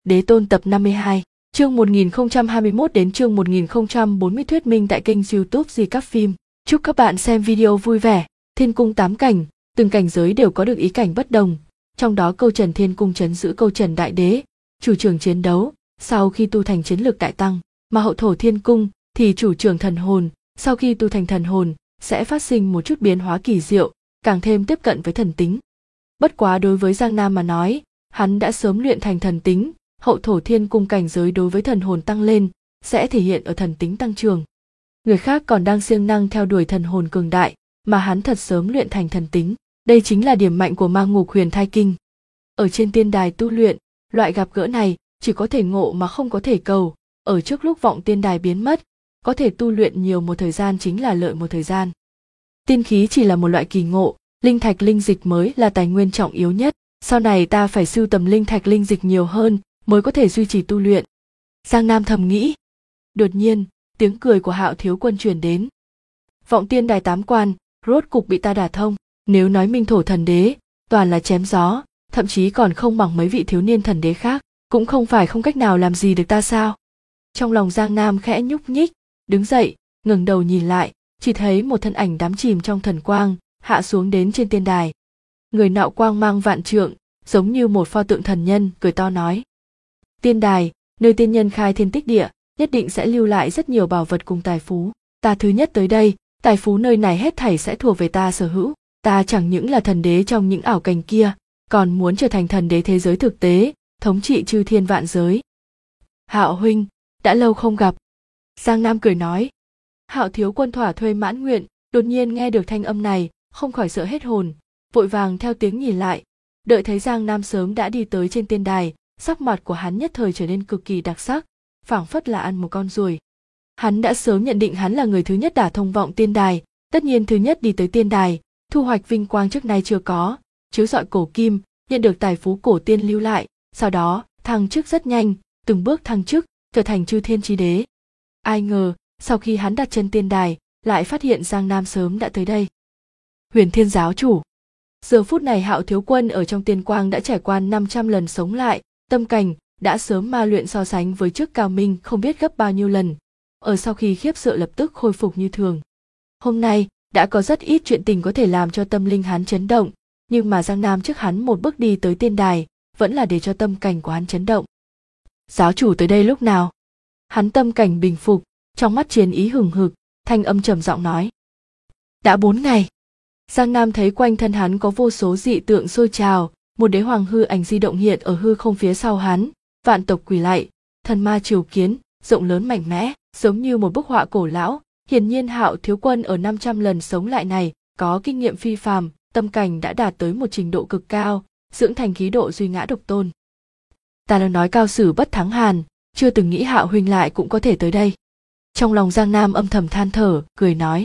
Đế Tôn tập 52, chương 1021 đến chương 1040 thuyết minh tại kênh YouTube Recap Phim. Chúc các bạn xem video vui vẻ. Thiên cung 8 cảnh, từng cảnh giới đều có được ý cảnh bất đồng. Trong đó câu trần thiên cung trấn giữ câu trần đại đế, chủ trường chiến đấu, sau khi tu thành chiến lược đại tăng, mà hậu thổ thiên cung thì chủ trường thần hồn, sau khi tu thành thần hồn sẽ phát sinh một chút biến hóa kỳ diệu, càng thêm tiếp cận với thần tính. Bất quá đối với Giang Nam mà nói, hắn đã sớm luyện thành thần tính, hậu thổ thiên cung cảnh giới đối với thần hồn tăng lên, sẽ thể hiện ở thần tính tăng trưởng. Người khác còn đang siêng năng theo đuổi thần hồn cường đại, mà hắn thật sớm luyện thành thần tính. Đây chính là điểm mạnh của ma ngục huyền thai kinh. Ở trên tiên đài tu luyện, loại gặp gỡ này chỉ có thể ngộ mà không có thể cầu. Ở trước lúc vọng tiên đài biến mất, có thể tu luyện nhiều một thời gian chính là lợi một thời gian. Tiên khí chỉ là một loại kỳ ngộ, linh thạch linh dịch mới là tài nguyên trọng yếu nhất. Sau này ta phải sưu tầm linh thạch linh dịch nhiều hơn mới có thể duy trì tu luyện. Giang Nam thầm nghĩ. Đột nhiên, tiếng cười của Hạo thiếu quân truyền đến. Vọng tiên đài 8 quan, rốt cục bị ta đả thông. Nếu nói Minh Thổ thần đế, toàn là chém gió, thậm chí còn không bằng mấy vị thiếu niên thần đế khác, cũng không phải không cách nào làm gì được ta sao? Trong lòng Giang Nam khẽ nhúc nhích, đứng dậy, ngẩng đầu nhìn lại, chỉ thấy một thân ảnh đắm chìm trong thần quang, hạ xuống đến trên tiên đài. Người nọ quang mang vạn trượng, giống như một pho tượng thần nhân, cười to nói. Tiên đài, nơi tiên nhân khai thiên tích địa, nhất định sẽ lưu lại rất nhiều bảo vật cùng tài phú. Ta thứ nhất tới đây, tài phú nơi này hết thảy sẽ thuộc về ta sở hữu. Ta chẳng những là thần đế trong những ảo cảnh kia, còn muốn trở thành thần đế thế giới thực tế, thống trị chư thiên vạn giới. Hạo huynh, đã lâu không gặp. Giang Nam cười nói. Hạo thiếu quân thỏa thuê mãn nguyện, đột nhiên nghe được thanh âm này, không khỏi sợ hết hồn, vội vàng theo tiếng nhìn lại, đợi thấy Giang Nam sớm đã đi tới trên tiên đài, sắc mặt của hắn nhất thời trở nên cực kỳ đặc sắc, phảng phất là ăn một con ruồi. Hắn đã sớm nhận định hắn là người thứ nhất đả thông vọng tiên đài, tất nhiên thứ nhất đi tới tiên đài, thu hoạch vinh quang trước nay chưa có, chiếu rọi cổ kim, nhận được tài phú cổ tiên lưu lại, sau đó thăng chức rất nhanh, từng bước thăng chức, trở thành chư thiên chí đế. Ai ngờ, sau khi hắn đặt chân tiên đài, lại phát hiện Giang Nam sớm đã tới đây. Huyền Thiên giáo chủ. Giờ phút này Hạo thiếu quân ở trong tiên quang đã trải qua 500 lần sống lại, tâm cảnh đã sớm ma luyện so sánh với trước cao minh không biết gấp bao nhiêu lần. Ở sau khi khiếp sợ lập tức khôi phục như thường. Hôm nay, đã có rất ít chuyện tình có thể làm cho tâm linh hắn chấn động, nhưng mà Giang Nam trước hắn một bước đi tới tiên đài, vẫn là để cho tâm cảnh của hắn chấn động. Giáo chủ tới đây lúc nào? Hắn tâm cảnh bình phục, trong mắt chiến ý hừng hực, thanh âm trầm giọng nói. Đã 4 ngày. Giang Nam thấy quanh thân hắn có vô số dị tượng sôi trào, một đế hoàng hư ảnh di động hiện ở hư không phía sau hắn, vạn tộc quỳ lạy, thần ma triều kiến, rộng lớn mạnh mẽ, giống như một bức họa cổ lão. Hiển nhiên Hạo thiếu quân ở 500 lần sống lại này, có kinh nghiệm phi phàm, tâm cảnh đã đạt tới một trình độ cực cao, dưỡng thành khí độ duy ngã độc tôn. Ta đang nói cao sử bất thắng hàn, chưa từng nghĩ Hạo huynh lại cũng có thể tới đây. Trong lòng Giang Nam âm thầm than thở, cười nói.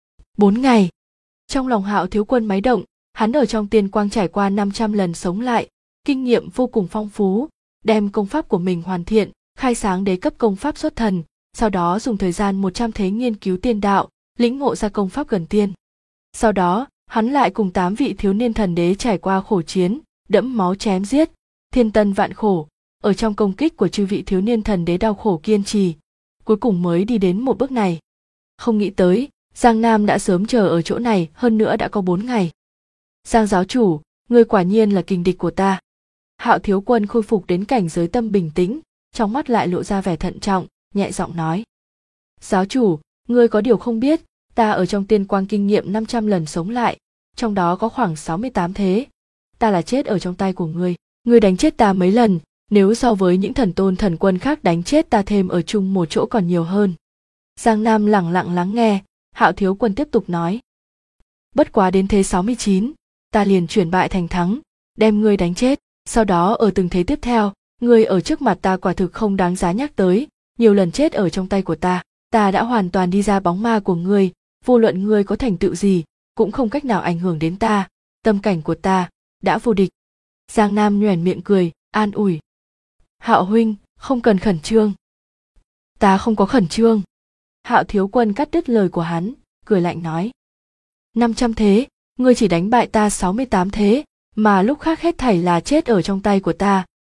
4 ngày. Trong lòng Hạo thiếu quân máy động, hắn ở trong tiên quang trải qua 500 lần sống lại, kinh nghiệm vô cùng phong phú, đem công pháp của mình hoàn thiện, khai sáng đế cấp công pháp xuất thần. Sau đó dùng thời gian 100 thế nghiên cứu tiên đạo, lĩnh ngộ ra công pháp gần tiên. Sau đó, hắn lại cùng 8 vị thiếu niên thần đế trải qua khổ chiến, đẫm máu chém giết, thiên tân vạn khổ, ở trong công kích của chư vị thiếu niên thần đế đau khổ kiên trì, cuối cùng mới đi đến một bước này. Không nghĩ tới, Giang Nam đã sớm chờ ở chỗ này, hơn nữa đã có 4 ngày. Giang giáo chủ, ngươi quả nhiên là kình địch của ta. Hạo thiếu quân khôi phục đến cảnh giới tâm bình tĩnh, trong mắt lại lộ ra vẻ thận trọng, nhẹ giọng nói. Giáo chủ, ngươi có điều không biết, ta ở trong tiên quang kinh nghiệm 500 lần sống lại, trong đó có khoảng 68 thế. Ta là chết ở trong tay của ngươi, ngươi đánh chết ta mấy lần, nếu so với những thần tôn thần quân khác đánh chết ta thêm ở chung một chỗ còn nhiều hơn. Giang Nam lẳng lặng lắng nghe, Hạo thiếu quân tiếp tục nói. Bất quá đến thế 69, ta liền chuyển bại thành thắng, đem ngươi đánh chết, sau đó ở từng thế tiếp theo, ngươi ở trước mặt ta quả thực không đáng giá nhắc tới. Nhiều lần chết ở trong tay của ta đã hoàn toàn đi ra bóng ma của ngươi, vô luận ngươi có thành tựu gì, cũng không cách nào ảnh hưởng đến ta, tâm cảnh của ta đã vô địch. Giang Nam nhoẻn miệng cười, an ủi. Hạo huynh, không cần khẩn trương. Ta không có khẩn trương. Hạo thiếu quân cắt đứt lời của hắn, cười lạnh nói. 500 thế, ngươi chỉ đánh bại ta 68 thế, mà lúc khác hết thảy là chết ở trong tay của ta,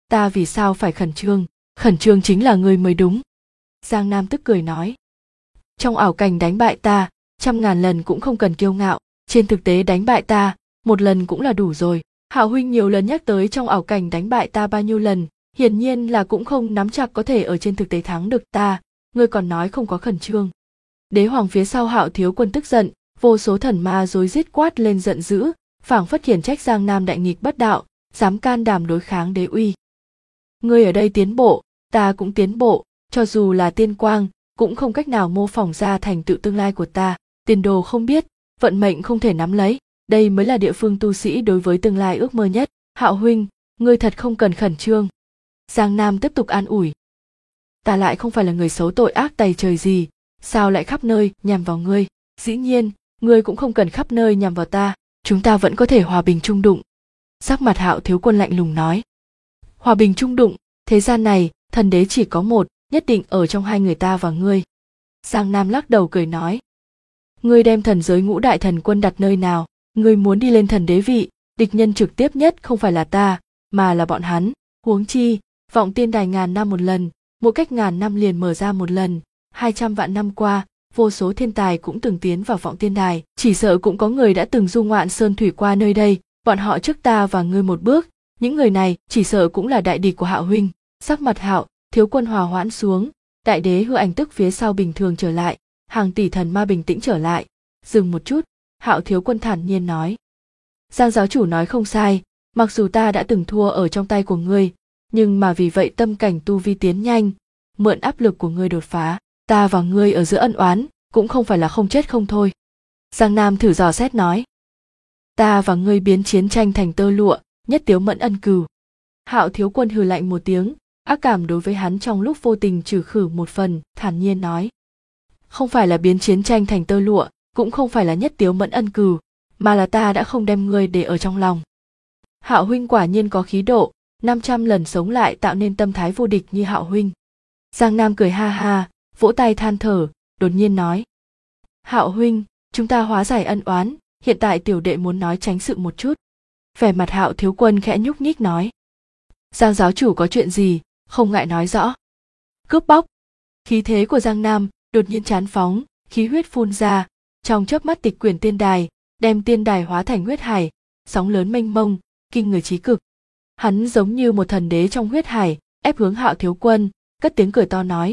ta vì sao phải khẩn trương chính là ngươi mới đúng. Giang Nam tức cười nói. Trong ảo cảnh đánh bại ta, 100.000 lần cũng không cần kiêu ngạo, trên thực tế đánh bại ta, 1 lần cũng là đủ rồi. Hạo huynh nhiều lần nhắc tới trong ảo cảnh đánh bại ta bao nhiêu lần, hiển nhiên là cũng không nắm chắc có thể ở trên thực tế thắng được ta, ngươi còn nói không có khẩn trương. Đế hoàng phía sau Hạo thiếu quân tức giận, vô số thần ma rối rít quát lên giận dữ, phảng phất khiển trách Giang Nam đại nghịch bất đạo, dám can đảm đối kháng đế uy. Ngươi ở đây tiến bộ, ta cũng tiến bộ, cho dù là tiên quang, cũng không cách nào mô phỏng ra thành tựu tương lai của ta, tiền đồ không biết, vận mệnh không thể nắm lấy, đây mới là địa phương tu sĩ đối với tương lai ước mơ nhất. Hạo huynh, ngươi thật không cần khẩn trương. Giang Nam tiếp tục an ủi. Ta lại không phải là người xấu tội ác tày trời gì, sao lại khắp nơi nhằm vào ngươi, dĩ nhiên, ngươi cũng không cần khắp nơi nhằm vào ta, chúng ta vẫn có thể hòa bình chung đụng. Sắc mặt Hạo thiếu quân lạnh lùng nói. Hòa bình chung đụng, thế gian này, thần đế chỉ có một, nhất định ở trong hai người ta và ngươi. Giang Nam lắc đầu cười nói. Ngươi đem thần giới ngũ đại thần quân đặt nơi nào, ngươi muốn đi lên thần đế vị, địch nhân trực tiếp nhất không phải là ta, mà là bọn hắn, huống chi, vọng tiên đài 1000 năm một lần, mỗi cách 1000 năm liền mở ra một lần, 200 vạn năm qua, vô số thiên tài cũng từng tiến vào vọng tiên đài, chỉ sợ cũng có người đã từng du ngoạn sơn thủy qua nơi đây, bọn họ trước ta và ngươi một bước, những người này chỉ sợ cũng là đại địch của Hạo huynh. Sắc mặt Hạo thiếu quân hòa hoãn xuống, đại đế hư ảnh tức phía sau bình thường trở lại, hàng tỷ thần ma bình tĩnh trở lại. Dừng một chút, Hạo thiếu quân thản nhiên nói. Giang giáo chủ nói không sai, mặc dù ta đã từng thua ở trong tay của ngươi, nhưng mà vì vậy tâm cảnh tu vi tiến nhanh, mượn áp lực của ngươi đột phá, ta và ngươi ở giữa ân oán, cũng không phải là không chết không thôi. Giang Nam thử dò xét nói. Ta và ngươi biến chiến tranh thành tơ lụa, nhất tiếu mẫn ân cừu. Hạo thiếu quân hừ lạnh một tiếng, ác cảm đối với hắn trong lúc vô tình trừ khử một phần, thản nhiên nói. Không phải là biến chiến tranh thành tơ lụa, cũng không phải là nhất tiếu mẫn ân cừu, mà là ta đã không đem ngươi để ở trong lòng. Hạo huynh quả nhiên có khí độ, 500 lần sống lại tạo nên tâm thái vô địch như Hạo huynh. Giang Nam cười ha ha, vỗ tay than thở, đột nhiên nói. Hạo huynh, chúng ta hóa giải ân oán, hiện tại tiểu đệ muốn nói tránh sự một chút. Vẻ mặt Hạo thiếu quân khẽ nhúc nhích nói. Giang giáo chủ có chuyện gì, không ngại nói rõ. Cướp bóc. Khí thế của Giang Nam đột nhiên chán phóng, khí huyết phun ra, trong chớp mắt tịch quyển tiên đài, đem tiên đài hóa thành huyết hải, sóng lớn mênh mông, kinh người chí cực. Hắn giống như một thần đế trong huyết hải, ép hướng Hạo thiếu quân, cất tiếng cười to nói.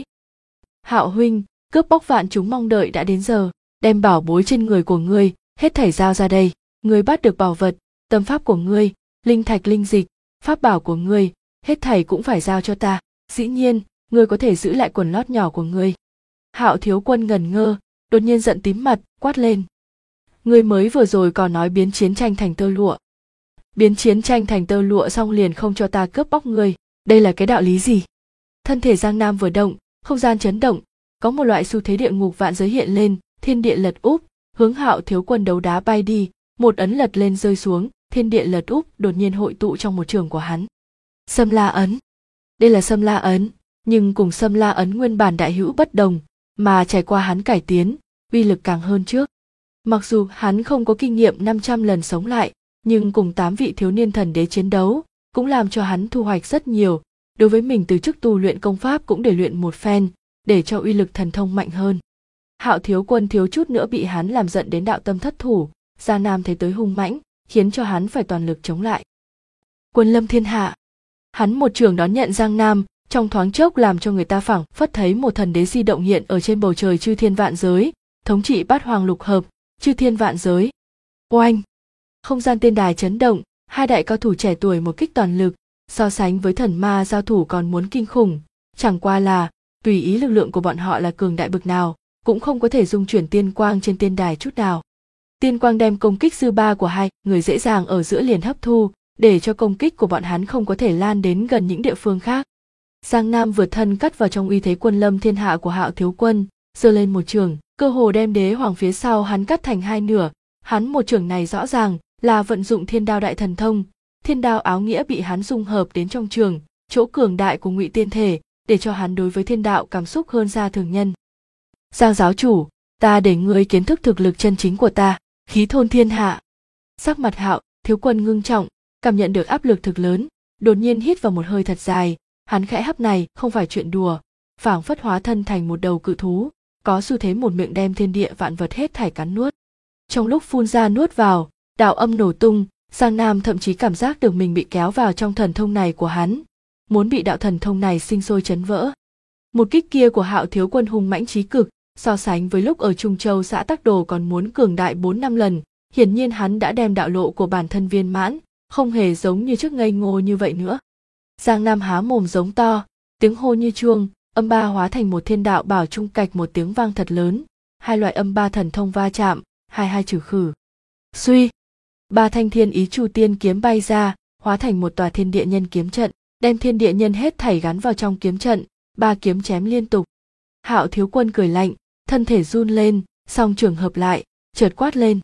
Hạo huynh, cướp bóc vạn chúng mong đợi đã đến giờ, đem bảo bối trên người của ngươi, hết thảy giao ra đây, ngươi bắt được bảo vật, tâm pháp của ngươi, linh thạch linh dịch, pháp bảo của ngươi, hết thảy cũng phải giao cho ta, dĩ nhiên, ngươi có thể giữ lại quần lót nhỏ của ngươi. Hạo thiếu quân ngẩn ngơ, đột nhiên giận tím mặt, quát lên. Ngươi mới vừa rồi còn nói biến chiến tranh thành tơ lụa. Biến chiến tranh thành tơ lụa xong liền không cho ta cướp bóc ngươi, đây là cái đạo lý gì? Thân thể Giang Nam vừa động, không gian chấn động, có một loại xu thế địa ngục vạn giới hiện lên, thiên địa lật úp, hướng Hạo thiếu quân đấu đá bay đi, một ấn lật lên rơi xuống, thiên địa lật úp đột nhiên hội tụ trong một trường của hắn. Sâm La ấn. Đây là Sâm La ấn, nhưng cùng Sâm La ấn nguyên bản đại hữu bất đồng, mà trải qua hắn cải tiến, uy lực càng hơn trước. Mặc dù hắn không có kinh nghiệm 500 lần sống lại, nhưng cùng 8 vị thiếu niên thần đế chiến đấu, cũng làm cho hắn thu hoạch rất nhiều, đối với mình từ chức tu luyện công pháp cũng để luyện một phen, để cho uy lực thần thông mạnh hơn. Hạo thiếu quân thiếu chút nữa bị hắn làm giận đến đạo tâm thất thủ, Giang Nam thấy tới hung mãnh, khiến cho hắn phải toàn lực chống lại. Quân lâm thiên hạ. Hắn một trường đón nhận Giang Nam, trong thoáng chốc làm cho người ta phảng phất thấy một thần đế di động hiện ở trên bầu trời chư thiên vạn giới, thống trị bát hoàng lục hợp, chư thiên vạn giới. Oanh! Không gian tiên đài chấn động, hai đại cao thủ trẻ tuổi một kích toàn lực, so sánh với thần ma giao thủ còn muốn kinh khủng, chẳng qua là, tùy ý lực lượng của bọn họ là cường đại bực nào, cũng không có thể dung chuyển tiên quang trên tiên đài chút nào. Tiên quang đem công kích dư ba của hai người dễ dàng ở giữa liền hấp thu, để cho công kích của bọn hắn không có thể lan đến gần những địa phương khác. Giang Nam vượt thân cắt vào trong uy thế quân lâm thiên hạ của Hạo thiếu quân, giơ lên một trường, cơ hồ đem đế hoàng phía sau hắn cắt thành hai nửa. Hắn một trường này rõ ràng là vận dụng thiên đao đại thần thông, thiên đao áo nghĩa bị hắn dung hợp đến trong trường, chỗ cường đại của ngụy tiên thể, để cho hắn đối với thiên đạo cảm xúc hơn xa thường nhân. Giang giáo chủ, ta để ngươi kiến thức thực lực chân chính của ta, khí thôn thiên hạ. Sắc mặt Hạo thiếu quân ngưng trọng, cảm nhận được áp lực thực lớn, Đột nhiên hít vào một hơi thật dài, hắn khẽ hấp này không phải chuyện đùa, phảng phất hóa thân thành một đầu cự thú, có xu thế một miệng đem thiên địa vạn vật hết thảy cắn nuốt. Trong lúc phun ra nuốt vào, đạo âm nổ tung, Giang Nam thậm chí cảm giác được mình bị kéo vào trong thần thông này của hắn, muốn bị đạo thần thông này sinh sôi chấn vỡ. Một kích kia của Hạo Thiếu Quân hung mãnh chí cực, so sánh với lúc ở Trung Châu xã Tắc Đồ còn muốn cường đại 4-5 lần, hiển nhiên hắn đã đem đạo lộ của bản thân viên mãn, không hề giống như trước ngây ngô như vậy nữa. Giang Nam há mồm giống to, tiếng hô như chuông, âm ba hóa thành một thiên đạo bảo trung cạch một tiếng vang thật lớn, hai loại âm ba thần thông va chạm, hai trừ khử. Suy, ba thanh thiên ý chu tiên kiếm bay ra, hóa thành một tòa thiên địa nhân kiếm trận, đem thiên địa nhân hết thảy gắn vào trong kiếm trận, ba kiếm chém liên tục. Hạo Thiếu Quân cười lạnh, thân thể run lên, song trường hợp lại, chợt quát lên.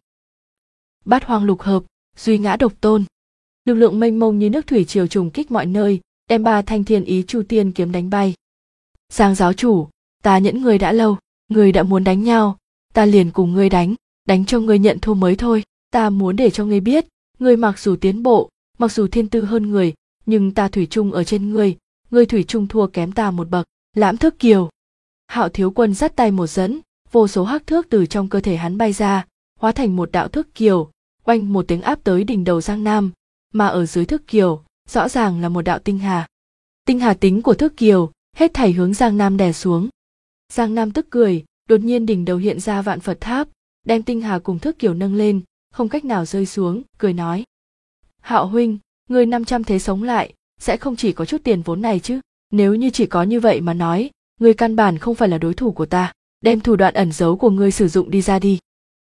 Bát hoang lục hợp, duy ngã độc tôn. Lực lượng mênh mông như nước thủy triều trùng kích mọi nơi, đem ba thanh thiên ý chu tiên kiếm đánh bay. Giang giáo chủ, ta nhẫn người đã lâu, người đã muốn đánh nhau, ta liền cùng ngươi đánh cho ngươi nhận thua mới thôi. Ta muốn để cho ngươi biết, ngươi mặc dù tiến bộ, mặc dù thiên tư hơn người, nhưng ta thủy chung ở trên ngươi thủy chung thua kém ta một bậc. Lãm Thước Kiều. Hạo Thiếu Quân dắt tay một dẫn, vô số hắc thước từ trong cơ thể hắn bay ra, hóa thành một đạo thước kiều, oanh một tiếng áp tới đỉnh đầu Giang Nam, mà ở dưới thước kiều, rõ ràng là một đạo tinh hà. Tinh hà tính của thước kiều, hết thảy hướng Giang Nam đè xuống. Giang Nam tức cười, đột nhiên đỉnh đầu hiện ra vạn Phật tháp, đem tinh hà cùng thước kiều nâng lên, không cách nào rơi xuống, cười nói: Hạo huynh, ngươi 500 thế sống lại, sẽ không chỉ có chút tiền vốn này chứ? Nếu như chỉ có như vậy mà nói, ngươi căn bản không phải là đối thủ của ta, đem thủ đoạn ẩn giấu của ngươi sử dụng đi ra đi.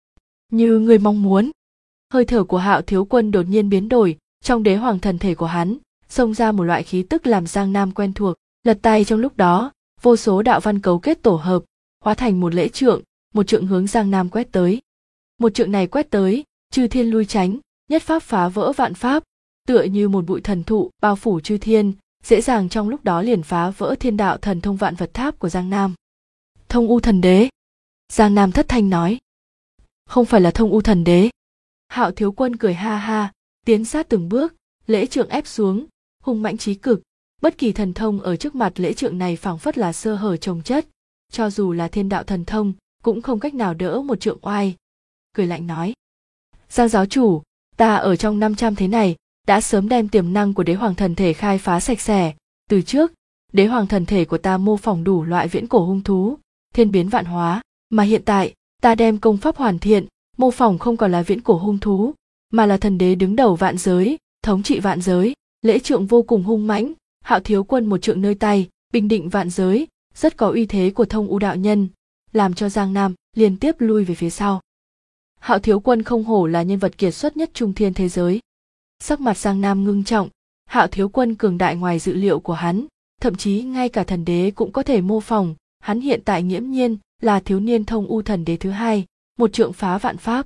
Như ngươi mong muốn. Hơi thở của Hạo Thiếu Quân đột nhiên biến đổi, trong đế hoàng thần thể của hắn xông ra một loại khí tức làm Giang Nam quen thuộc, lật tay trong lúc đó, vô số đạo văn cấu kết tổ hợp, hóa thành một lễ trượng, một trượng hướng Giang Nam quét tới. Một trượng này quét tới, chư thiên lui tránh, nhất pháp phá vỡ vạn pháp, tựa như một bụi thần thụ bao phủ chư thiên, dễ dàng trong lúc đó liền phá vỡ thiên đạo thần thông vạn Phật tháp của Giang Nam. Thông U Thần Đế. Giang Nam thất thanh nói. Không phải là Thông U Thần Đế. Hạo Thiếu Quân cười ha ha, tiến sát từng bước, lễ trượng ép xuống, hung mãnh chí cực, bất kỳ thần thông ở trước mặt lễ trượng này phảng phất là sơ hở chồng chất, cho dù là thiên đạo thần thông cũng không cách nào đỡ một trượng oai. Cười lạnh nói: Giang giáo chủ, ta ở trong 500 thế này đã sớm đem tiềm năng của đế hoàng thần thể khai phá sạch sẽ. Từ trước, đế hoàng thần thể của ta mô phỏng đủ loại viễn cổ hung thú, thiên biến vạn hóa, mà hiện tại ta đem công pháp hoàn thiện, mô phỏng không còn là viễn cổ hung thú, mà là thần đế đứng đầu vạn giới, thống trị vạn giới. Lễ trượng vô cùng hung mãnh, Hạo Thiếu Quân một trượng nơi tay, bình định vạn giới, rất có uy thế của Thông U đạo nhân, làm cho Giang Nam liên tiếp lui về phía sau. Hạo Thiếu Quân không hổ là nhân vật kiệt xuất nhất trung thiên thế giới. Sắc mặt Giang Nam ngưng trọng, Hạo Thiếu Quân cường đại ngoài dự liệu của hắn, thậm chí ngay cả thần đế cũng có thể mô phỏng, hắn hiện tại nghiễm nhiên là thiếu niên Thông U thần đế thứ hai, một trượng phá vạn pháp.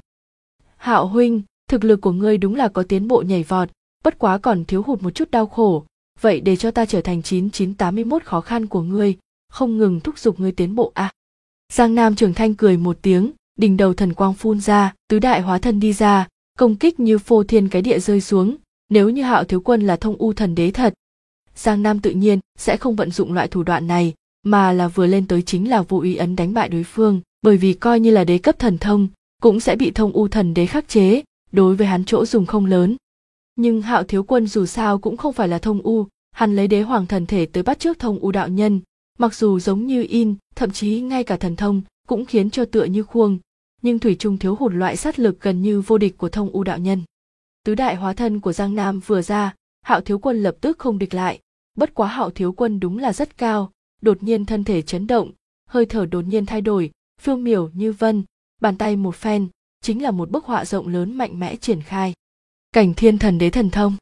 Hạo huynh, thực lực của ngươi đúng là có tiến bộ nhảy vọt, bất quá còn thiếu hụt một chút đau khổ, vậy để cho ta trở thành 9981 khó khăn của ngươi, không ngừng thúc giục ngươi tiến bộ à. Giang Nam Trường Thanh cười một tiếng, đỉnh đầu thần quang phun ra, tứ đại hóa thân đi ra, công kích như phô thiên cái địa rơi xuống. Nếu như Hạo Thiếu Quân là Thông U thần đế thật, Giang Nam tự nhiên sẽ không vận dụng loại thủ đoạn này, mà là vừa lên tới chính là vô ý ấn đánh bại đối phương, bởi vì coi như là đế cấp thần thông cũng sẽ bị Thông U thần đế khắc chế, đối với hắn chỗ dùng không lớn. Nhưng Hạo Thiếu Quân dù sao cũng không phải là Thông U, hắn lấy đế hoàng thần thể tới bắt chước Thông U đạo nhân, mặc dù giống như in, thậm chí ngay cả thần thông cũng khiến cho tựa như khuông, nhưng thủy chung thiếu hụt loại sát lực gần như vô địch của Thông U đạo nhân. Tứ đại hóa thân của Giang Nam vừa ra, Hạo Thiếu Quân lập tức không địch lại, bất quá Hạo Thiếu Quân đúng là rất cao, đột nhiên thân thể chấn động, hơi thở đột nhiên thay đổi, phiêu miểu như vân, bàn tay một phen, chính là một bức họa rộng lớn mạnh mẽ triển khai. Cảnh Thiên Thần Đế thần thông.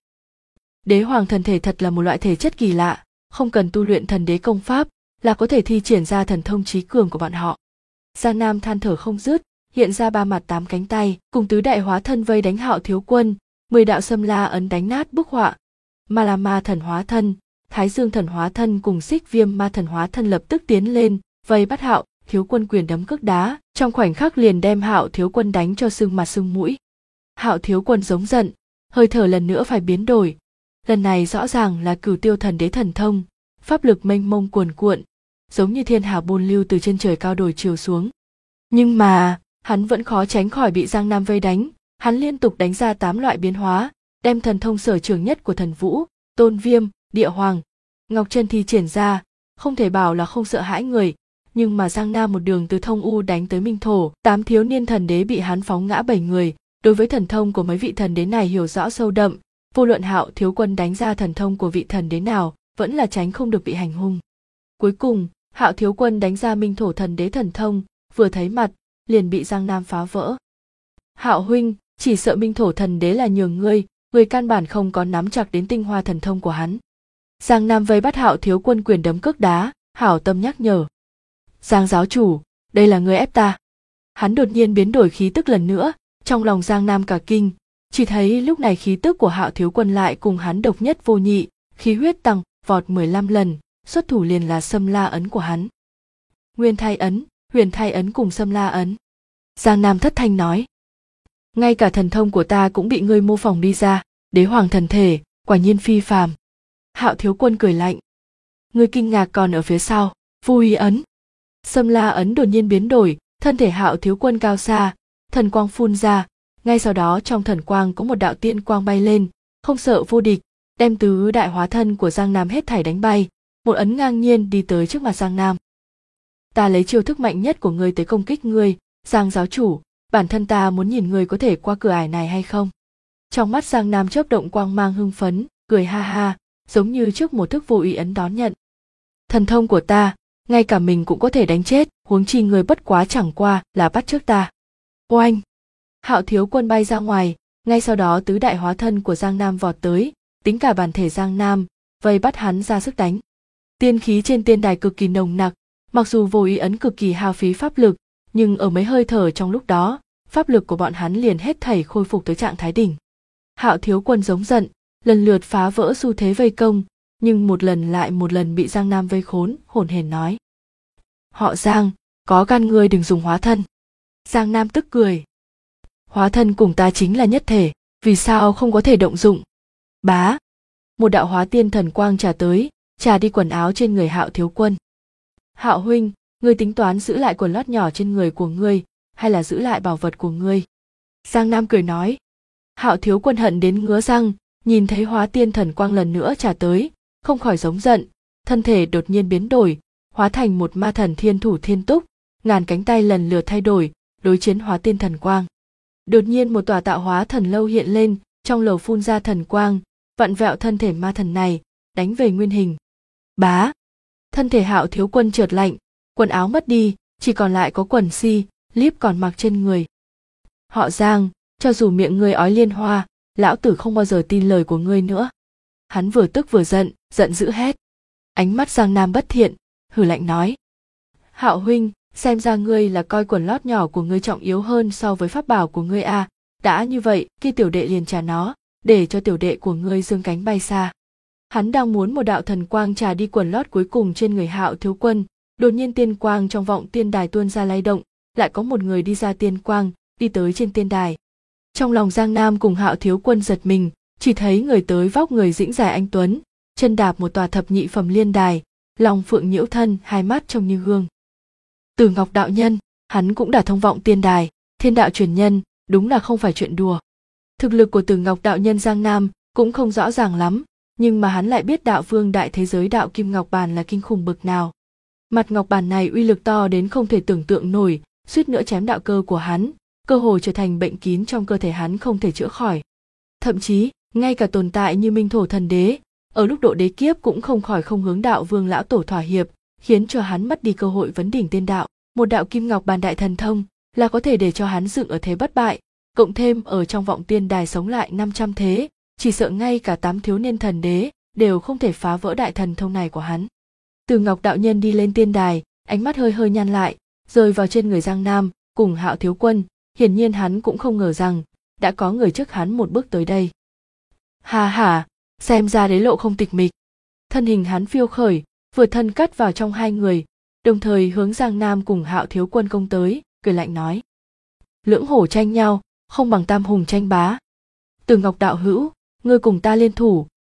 Đế hoàng thần thể thật là một loại thể chất kỳ lạ, không cần tu luyện thần đế công pháp là có thể thi triển ra thần thông trí cường của bọn họ. Giang Nam than thở không dứt, hiện ra ba mặt tám cánh tay, cùng tứ đại hóa thân vây đánh Hạo Thiếu Quân, 10 đạo xâm la ấn đánh nát bức họa. Ma La Ma thần hóa thân, Thái Dương thần hóa thân cùng Xích Viêm ma thần hóa thân lập tức tiến lên, vây bắt Hạo Thiếu Quân quyền đấm cước đá, trong khoảnh khắc liền đem Hạo Thiếu Quân đánh cho sưng mặt sưng mũi. Hạo Thiếu Quân giống giận, hơi thở lần nữa phải biến đổi, Lần này rõ ràng là Cửu Tiêu Thần Đế thần thông, pháp lực mênh mông cuồn cuộn, giống như thiên hà bồn lưu từ trên trời cao đồi chiều xuống. Nhưng mà, hắn vẫn khó tránh khỏi bị Giang Nam vây đánh, hắn liên tục đánh ra 8 loại biến hóa, đem thần thông sở trường nhất của Thần Vũ, Tôn Viêm, Địa Hoàng, Ngọc Chân thi triển ra, không thể bảo là không sợ hãi người, nhưng mà Giang Nam một đường từ Thông U đánh tới Minh Thổ, 8 thiếu niên thần đế bị hắn phóng ngã 7 người, đối với thần thông của mấy vị thần đế này hiểu rõ sâu đậm, vô luận Hạo thiếu quân đánh ra thần thông của vị thần đế nào, vẫn là tránh không được bị hành hung. Cuối cùng, Hạo thiếu quân đánh ra Minh Thổ thần đế thần thông, vừa thấy mặt, liền bị Giang Nam phá vỡ. Hạo huynh, chỉ sợ Minh Thổ thần đế là nhường ngươi căn bản không có nắm chặt đến tinh hoa thần thông của hắn. Giang Nam vây bắt Hạo thiếu quân quyền đấm cước đá, hảo tâm nhắc nhở. Giang giáo chủ, đây là ngươi ép ta. Hắn đột nhiên biến đổi khí tức lần nữa, trong lòng Giang Nam cả kinh, chỉ thấy lúc này khí tức của Hạo thiếu quân lại cùng hắn độc nhất vô nhị, khí huyết tăng vọt 15 lần, xuất thủ liền là Sâm La ấn của hắn. Nguyên thai ấn, huyền thai ấn cùng Sâm La ấn. Giang Nam thất thanh nói. Ngay cả thần thông của ta cũng bị ngươi mô phỏng đi ra, đế hoàng thần thể, quả nhiên phi phàm. Hạo thiếu quân cười lạnh. Ngươi kinh ngạc còn ở phía sau, Vô Ý ấn. Sâm La ấn đột nhiên biến đổi, thân thể Hạo thiếu quân cao xa, thần quang phun ra, ngay sau đó trong thần quang có một đạo tiên quang bay lên, không sợ vô địch, đem tứ đại hóa thân của Giang Nam hết thảy đánh bay, một ấn ngang nhiên đi tới trước mặt Giang Nam. Ta lấy chiêu thức mạnh nhất của ngươi tới công kích ngươi, Giang giáo chủ, bản thân ta muốn nhìn ngươi có thể qua cửa ải này hay không. Trong mắt Giang Nam chớp động quang mang hưng phấn, cười ha ha, giống như trước một thức Vô Ý ấn đón nhận. Thần thông của ta, ngay cả mình cũng có thể đánh chết, huống chi ngươi bất quá chẳng qua là bắt trước ta. Oanh! Hạo thiếu quân bay ra ngoài, ngay sau đó tứ đại hóa thân của Giang Nam vọt tới, tính cả bản thể Giang Nam, vây bắt hắn ra sức đánh. Tiên khí trên tiên đài cực kỳ nồng nặc, mặc dù Vô Ý ấn cực kỳ hao phí pháp lực, nhưng ở mấy hơi thở trong lúc đó, pháp lực của bọn hắn liền hết thảy khôi phục tới trạng thái đỉnh. Hạo thiếu quân giống giận, lần lượt phá vỡ xu thế vây công, nhưng một lần lại một lần bị Giang Nam vây khốn, hổn hển nói. Họ Giang, có gan ngươi đừng dùng hóa thân. Giang Nam tức cười. Hóa thân cùng ta chính là nhất thể, vì sao không có thể động dụng? Bá! Một đạo hóa tiên thần quang trà tới, trà đi quần áo trên người Hạo thiếu quân. Hạo huynh, ngươi tính toán giữ lại quần lót nhỏ trên người của ngươi, hay là giữ lại bảo vật của ngươi? Giang Nam cười nói. Hạo thiếu quân hận đến ngứa răng, nhìn thấy hóa tiên thần quang lần nữa trà tới, không khỏi giống giận, thân thể đột nhiên biến đổi, hóa thành một ma thần thiên thủ thiên túc, ngàn cánh tay lần lượt thay đổi, đối chiến hóa tiên thần quang. Đột nhiên một tòa tạo hóa thần lâu hiện lên, trong lầu phun ra thần quang, vặn vẹo thân thể ma thần này, đánh về nguyên hình. Bá! Thân thể Hạo thiếu quân trượt lạnh, quần áo mất đi, chỉ còn lại có quần si, líp còn mặc trên người. Họ Giang, cho dù miệng ngươi ói liên hoa, lão tử không bao giờ tin lời của ngươi nữa. Hắn vừa tức vừa giận, giận dữ hét. Ánh mắt Giang Nam bất thiện, hừ lạnh nói. Hạo huynh, xem ra ngươi là coi quần lót nhỏ của ngươi trọng yếu hơn so với pháp bảo của ngươi à, đã như vậy, kia tiểu đệ liền trả nó, để cho tiểu đệ của ngươi dương cánh bay xa. Hắn đang muốn một đạo thần quang trà đi quần lót cuối cùng trên người Hạo thiếu quân, đột nhiên tiên quang trong vọng tiên đài tuôn ra lay động, lại có một người đi ra tiên quang, đi tới trên tiên đài. Trong lòng Giang Nam cùng Hạo thiếu quân giật mình, chỉ thấy người tới vóc người dĩnh dài anh tuấn, chân đạp một tòa thập nhị phẩm liên đài, long phượng nhiễu thân, hai mắt trông như gương. Từ Ngọc đạo nhân, hắn cũng đã thông vọng tiên đài, thiên đạo truyền nhân, đúng là không phải chuyện đùa. Thực lực của Từ Ngọc đạo nhân Giang Nam cũng không rõ ràng lắm, nhưng mà hắn lại biết đạo vương đại thế giới đạo kim ngọc bàn là kinh khủng bực nào. Mặt ngọc bàn này uy lực to đến không thể tưởng tượng nổi, suýt nữa chém đạo cơ của hắn, cơ hồ trở thành bệnh kín trong cơ thể hắn không thể chữa khỏi. Thậm chí, ngay cả tồn tại như Minh Thổ thần đế, ở lúc độ đế kiếp cũng không khỏi không hướng đạo vương lão tổ thỏa hiệp, khiến cho hắn mất đi cơ hội vấn đỉnh tiên đạo. Một đạo kim ngọc bàn đại thần thông là có thể để cho hắn dựng ở thế bất bại, cộng thêm ở trong vọng tiên đài sống lại 500 thế, chỉ sợ ngay cả 8 thiếu niên thần đế đều không thể phá vỡ đại thần thông này của hắn. Từ Ngọc đạo nhân đi lên tiên đài, ánh mắt hơi hơi nhăn lại, rơi vào trên người Giang Nam cùng Hạo thiếu quân, hiển nhiên hắn cũng không ngờ rằng đã có người trước hắn một bước tới đây. Hà hả, xem ra đế lộ không tịch mịch. Thân hình hắn phiêu khởi, vừa thân cắt vào trong hai người, đồng thời hướng Giang Nam cùng Hạo thiếu quân công tới, cười lạnh nói. Lưỡng hổ tranh nhau, không bằng tam hùng tranh bá. Từ Ngọc đạo hữu, ngươi cùng ta liên thủ,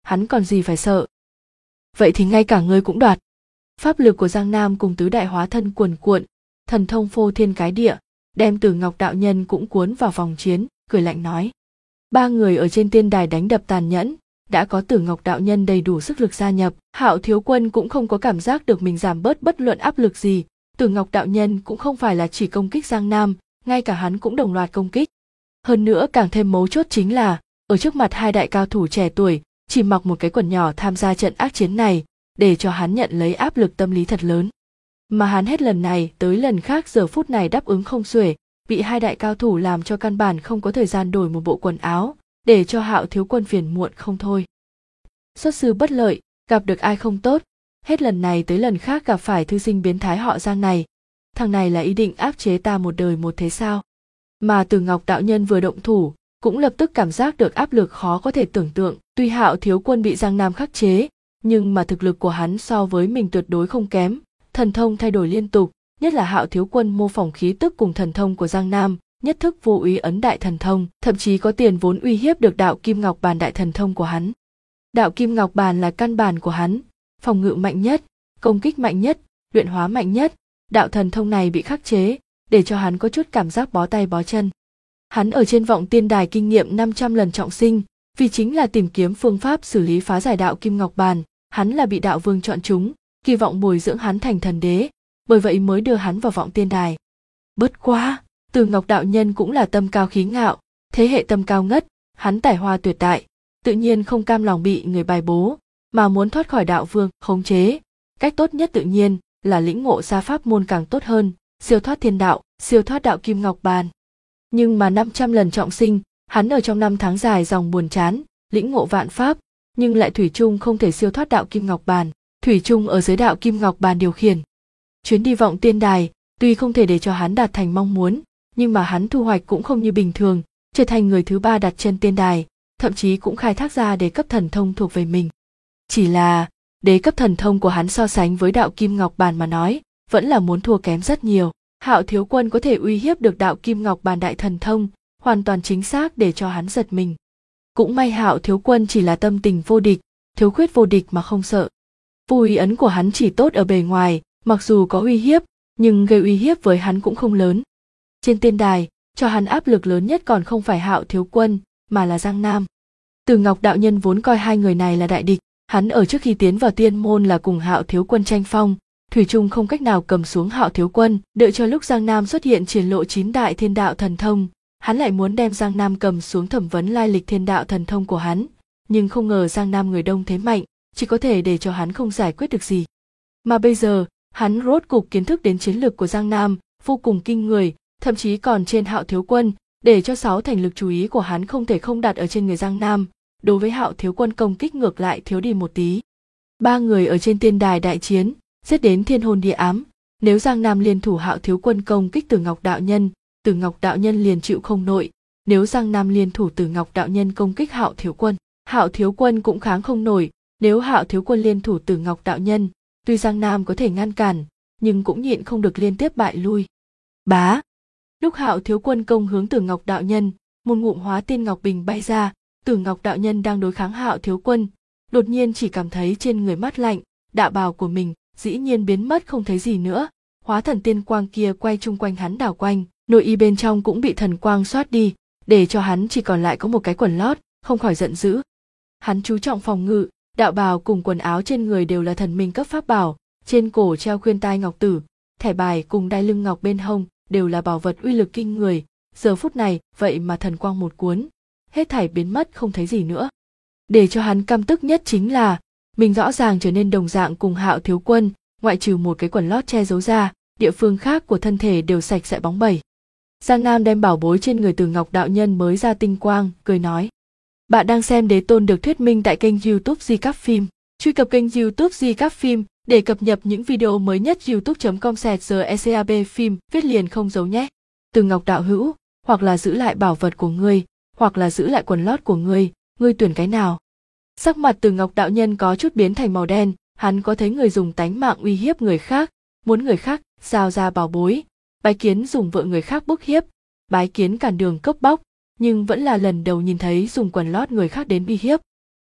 hắn còn gì phải sợ. Vậy thì ngay cả ngươi cũng đoạt. Pháp lực của Giang Nam cùng tứ đại hóa thân cuồn cuộn, thần thông phô thiên cái địa, đem Tử Ngọc đạo nhân cũng cuốn vào vòng chiến, cười lạnh nói. Ba người ở trên tiên đài đánh đập tàn nhẫn, đã có Tử Ngọc đạo nhân đầy đủ sức lực gia nhập, Hạo Thiếu Quân cũng không có cảm giác được mình giảm bớt bất luận áp lực gì. Tử Ngọc đạo nhân cũng không phải là chỉ công kích Giang Nam, ngay cả hắn cũng đồng loạt công kích. Hơn nữa càng thêm mấu chốt chính là, ở trước mặt hai đại cao thủ trẻ tuổi, chỉ mặc một cái quần nhỏ tham gia trận ác chiến này, để cho hắn nhận lấy áp lực tâm lý thật lớn. Mà hắn hết lần này tới lần khác giờ phút này đáp ứng không xuể, bị hai đại cao thủ làm cho căn bản không có thời gian đổi một bộ quần áo, để cho Hạo Thiếu Quân phiền muộn không thôi. Xuất sư bất lợi, gặp được ai không tốt, hết lần này tới lần khác gặp phải thư sinh biến thái họ Giang này. Thằng này là ý định áp chế ta một đời một thế sao? Mà Tử Ngọc đạo nhân vừa động thủ, cũng lập tức cảm giác được áp lực khó có thể tưởng tượng. Tuy Hạo Thiếu Quân bị Giang Nam khắc chế, nhưng mà thực lực của hắn so với mình tuyệt đối không kém, thần thông thay đổi liên tục, nhất là Hạo Thiếu Quân mô phỏng khí tức cùng thần thông của Giang Nam, nhất thức vô úy ấn đại thần thông, thậm chí có tiền vốn uy hiếp được đạo Kim Ngọc Bàn đại thần thông của hắn. Đạo Kim Ngọc Bàn là căn bản của hắn, phòng ngự mạnh nhất, công kích mạnh nhất, luyện hóa mạnh nhất, đạo thần thông này bị khắc chế, để cho hắn có chút cảm giác bó tay bó chân. Hắn ở trên vọng tiên đài kinh nghiệm 500 lần trọng sinh, vì chính là tìm kiếm phương pháp xử lý phá giải đạo Kim Ngọc Bàn, hắn là bị đạo vương chọn chúng, kỳ vọng bồi dưỡng hắn thành thần đế, bởi vậy mới đưa hắn vào vọng tiên đài. Bất quá, Tử Ngọc đạo nhân cũng là tâm cao khí ngạo, thế hệ tâm cao ngất, hắn tài hoa tuyệt đại, tự nhiên không cam lòng bị người bài bố, mà muốn thoát khỏi đạo vương khống chế. Cách tốt nhất tự nhiên là lĩnh ngộ ra pháp môn càng tốt hơn, siêu thoát thiên đạo, siêu thoát đạo Kim Ngọc Bàn. Nhưng mà 500 lần trọng sinh, hắn ở trong 5 tháng dài dòng buồn chán, lĩnh ngộ vạn pháp, nhưng lại thủy chung không thể siêu thoát đạo Kim Ngọc Bàn, thủy chung ở dưới đạo Kim Ngọc Bàn điều khiển. Chuyến đi vọng tiên đài, tuy không thể để cho hắn đạt thành mong muốn, nhưng mà hắn thu hoạch cũng không như bình thường, trở thành người thứ 3 đặt chân tiên đài, thậm chí cũng khai thác ra đế cấp thần thông thuộc về mình. Chỉ là, đế cấp thần thông của hắn so sánh với đạo Kim Ngọc Bàn mà nói, vẫn là muốn thua kém rất nhiều. Hạo Thiếu Quân có thể uy hiếp được đạo Kim Ngọc Bàn đại thần thông, hoàn toàn chính xác để cho hắn giật mình. Cũng may Hạo Thiếu Quân chỉ là tâm tình vô địch, thiếu khuyết vô địch mà không sợ. Vô úy ấn của hắn chỉ tốt ở bề ngoài, mặc dù có uy hiếp, nhưng gây uy hiếp với hắn cũng không lớn. Trên tiên đài, cho hắn áp lực lớn nhất còn không phải Hạo Thiếu Quân, mà là Giang Nam. Tử Ngọc đạo nhân vốn coi hai người này là đại địch, hắn ở trước khi tiến vào tiên môn là cùng Hạo Thiếu Quân tranh phong, thủy chung không cách nào cầm xuống Hạo Thiếu Quân, đợi cho lúc Giang Nam xuất hiện triển lộ 9 đại thiên đạo thần thông, hắn lại muốn đem Giang Nam cầm xuống thẩm vấn lai lịch thiên đạo thần thông của hắn, nhưng không ngờ Giang Nam người đông thế mạnh, chỉ có thể để cho hắn không giải quyết được gì. Mà bây giờ, hắn rốt cục kiến thức đến chiến lược của Giang Nam, vô cùng kinh người, thậm chí còn trên Hạo Thiếu Quân, để cho 6 thành lực chú ý của hắn không thể không đặt ở trên người Giang Nam, đối với Hạo Thiếu Quân công kích ngược lại thiếu đi một tí. Ba người ở trên tiên đài đại chiến, giết đến thiên hồn địa ám, nếu Giang Nam liên thủ Hạo Thiếu Quân công kích Tử Ngọc đạo nhân, Tử Ngọc đạo nhân liền chịu không nổi, nếu Giang Nam liên thủ Tử Ngọc đạo nhân công kích Hạo Thiếu Quân cũng kháng không nổi, nếu Hạo Thiếu Quân liên thủ Tử Ngọc đạo nhân, tuy Giang Nam có thể ngăn cản, nhưng cũng nhịn không được liên tiếp bại lui. Bá! Lúc Hạo Thiếu Quân công hướng Tử Ngọc đạo nhân, một ngụm hóa tiên ngọc bình bay ra, Tử Ngọc đạo nhân đang đối kháng Hạo Thiếu Quân, đột nhiên chỉ cảm thấy trên người mát lạnh, đạo bào của mình dĩ nhiên biến mất không thấy gì nữa, hóa thần tiên quang kia quay chung quanh hắn đảo quanh, nội y bên trong cũng bị thần quang xoát đi, để cho hắn chỉ còn lại có một cái quần lót, không khỏi giận dữ. Hắn chú trọng phòng ngự, đạo bào cùng quần áo trên người đều là thần minh cấp pháp bảo, trên cổ treo khuyên tai ngọc tử, thẻ bài cùng đai lưng ngọc bên hông đều là bảo vật uy lực kinh người, giờ phút này vậy mà thần quang một cuốn, hết thảy biến mất không thấy gì nữa. Để cho hắn căm tức nhất chính là, mình rõ ràng trở nên đồng dạng cùng Hạo Thiếu Quân, ngoại trừ một cái quần lót che giấu ra, địa phương khác của thân thể đều sạch sẽ bóng bẩy. Giang Nam đem bảo bối trên người Tử Ngọc đạo nhân mới ra tinh quang, cười nói: Bạn đang xem Đế Tôn được thuyết minh tại kênh YouTube Di Cáp Phim. Truy cập kênh YouTube Di Cáp Phim để cập nhật những video mới nhất. youtube.com/secab phim viết liền không giấu nhé. Tử Ngọc đạo hữu, hoặc là giữ lại bảo vật của ngươi, hoặc là giữ lại quần lót của ngươi tuyển cái nào? Sắc mặt Tử Ngọc đạo nhân có chút biến thành màu đen, hắn có thấy người dùng tánh mạng uy hiếp người khác, muốn người khác giao ra bảo bối, bái kiến dùng vợ người khác bức hiếp, bái kiến cản đường cướp bóc, nhưng vẫn là lần đầu nhìn thấy dùng quần lót người khác đến uy hiếp.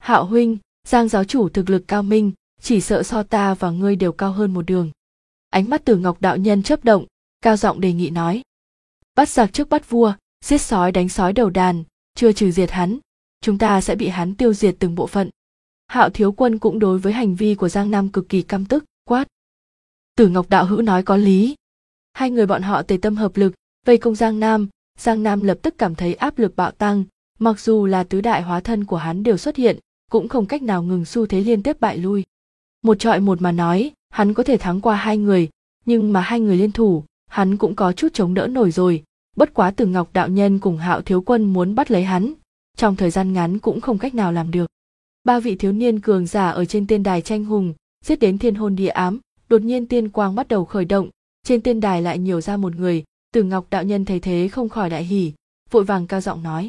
Hạo huynh, Giang giáo chủ thực lực cao minh, chỉ sợ so ta và ngươi đều cao hơn một đường. Ánh mắt Tử Ngọc đạo nhân chớp động, cao giọng đề nghị nói. Bắt giặc trước bắt vua, giết sói đánh sói đầu đàn, chưa trừ diệt hắn, chúng ta sẽ bị hắn tiêu diệt từng bộ phận. Hạo thiếu quân cũng đối với hành vi của Giang Nam cực kỳ căm tức, quát. Tử Ngọc đạo hữu nói có lý. Hai người bọn họ tề tâm hợp lực, vây công Giang Nam lập tức cảm thấy áp lực bạo tăng, mặc dù là tứ đại hóa thân của hắn đều xuất hiện, cũng không cách nào ngừng xu thế liên tiếp bại lui. Một trọi một mà nói, hắn có thể thắng qua hai người, nhưng mà hai người liên thủ, hắn cũng có chút chống đỡ nổi rồi, bất quá Tử Ngọc đạo nhân cùng Hạo thiếu quân muốn bắt lấy hắn, trong thời gian ngắn cũng không cách nào làm được. Ba vị thiếu niên cường giả ở trên tiên đài tranh hùng, giết đến thiên hôn địa ám, đột nhiên tiên quang bắt đầu khởi động, trên tiên đài lại nhiều ra một người, Tử Ngọc đạo nhân thấy thế không khỏi đại hỉ, vội vàng cao giọng nói.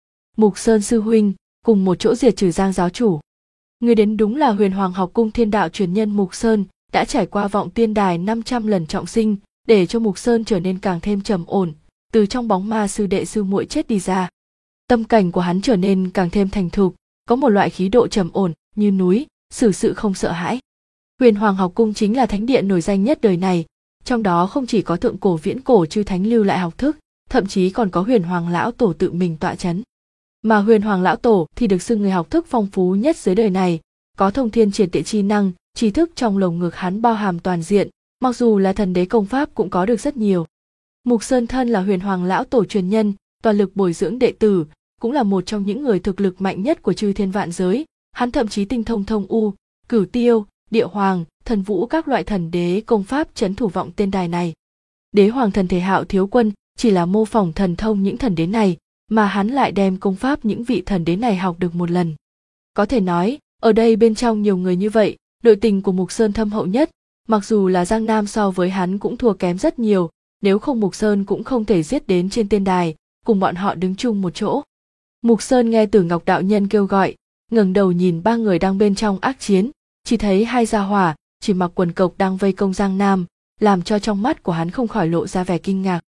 Mục Sơn sư huynh, cùng một chỗ diệt trừ Giang giáo chủ. Người đến đúng là Huyền Hoàng học cung thiên đạo truyền nhân Mục Sơn, đã trải qua vọng tiên đài 500 lần trọng sinh, để cho Mục Sơn trở nên càng thêm trầm ổn, từ trong bóng ma sư đệ sư muội chết đi ra. Tâm cảnh của hắn trở nên càng thêm thành thục, có một loại khí độ trầm ổn, như núi, xử sự không sợ hãi. Huyền Hoàng học cung chính là thánh địa nổi danh nhất đời này, trong đó không chỉ có thượng cổ viễn cổ chư thánh lưu lại học thức, thậm chí còn có Huyền Hoàng lão tổ tự mình tọa chấn. Mà Huyền Hoàng lão tổ thì được xưng người học thức phong phú nhất dưới đời này, có thông thiên triệt địa chi năng, tri thức trong lồng ngực hắn bao hàm toàn diện, mặc dù là thần đế công pháp cũng có được rất nhiều. Mục Sơn thân là Huyền Hoàng lão tổ truyền nhân, toàn lực bồi dưỡng đệ tử, cũng là một trong những người thực lực mạnh nhất của chư thiên vạn giới, hắn thậm chí tinh thông thông u, cửu tiêu, địa hoàng, thần vũ các loại thần đế công pháp trấn thủ vọng tiên đài này. Đế hoàng thần thể Hạo thiếu quân chỉ là mô phỏng thần thông những thần đế này, mà hắn lại đem công pháp những vị thần đế này học được một lần. Có thể nói, ở đây bên trong nhiều người như vậy, nội tình của Mục Sơn thâm hậu nhất, mặc dù là Giang Nam so với hắn cũng thua kém rất nhiều, nếu không Mục Sơn cũng không thể giết đến trên tiên đài, cùng bọn họ đứng chung một chỗ. Mục Sơn nghe Tử Ngọc đạo nhân kêu gọi, ngẩng đầu nhìn ba người đang bên trong ác chiến, chỉ thấy hai gia hỏa chỉ mặc quần cộc đang vây công Giang Nam, làm cho trong mắt của hắn không khỏi lộ ra vẻ kinh ngạc.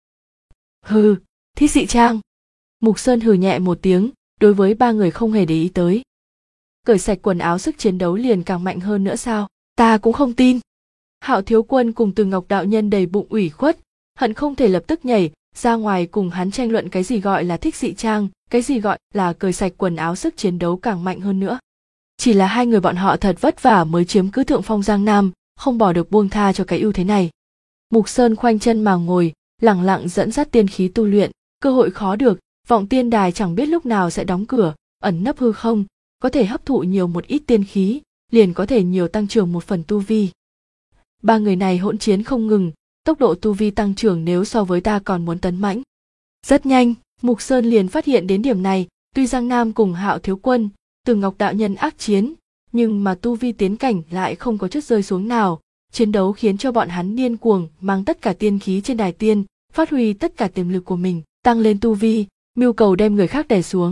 Hừ, Thích Dị Trang. Mục Sơn hừ nhẹ một tiếng, đối với ba người không hề để ý tới. Cởi sạch quần áo sức chiến đấu liền càng mạnh hơn nữa sao? Ta cũng không tin. Hạo thiếu quân cùng Tử Ngọc đạo nhân đầy bụng ủy khuất, hận không thể lập tức nhảy ra ngoài cùng hắn tranh luận cái gì gọi là thích dị trang, cái gì gọi là cởi sạch quần áo sức chiến đấu càng mạnh hơn nữa. Chỉ là hai người bọn họ thật vất vả mới chiếm cứ thượng phong Giang Nam, không bỏ được buông tha cho cái ưu thế này. Mục Sơn khoanh chân mà ngồi, lẳng lặng dẫn dắt tiên khí tu luyện, cơ hội khó được, vọng tiên đài chẳng biết lúc nào sẽ đóng cửa, ẩn nấp hư không, có thể hấp thụ nhiều một ít tiên khí, liền có thể nhiều tăng trưởng một phần tu vi. Ba người này hỗn chiến không ngừng, tốc độ tu vi tăng trưởng nếu so với ta còn muốn tấn mãnh. Rất nhanh, Mục Sơn liền phát hiện đến điểm này, tuy Giang Nam cùng Hạo thiếu quân, Tử Ngọc đạo nhân ác chiến, nhưng mà tu vi tiến cảnh lại không có chút rơi xuống nào, chiến đấu khiến cho bọn hắn điên cuồng mang tất cả tiên khí trên đài tiên, phát huy tất cả tiềm lực của mình, tăng lên tu vi, mưu cầu đem người khác đè xuống.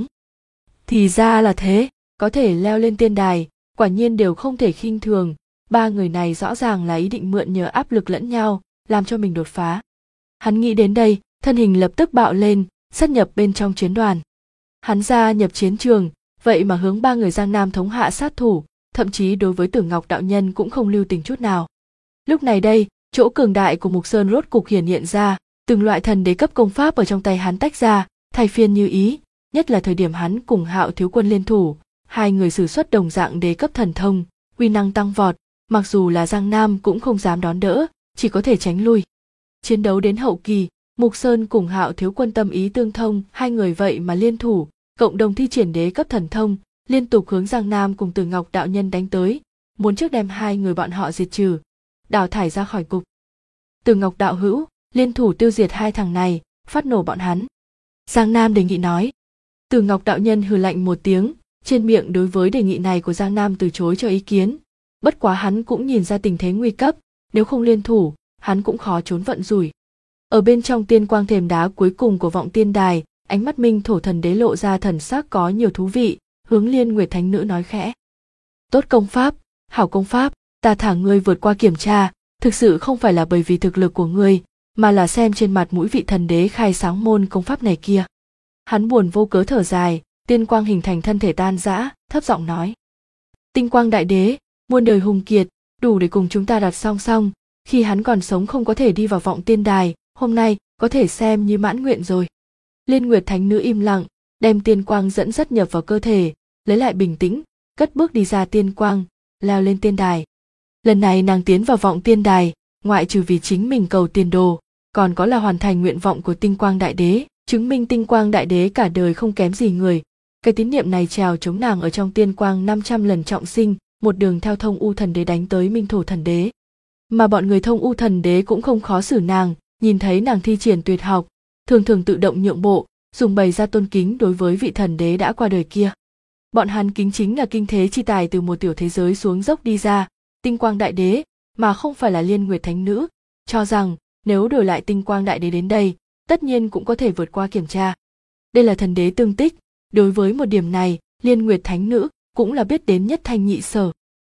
Thì ra là thế, có thể leo lên tiên đài, quả nhiên đều không thể khinh thường, ba người này rõ ràng là ý định mượn nhờ áp lực lẫn nhau, làm cho mình đột phá. Hắn nghĩ đến đây, thân hình lập tức bạo lên, sát nhập bên trong chiến đoàn. Hắn gia nhập chiến trường, vậy mà hướng ba người Giang Nam thống hạ sát thủ, thậm chí đối với Tử Ngọc đạo nhân cũng không lưu tình chút nào. Lúc này đây, chỗ cường đại của Mục Sơn rốt cục hiển hiện ra, từng loại thần đế cấp công pháp ở trong tay hắn tách ra, thay phiên như ý, nhất là thời điểm hắn cùng Hạo thiếu quân liên thủ, hai người sử xuất đồng dạng đế cấp thần thông, uy năng tăng vọt, mặc dù là Giang Nam cũng không dám đón đỡ, chỉ có thể tránh lui. Chiến đấu đến hậu kỳ, Mục Sơn cùng Hạo thiếu quân tâm ý tương thông, hai người vậy mà liên thủ, cộng đồng thi triển đế cấp thần thông, liên tục hướng Giang Nam cùng Tử Ngọc đạo nhân đánh tới, muốn trước đem hai người bọn họ diệt trừ, đào thải ra khỏi cục. Tử Ngọc đạo hữu, liên thủ tiêu diệt hai thằng này, phát nổ bọn hắn. Giang Nam đề nghị nói. Tử Ngọc đạo nhân hừ lạnh một tiếng, trên miệng đối với đề nghị này của Giang Nam từ chối cho ý kiến. Bất quá hắn cũng nhìn ra tình thế nguy cấp, nếu không liên thủ, hắn cũng khó trốn vận rủi. Ở bên trong tiên quang thềm đá cuối cùng của vọng tiên đài, ánh mắt Minh Thổ thần đế lộ ra thần sắc có nhiều thú vị, hướng Liên Nguyệt thánh nữ nói khẽ. Tốt công pháp, hảo công pháp, ta thả ngươi vượt qua kiểm tra, thực sự không phải là bởi vì thực lực của ngươi, mà là xem trên mặt mũi vị thần đế khai sáng môn công pháp này kia. Hắn buồn vô cớ thở dài, tiên quang hình thành thân thể tan rã, thấp giọng nói. Tinh quang đại đế, muôn đời hùng kiệt, đủ để cùng chúng ta đặt song song, khi hắn còn sống không có thể đi vào vọng tiên đài, hôm nay có thể xem như mãn nguyện rồi. Liên Nguyệt Thánh Nữ im lặng, đem tiên quang dẫn dắt nhập vào cơ thể, lấy lại bình tĩnh, cất bước đi ra tiên quang, leo lên tiên đài. Lần này nàng tiến vào vọng tiên đài, ngoại trừ vì chính mình cầu tiền đồ, còn có là hoàn thành nguyện vọng của tinh quang đại đế, chứng minh tinh quang đại đế cả đời không kém gì người. Cái tín niệm này trèo chống nàng ở trong tiên quang 500 lần trọng sinh, một đường theo Thông U thần đế đánh tới Minh Thổ thần đế. Mà bọn người Thông U thần đế cũng không khó xử nàng, nhìn thấy nàng thi triển tuyệt học, thường thường tự động nhượng bộ, dùng bày ra tôn kính đối với vị thần đế đã qua đời kia. Bọn hắn kính chính là kinh thế chi tài từ một tiểu thế giới xuống dốc đi ra, tinh quang đại đế, mà không phải là Liên Nguyệt Thánh Nữ, cho rằng nếu đổi lại tinh quang đại đế đến đây, tất nhiên cũng có thể vượt qua kiểm tra. Đây là thần đế tương tích, đối với một điểm này, Liên Nguyệt Thánh Nữ cũng là biết đến nhất thanh nhị sở.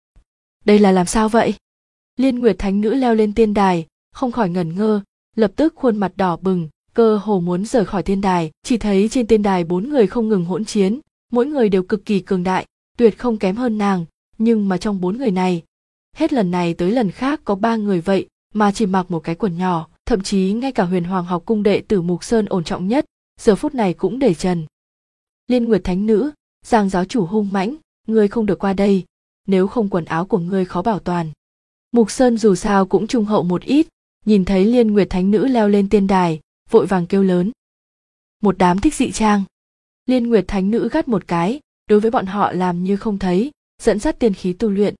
Đây là làm sao vậy? Liên Nguyệt Thánh Nữ leo lên tiên đài, không khỏi ngẩn ngơ, lập tức khuôn mặt đỏ bừng, cơ hồ muốn rời khỏi tiên đài, chỉ thấy trên tiên đài 4 người không ngừng hỗn chiến, mỗi người đều cực kỳ cường đại, tuyệt không kém hơn nàng, nhưng mà trong 4 người này, hết lần này tới lần khác có 3 người vậy mà chỉ mặc một cái quần nhỏ, thậm chí ngay cả Huyền Hoàng học cung đệ tử Mục Sơn ổn trọng nhất, giờ phút này cũng để trần. Liên Nguyệt Thánh Nữ, Giang giáo chủ hung mãnh, ngươi không được qua đây, nếu không quần áo của ngươi khó bảo toàn. Mục Sơn dù sao cũng trung hậu một ít, nhìn thấy Liên Nguyệt Thánh Nữ leo lên tiên đài, vội vàng kêu lớn. Một đám thích dị trang. Liên Nguyệt Thánh Nữ gắt một cái, đối với bọn họ làm như không thấy, dẫn dắt tiên khí tu luyện.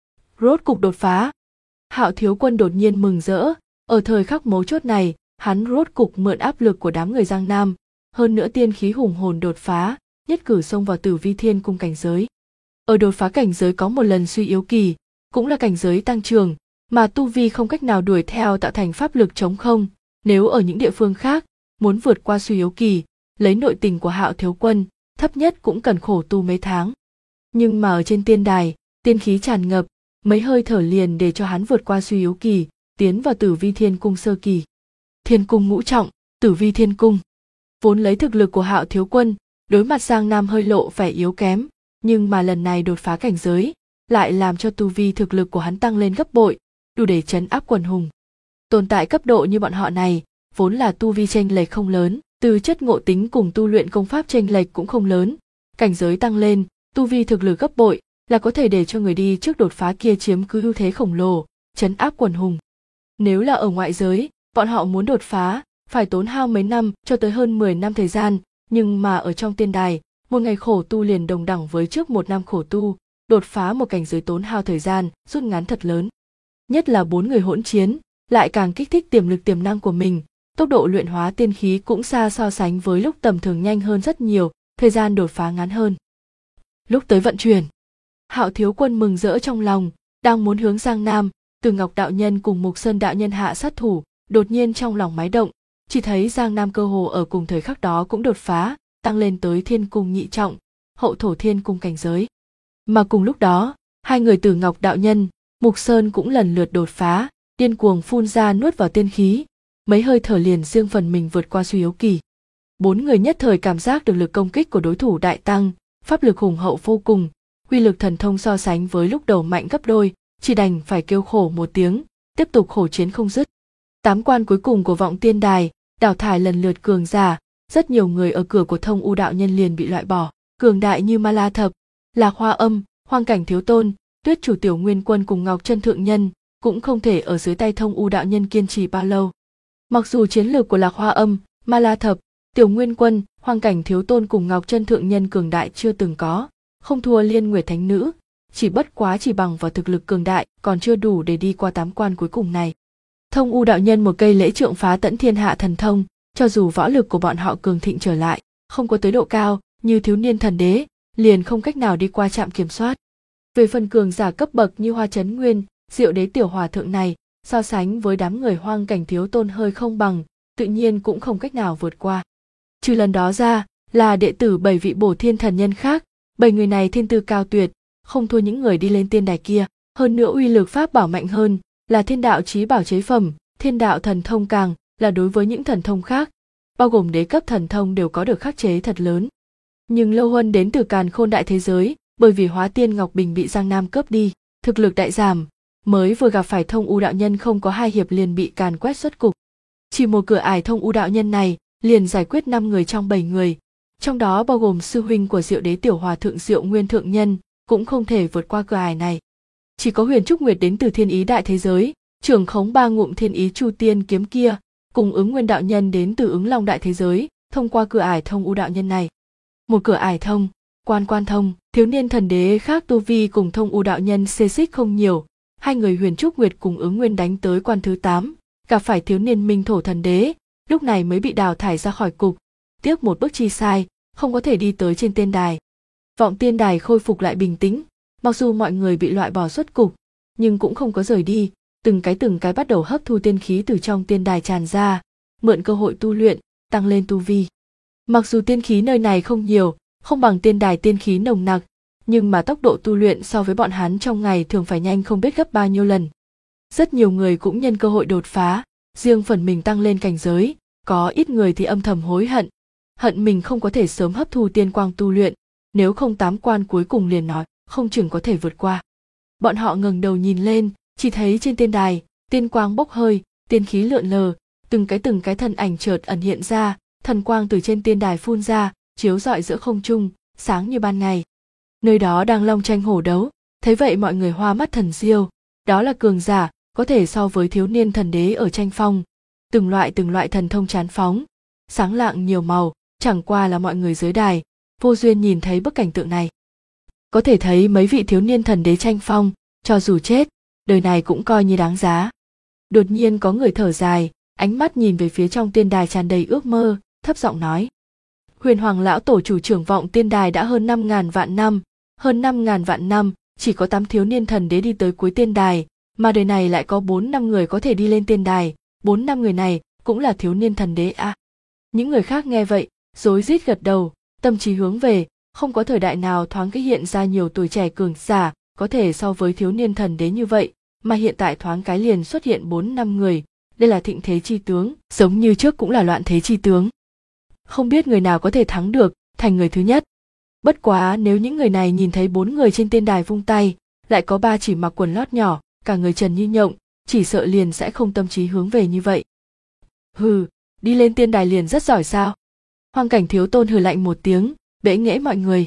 Rốt cục đột phá. Hạo Thiếu Quân đột nhiên mừng rỡ, ở thời khắc mấu chốt này, hắn rốt cục mượn áp lực của đám người Giang Nam, hơn nữa tiên khí hùng hồn đột phá, nhất cử xông vào Tử Vi Thiên Cung cảnh giới. Ở đột phá cảnh giới có một lần suy yếu kỳ, cũng là cảnh giới tăng trưởng, mà tu vi không cách nào đuổi theo tạo thành pháp lực trống không. Nếu ở những địa phương khác, muốn vượt qua suy yếu kỳ, lấy nội tình của Hạo Thiếu Quân, thấp nhất cũng cần khổ tu mấy tháng. Nhưng mà ở trên tiên đài, tiên khí tràn ngập, mấy hơi thở liền để cho hắn vượt qua suy yếu kỳ, tiến vào Tử Vi Thiên Cung sơ kỳ. Thiên Cung ngũ trọng, Tử Vi Thiên Cung. Vốn lấy thực lực của Hạo Thiếu Quân, đối mặt Giang Nam hơi lộ vẻ yếu kém, nhưng mà lần này đột phá cảnh giới, lại làm cho tu vi thực lực của hắn tăng lên gấp bội, đủ để trấn áp quần hùng. Tồn tại cấp độ như bọn họ này, vốn là tu vi chênh lệch không lớn, từ chất ngộ tính cùng tu luyện công pháp chênh lệch cũng không lớn, cảnh giới tăng lên, tu vi thực lực gấp bội, là có thể để cho người đi trước đột phá kia chiếm cứ ưu thế khổng lồ, trấn áp quần hùng. Nếu là ở ngoại giới, bọn họ muốn đột phá, phải tốn hao mấy năm cho tới hơn 10 năm thời gian, nhưng mà ở trong tiên đài, một ngày khổ tu liền đồng đẳng với trước 1 năm khổ tu, đột phá một cảnh giới tốn hao thời gian, rút ngắn thật lớn. Nhất là 4 người hỗn chiến, lại càng kích thích tiềm lực tiềm năng của mình, tốc độ luyện hóa tiên khí cũng xa so sánh với lúc tầm thường nhanh hơn rất nhiều, thời gian đột phá ngắn hơn. Lúc tới vận chuyển, Hạo Thiếu Quân mừng rỡ trong lòng, đang muốn hướng Giang Nam, Từ Ngọc đạo nhân cùng Mục Sơn đạo nhân hạ sát thủ, đột nhiên trong lòng máy động, chỉ thấy Giang Nam cơ hồ ở cùng thời khắc đó cũng đột phá, tăng lên tới Thiên Cung nhị trọng, Hậu Thổ Thiên Cung cảnh giới. Mà cùng lúc đó, hai người Từ Ngọc đạo nhân, Mục Sơn cũng lần lượt đột phá, điên cuồng phun ra nuốt vào tiên khí, mấy hơi thở liền riêng phần mình vượt qua suy yếu kỳ. 4 người nhất thời cảm giác được lực công kích của đối thủ đại tăng, pháp lực hùng hậu vô cùng, uy lực thần thông so sánh với lúc đầu mạnh gấp đôi, chỉ đành phải kêu khổ một tiếng, tiếp tục khổ chiến không dứt. 8 quan cuối cùng của vọng tiên đài, đào thải lần lượt cường giả, rất nhiều người ở cửa của Thông U đạo nhân liền bị loại bỏ, cường đại như Ma La Thập, Lạc Hoa Âm, Hoang Cảnh Thiếu Tôn, Tuyết Chủ Tiểu Nguyên Quân cùng Ngọc Chân Thượng Nhân, cũng không thể ở dưới tay Thông U đạo nhân kiên trì bao lâu. Mặc dù chiến lược của Lạc Hoa Âm, Ma La Thập, Tiểu Nguyên Quân, Hoang Cảnh Thiếu Tôn cùng Ngọc Chân Thượng Nhân cường đại chưa từng có, không thua Liên Nguyệt Thánh Nữ, chỉ bất quá chỉ bằng vào thực lực cường đại còn chưa đủ để đi qua 8 quan cuối cùng này. Thông U đạo nhân một cây lễ trượng phá tận thiên hạ thần thông, cho dù võ lực của bọn họ cường thịnh trở lại, không có tới độ cao như thiếu niên thần đế, liền không cách nào đi qua trạm kiểm soát. Về phần cường giả cấp bậc như Hoa Chấn Nguyên, Diệu Đế tiểu hòa thượng này, so sánh với đám người Hoang Cảnh Thiếu Tôn hơi không bằng, tự nhiên cũng không cách nào vượt qua. Trừ lần đó ra, là đệ tử 7 vị Bổ Thiên thần nhân khác, 7 người này thiên tư cao tuyệt, không thua những người đi lên tiên đài kia, hơn nữa uy lực pháp bảo mạnh hơn, là thiên đạo chí bảo chế phẩm, thiên đạo thần thông càng là đối với những thần thông khác, bao gồm đế cấp thần thông đều có được khắc chế thật lớn. Nhưng Lâu Huân đến từ Càn Khôn đại thế giới, bởi vì Hóa Tiên Ngọc Bình bị Giang Nam cướp đi, thực lực đại giảm, mới vừa gặp phải Thông U đạo nhân không có 2 hiệp liền bị càn quét xuất cục. Chỉ một cửa ải Thông U đạo nhân này liền giải quyết 5 người trong 7 người, trong đó bao gồm sư huynh của Diệu Đế Tiểu Hòa Thượng Diệu Nguyên thượng nhân, cũng không thể vượt qua cửa ải này. Chỉ có Huyền Trúc Nguyệt đến từ Thiên Ý đại thế giới, trưởng khống 3 ngụm Thiên Ý Chu Tiên kiếm kia, cùng Ứng Nguyên đạo nhân đến từ Ứng Long đại thế giới, thông qua cửa ải Thông U đạo nhân này. Một cửa ải thông, quan thông, thiếu niên thần đế khác tu vi cùng Thông U đạo nhân xê xích không nhiều, 2 người Huyền Trúc Nguyệt cùng Ứng Nguyên đánh tới quan thứ 8, gặp phải thiếu niên Minh Thổ thần đế, lúc này mới bị đào thải ra khỏi cục, tiếc một bước chi sai, không có thể đi tới trên tiên đài. Vọng tiên đài khôi phục lại bình tĩnh, mặc dù mọi người bị loại bỏ xuất cục, nhưng cũng không có rời đi, từng cái bắt đầu hấp thu tiên khí từ trong tiên đài tràn ra, mượn cơ hội tu luyện, tăng lên tu vi. Mặc dù tiên khí nơi này không nhiều, không bằng tiên đài tiên khí nồng nặc, nhưng mà tốc độ tu luyện so với bọn hắn trong ngày thường phải nhanh không biết gấp bao nhiêu lần. Rất nhiều người cũng nhân cơ hội đột phá, riêng phần mình tăng lên cảnh giới, có ít người thì âm thầm hối hận, hận mình không có thể sớm hấp thu tiên quang tu luyện, nếu không 8 quan cuối cùng liền nói, không chừng có thể vượt qua. Bọn họ ngẩng đầu nhìn lên, chỉ thấy trên tiên đài, tiên quang bốc hơi, tiên khí lượn lờ, từng cái thân ảnh chợt ẩn hiện ra, thần quang từ trên tiên đài phun ra, chiếu rọi giữa không trung, sáng như ban ngày. Nơi đó đang long tranh hổ đấu, thấy vậy mọi người hoa mắt thần diêu, đó là cường giả, có thể so với thiếu niên thần đế ở tranh phong, từng loại thần thông chán phóng, sáng lạng nhiều màu, chẳng qua là mọi người dưới đài, vô duyên nhìn thấy bức cảnh tượng này. Có thể thấy mấy vị thiếu niên thần đế tranh phong, cho dù chết, đời này cũng coi như đáng giá. Đột nhiên có người thở dài, ánh mắt nhìn về phía trong tiên đài tràn đầy ước mơ, thấp giọng nói. Huyền Hoàng lão tổ chủ trưởng Vọng tiên đài đã hơn 5.000 vạn năm, hơn 5.000 vạn năm, chỉ có 8 thiếu niên thần đế đi tới cuối tiên đài, mà đời này lại có 4-5 người có thể đi lên tiên đài, 4-5 người này cũng là thiếu niên thần đế à. Những người khác nghe vậy, rối rít gật đầu, tâm trí hướng về, không có thời đại nào thoáng cái hiện ra nhiều tuổi trẻ cường giả, có thể so với thiếu niên thần đế như vậy, mà hiện tại thoáng cái liền xuất hiện 4-5 người, đây là thịnh thế chi tướng, giống như trước cũng là loạn thế chi tướng. Không biết người nào có thể thắng được, thành người thứ nhất. Bất quá nếu những người này nhìn thấy 4 người trên tiên đài vung tay, lại có 3 chỉ mặc quần lót nhỏ, cả người trần như nhộng, chỉ sợ liền sẽ không tâm trí hướng về như vậy. Hừ, đi lên tiên đài liền rất giỏi sao? Hoang Cảnh Thiếu Tôn hừ lạnh một tiếng, bẽ nghễ mọi người.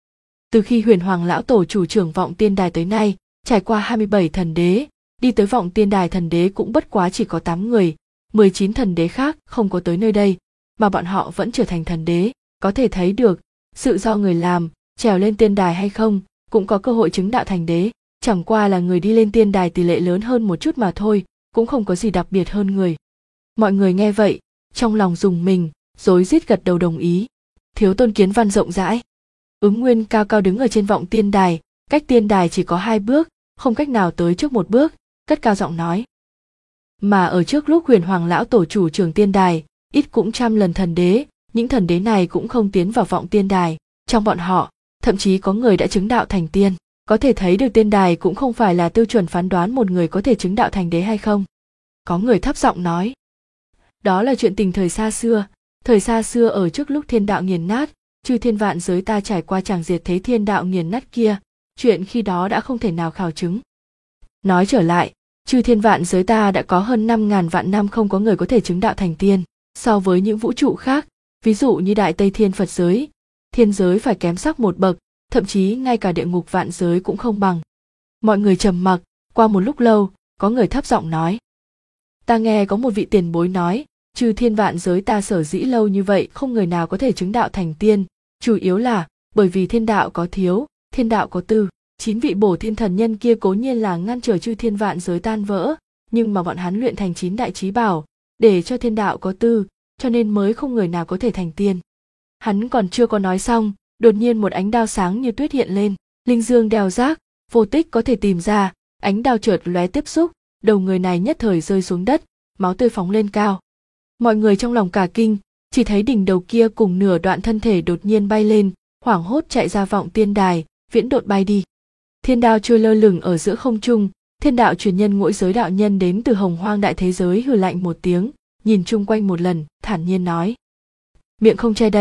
Từ khi Huyền Hoàng lão tổ chủ trưởng Vọng tiên đài tới nay, trải qua 27 thần đế, đi tới Vọng tiên đài thần đế cũng bất quá chỉ có 8 người, 19 thần đế khác không có tới nơi đây, mà bọn họ vẫn trở thành thần đế, có thể thấy được, sự do người làm, trèo lên tiên đài hay không, cũng có cơ hội chứng đạo thành đế, chẳng qua là người đi lên tiên đài tỷ lệ lớn hơn một chút mà thôi, cũng không có gì đặc biệt hơn người. Mọi người nghe vậy, trong lòng rùng mình, rối rít gật đầu đồng ý. Thiếu Tôn kiến văn rộng rãi. Ứng Nguyên cao cao đứng ở trên Vọng tiên đài, cách tiên đài chỉ có 2 bước, không cách nào tới trước 1 bước, cất cao giọng nói. Mà ở trước lúc Huyền Hoàng lão tổ chủ trưởng tiên đài, ít cũng trăm lần thần đế, những thần đế này cũng không tiến vào Vọng tiên đài, trong bọn họ, thậm chí có người đã chứng đạo thành tiên, có thể thấy được tiên đài cũng không phải là tiêu chuẩn phán đoán một người có thể chứng đạo thành đế hay không. Có người thấp giọng nói. Đó là chuyện tình thời xa xưa ở trước lúc thiên đạo nghiền nát, chư thiên vạn giới ta trải qua tràng diệt thế thiên đạo nghiền nát kia, chuyện khi đó đã không thể nào khảo chứng. Nói trở lại, chư thiên vạn giới ta đã có hơn 5.000 vạn năm không có người có thể chứng đạo thành tiên, so với những vũ trụ khác, ví dụ như Đại Tây Thiên Phật giới, thiên giới phải kém sắc một bậc, thậm chí ngay cả địa ngục vạn giới cũng không bằng. Mọi người trầm mặc, qua một lúc lâu, có người thấp giọng nói. Ta nghe có một vị tiền bối nói, chư thiên vạn giới ta sở dĩ lâu như vậy không người nào có thể chứng đạo thành tiên, chủ yếu là bởi vì thiên đạo có thiếu, thiên đạo có tư. 9 vị bổ thiên thần nhân kia cố nhiên là ngăn trở chư thiên vạn giới tan vỡ, nhưng mà bọn hắn luyện thành 9 đại chí bảo, để cho thiên đạo có tư, cho nên mới không người nào có thể thành tiên. Hắn còn chưa có nói xong, đột nhiên một ánh đao sáng như tuyết hiện lên, linh dương đèo rác, vô tích có thể tìm ra, ánh đao chợt lóe tiếp xúc, đầu người này nhất thời rơi xuống đất, máu tươi phóng lên cao. Mọi người trong lòng cả kinh, chỉ thấy đỉnh đầu kia cùng nửa đoạn thân thể đột nhiên bay lên, hoảng hốt chạy ra Vọng tiên đài, viễn độn bay đi. Thiên đao trôi lơ lửng ở giữa không trung, thiên đạo truyền nhân Ngũ Giới đạo nhân đến từ Hồng Hoang đại thế giới hừ lạnh một tiếng, nhìn chung quanh một lần, thản nhiên nói: miệng không che đậy,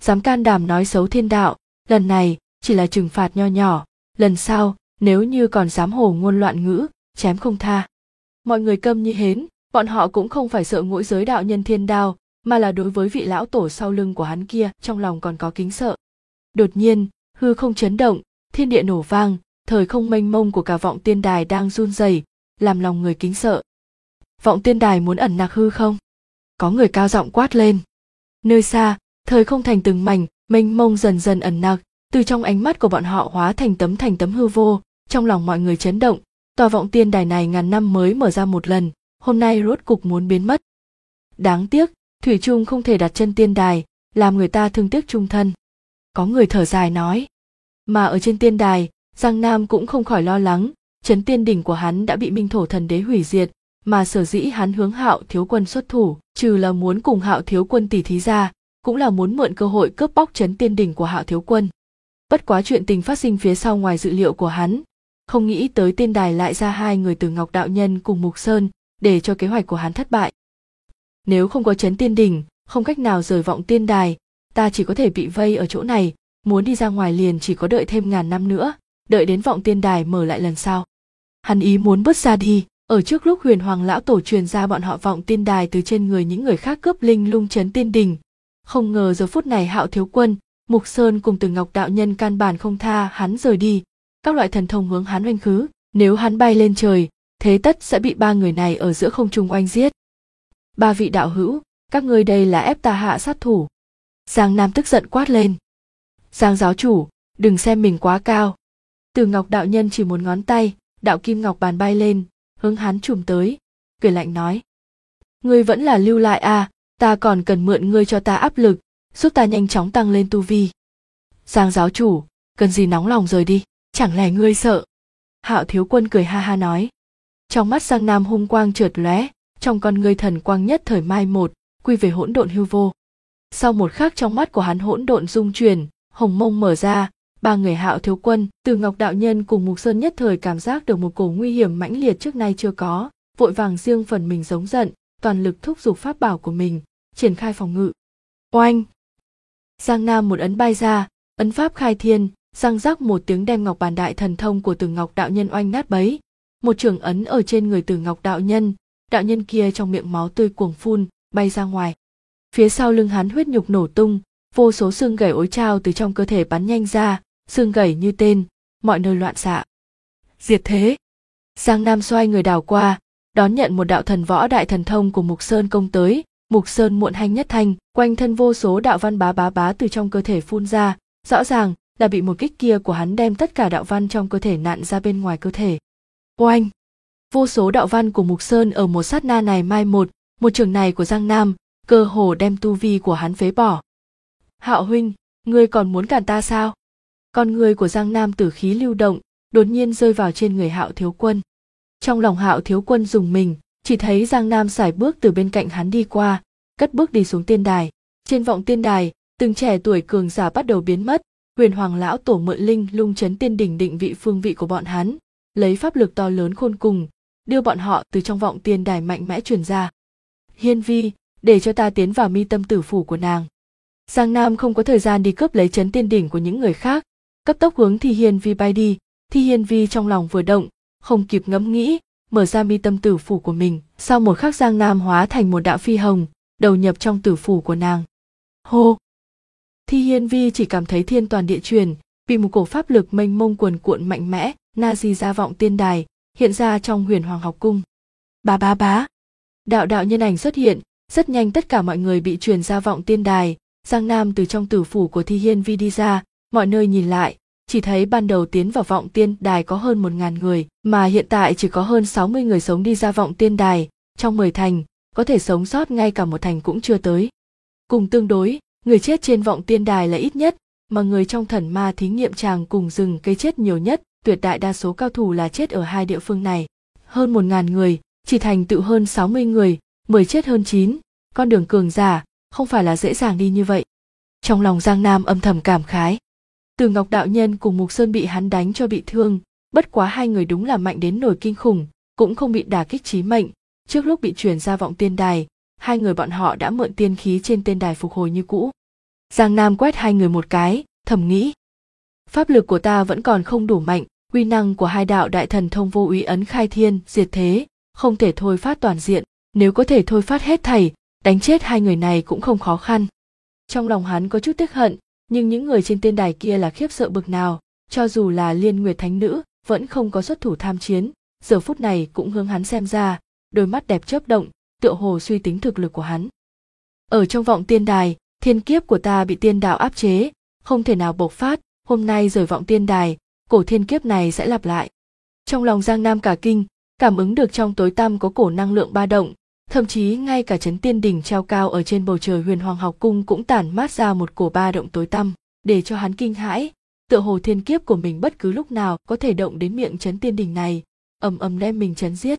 dám can đảm nói xấu thiên đạo, lần này chỉ là trừng phạt nho nhỏ, lần sau nếu như còn dám hồ ngôn loạn ngữ, chém không tha. Mọi người câm như hến, bọn họ cũng không phải sợ ngũ giới đạo nhân thiên đao, mà là đối với vị lão tổ sau lưng của hắn kia trong lòng còn có kính sợ. Đột nhiên, hư không chấn động, thiên địa nổ vang, thời không mênh mông của cả vọng tiên đài đang run rẩy, làm lòng người kính sợ. Vọng tiên đài muốn ẩn nặc hư không? Có người cao giọng quát lên. Nơi xa, thời không thành từng mảnh, mênh mông dần dần ẩn nặc, từ trong ánh mắt của bọn họ hóa thành tấm hư vô, trong lòng mọi người chấn động, tòa vọng tiên đài này ngàn năm mới mở ra một lần, hôm nay rốt cục muốn biến mất. Đáng tiếc, thủy chung không thể đặt chân tiên đài, làm người ta thương tiếc chung thân. Có người thở dài nói. Mà ở trên tiên đài, Giang Nam cũng không khỏi lo lắng, trấn tiên đỉnh của hắn đã bị Minh Thổ Thần Đế hủy diệt, mà sở dĩ hắn hướng Hạo Thiếu Quân xuất thủ, trừ là muốn cùng Hạo Thiếu Quân tỉ thí ra, cũng là muốn mượn cơ hội cướp bóc trấn tiên đỉnh của Hạo Thiếu Quân. Bất quá chuyện tình phát sinh phía sau ngoài dự liệu của hắn, không nghĩ tới tiên đài lại ra hai người Từ Ngọc đạo nhân cùng Mục Sơn, để cho kế hoạch của hắn thất bại. Nếu không có trấn tiên đỉnh, không cách nào rời vọng tiên đài, ta chỉ có thể bị vây ở chỗ này, muốn đi ra ngoài liền chỉ có đợi thêm ngàn năm nữa, đợi đến vọng tiên đài mở lại lần sau. Hắn ý muốn bước ra đi, ở trước lúc Huyền Hoàng lão tổ truyền ra bọn họ vọng tiên đài từ trên người những người khác cướp linh lung trấn tiên đỉnh. Không ngờ giờ phút này Hạo Thiếu Quân, Mục Sơn cùng Từ Ngọc đạo nhân căn bản không tha hắn rời đi, các loại thần thông hướng hắn oanh khứ, nếu hắn bay lên trời, thế tất sẽ bị ba người này ở giữa không trung oanh giết. Ba vị đạo hữu, các ngươi đây là ép ta hạ sát thủ. Giang Nam tức giận quát lên. Giang giáo chủ, đừng xem mình quá cao. Từ Ngọc đạo nhân chỉ một ngón tay, đạo kim ngọc bàn bay lên, hướng hắn chùm tới, cười lạnh nói. Ngươi vẫn là lưu lại à, ta còn cần mượn ngươi cho ta áp lực, giúp ta nhanh chóng tăng lên tu vi. Giang giáo chủ, cần gì nóng lòng rời đi, chẳng lẽ ngươi sợ? Hạo Thiếu Quân cười ha ha nói. Trong mắt Giang Nam hung quang chợt lóe, trong con ngươi thần quang nhất thời mai một, quy về hỗn độn hư vô. Sau một khắc trong mắt của hắn hỗn độn dung chuyển, hồng mông mở ra, ba người Hạo Thiếu Quân, Từ Ngọc đạo nhân cùng Mục Sơn nhất thời cảm giác được một cổ nguy hiểm mãnh liệt trước nay chưa có, vội vàng riêng phần mình giống giận, toàn lực thúc giục pháp bảo của mình, triển khai phòng ngự. Oanh! Giang Nam một ấn bay ra, ấn pháp khai thiên, răng rắc một tiếng đem ngọc bàn đại thần thông của Từ Ngọc đạo nhân oanh nát bấy. Một trường ấn ở trên người Từ Ngọc đạo nhân kia trong miệng máu tươi cuồng phun, bay ra ngoài. Phía sau lưng hắn huyết nhục nổ tung, vô số xương gãy ối trao từ trong cơ thể bắn nhanh ra, xương gãy như tên, mọi nơi loạn xạ. Diệt thế! Giang Nam xoay người đảo qua, đón nhận một đạo thần võ đại thần thông của Mục Sơn công tới. Mục Sơn muộn hanh nhất thanh, quanh thân vô số đạo văn bá từ trong cơ thể phun ra, rõ ràng là bị một kích kia của hắn đem tất cả đạo văn trong cơ thể nặn ra bên ngoài cơ thể. Oanh! Vô số đạo văn của Mục Sơn ở một sát na này mai một trường này của Giang Nam, cơ hồ đem tu vi của hắn phế bỏ. Hạo huynh, ngươi còn muốn cản ta sao? Con người của Giang Nam tử khí lưu động, đột nhiên rơi vào trên người Hạo Thiếu Quân. Trong lòng Hạo Thiếu Quân rùng mình, chỉ thấy Giang Nam sải bước từ bên cạnh hắn đi qua, cất bước đi xuống tiên đài. Trên vọng tiên đài, từng trẻ tuổi cường giả bắt đầu biến mất, Huyền Hoàng lão tổ mượn linh lung trấn tiên đỉnh định vị phương vị của bọn hắn, lấy pháp lực to lớn khôn cùng, đưa bọn họ từ trong vọng tiên đài mạnh mẽ truyền ra. Hiên Vi, để cho ta tiến vào mi tâm tử phủ của nàng. Giang Nam không có thời gian đi cướp lấy trấn tiên đỉnh của những người khác, cấp tốc hướng Thi Hiên Vi bay đi. Thi Hiên Vi trong lòng vừa động, không kịp ngẫm nghĩ, mở ra mi tâm tử phủ của mình. Sau một khắc Giang Nam hóa thành một đạo phi hồng, đầu nhập trong tử phủ của nàng. Hô! Thi Hiên Vi chỉ cảm thấy thiên toàn địa chuyển, bị một cổ pháp lực mênh mông cuồn cuộn mạnh mẽ, na di ra vọng tiên đài, hiện ra trong Huyền Hoàng học cung. Bá! Đạo nhân ảnh xuất hiện, rất nhanh tất cả mọi người bị truyền ra vọng tiên đài. Giang Nam từ trong tử phủ của Thi Hiên Vi đi ra, mọi nơi nhìn lại, chỉ thấy ban đầu tiến vào vọng tiên đài có hơn 1000 người, mà hiện tại chỉ có hơn 60 người sống đi ra vọng tiên đài, trong 10 thành, có thể sống sót ngay cả một thành cũng chưa tới. Cùng tương đối, người chết trên vọng tiên đài là ít nhất, mà người trong thần ma thí nghiệm tràng cùng rừng cây chết nhiều nhất, tuyệt đại đa số cao thủ là chết ở hai địa phương này. Hơn 1000 người, chỉ thành tựu hơn 60 người, 10 chết hơn 9, con đường cường giả, không phải là dễ dàng đi như vậy. Trong lòng Giang Nam âm thầm cảm khái. Từ Ngọc đạo nhân cùng Mục Sơn bị hắn đánh cho bị thương, bất quá hai người đúng là mạnh đến nổi kinh khủng, cũng không bị đả kích chí mệnh. Trước lúc bị chuyển ra vọng tiên đài, hai người bọn họ đã mượn tiên khí trên tiên đài phục hồi như cũ. Giang Nam quét hai người một cái, thầm nghĩ. Pháp lực của ta vẫn còn không đủ mạnh, uy năng của hai đạo đại thần thông vô úy ấn khai thiên, diệt thế, không thể thôi phát toàn diện, nếu có thể thôi phát hết thảy, đánh chết hai người này cũng không khó khăn. Trong lòng hắn có chút tiếc hận, nhưng những người trên tiên đài kia là khiếp sợ bực nào, cho dù là Liên Nguyệt Thánh Nữ, vẫn không có xuất thủ tham chiến, giờ phút này cũng hướng hắn xem ra, đôi mắt đẹp chớp động, tựa hồ suy tính thực lực của hắn. Ở trong vọng tiên đài, thiên kiếp của ta bị tiên đạo áp chế, không thể nào bộc phát, hôm nay rời vọng tiên đài, cổ thiên kiếp này sẽ lặp lại. Trong lòng Giang Nam cả kinh, cảm ứng được trong tối tăm có cổ năng lượng ba động, thậm chí ngay cả chấn tiên đỉnh treo cao ở trên bầu trời Huyền Hoàng học cung cũng tản mát ra một cổ ba động tối tăm, để cho hắn kinh hãi, tựa hồ thiên kiếp của mình bất cứ lúc nào có thể động đến miệng chấn tiên đỉnh này, ầm ầm đem mình chấn giết.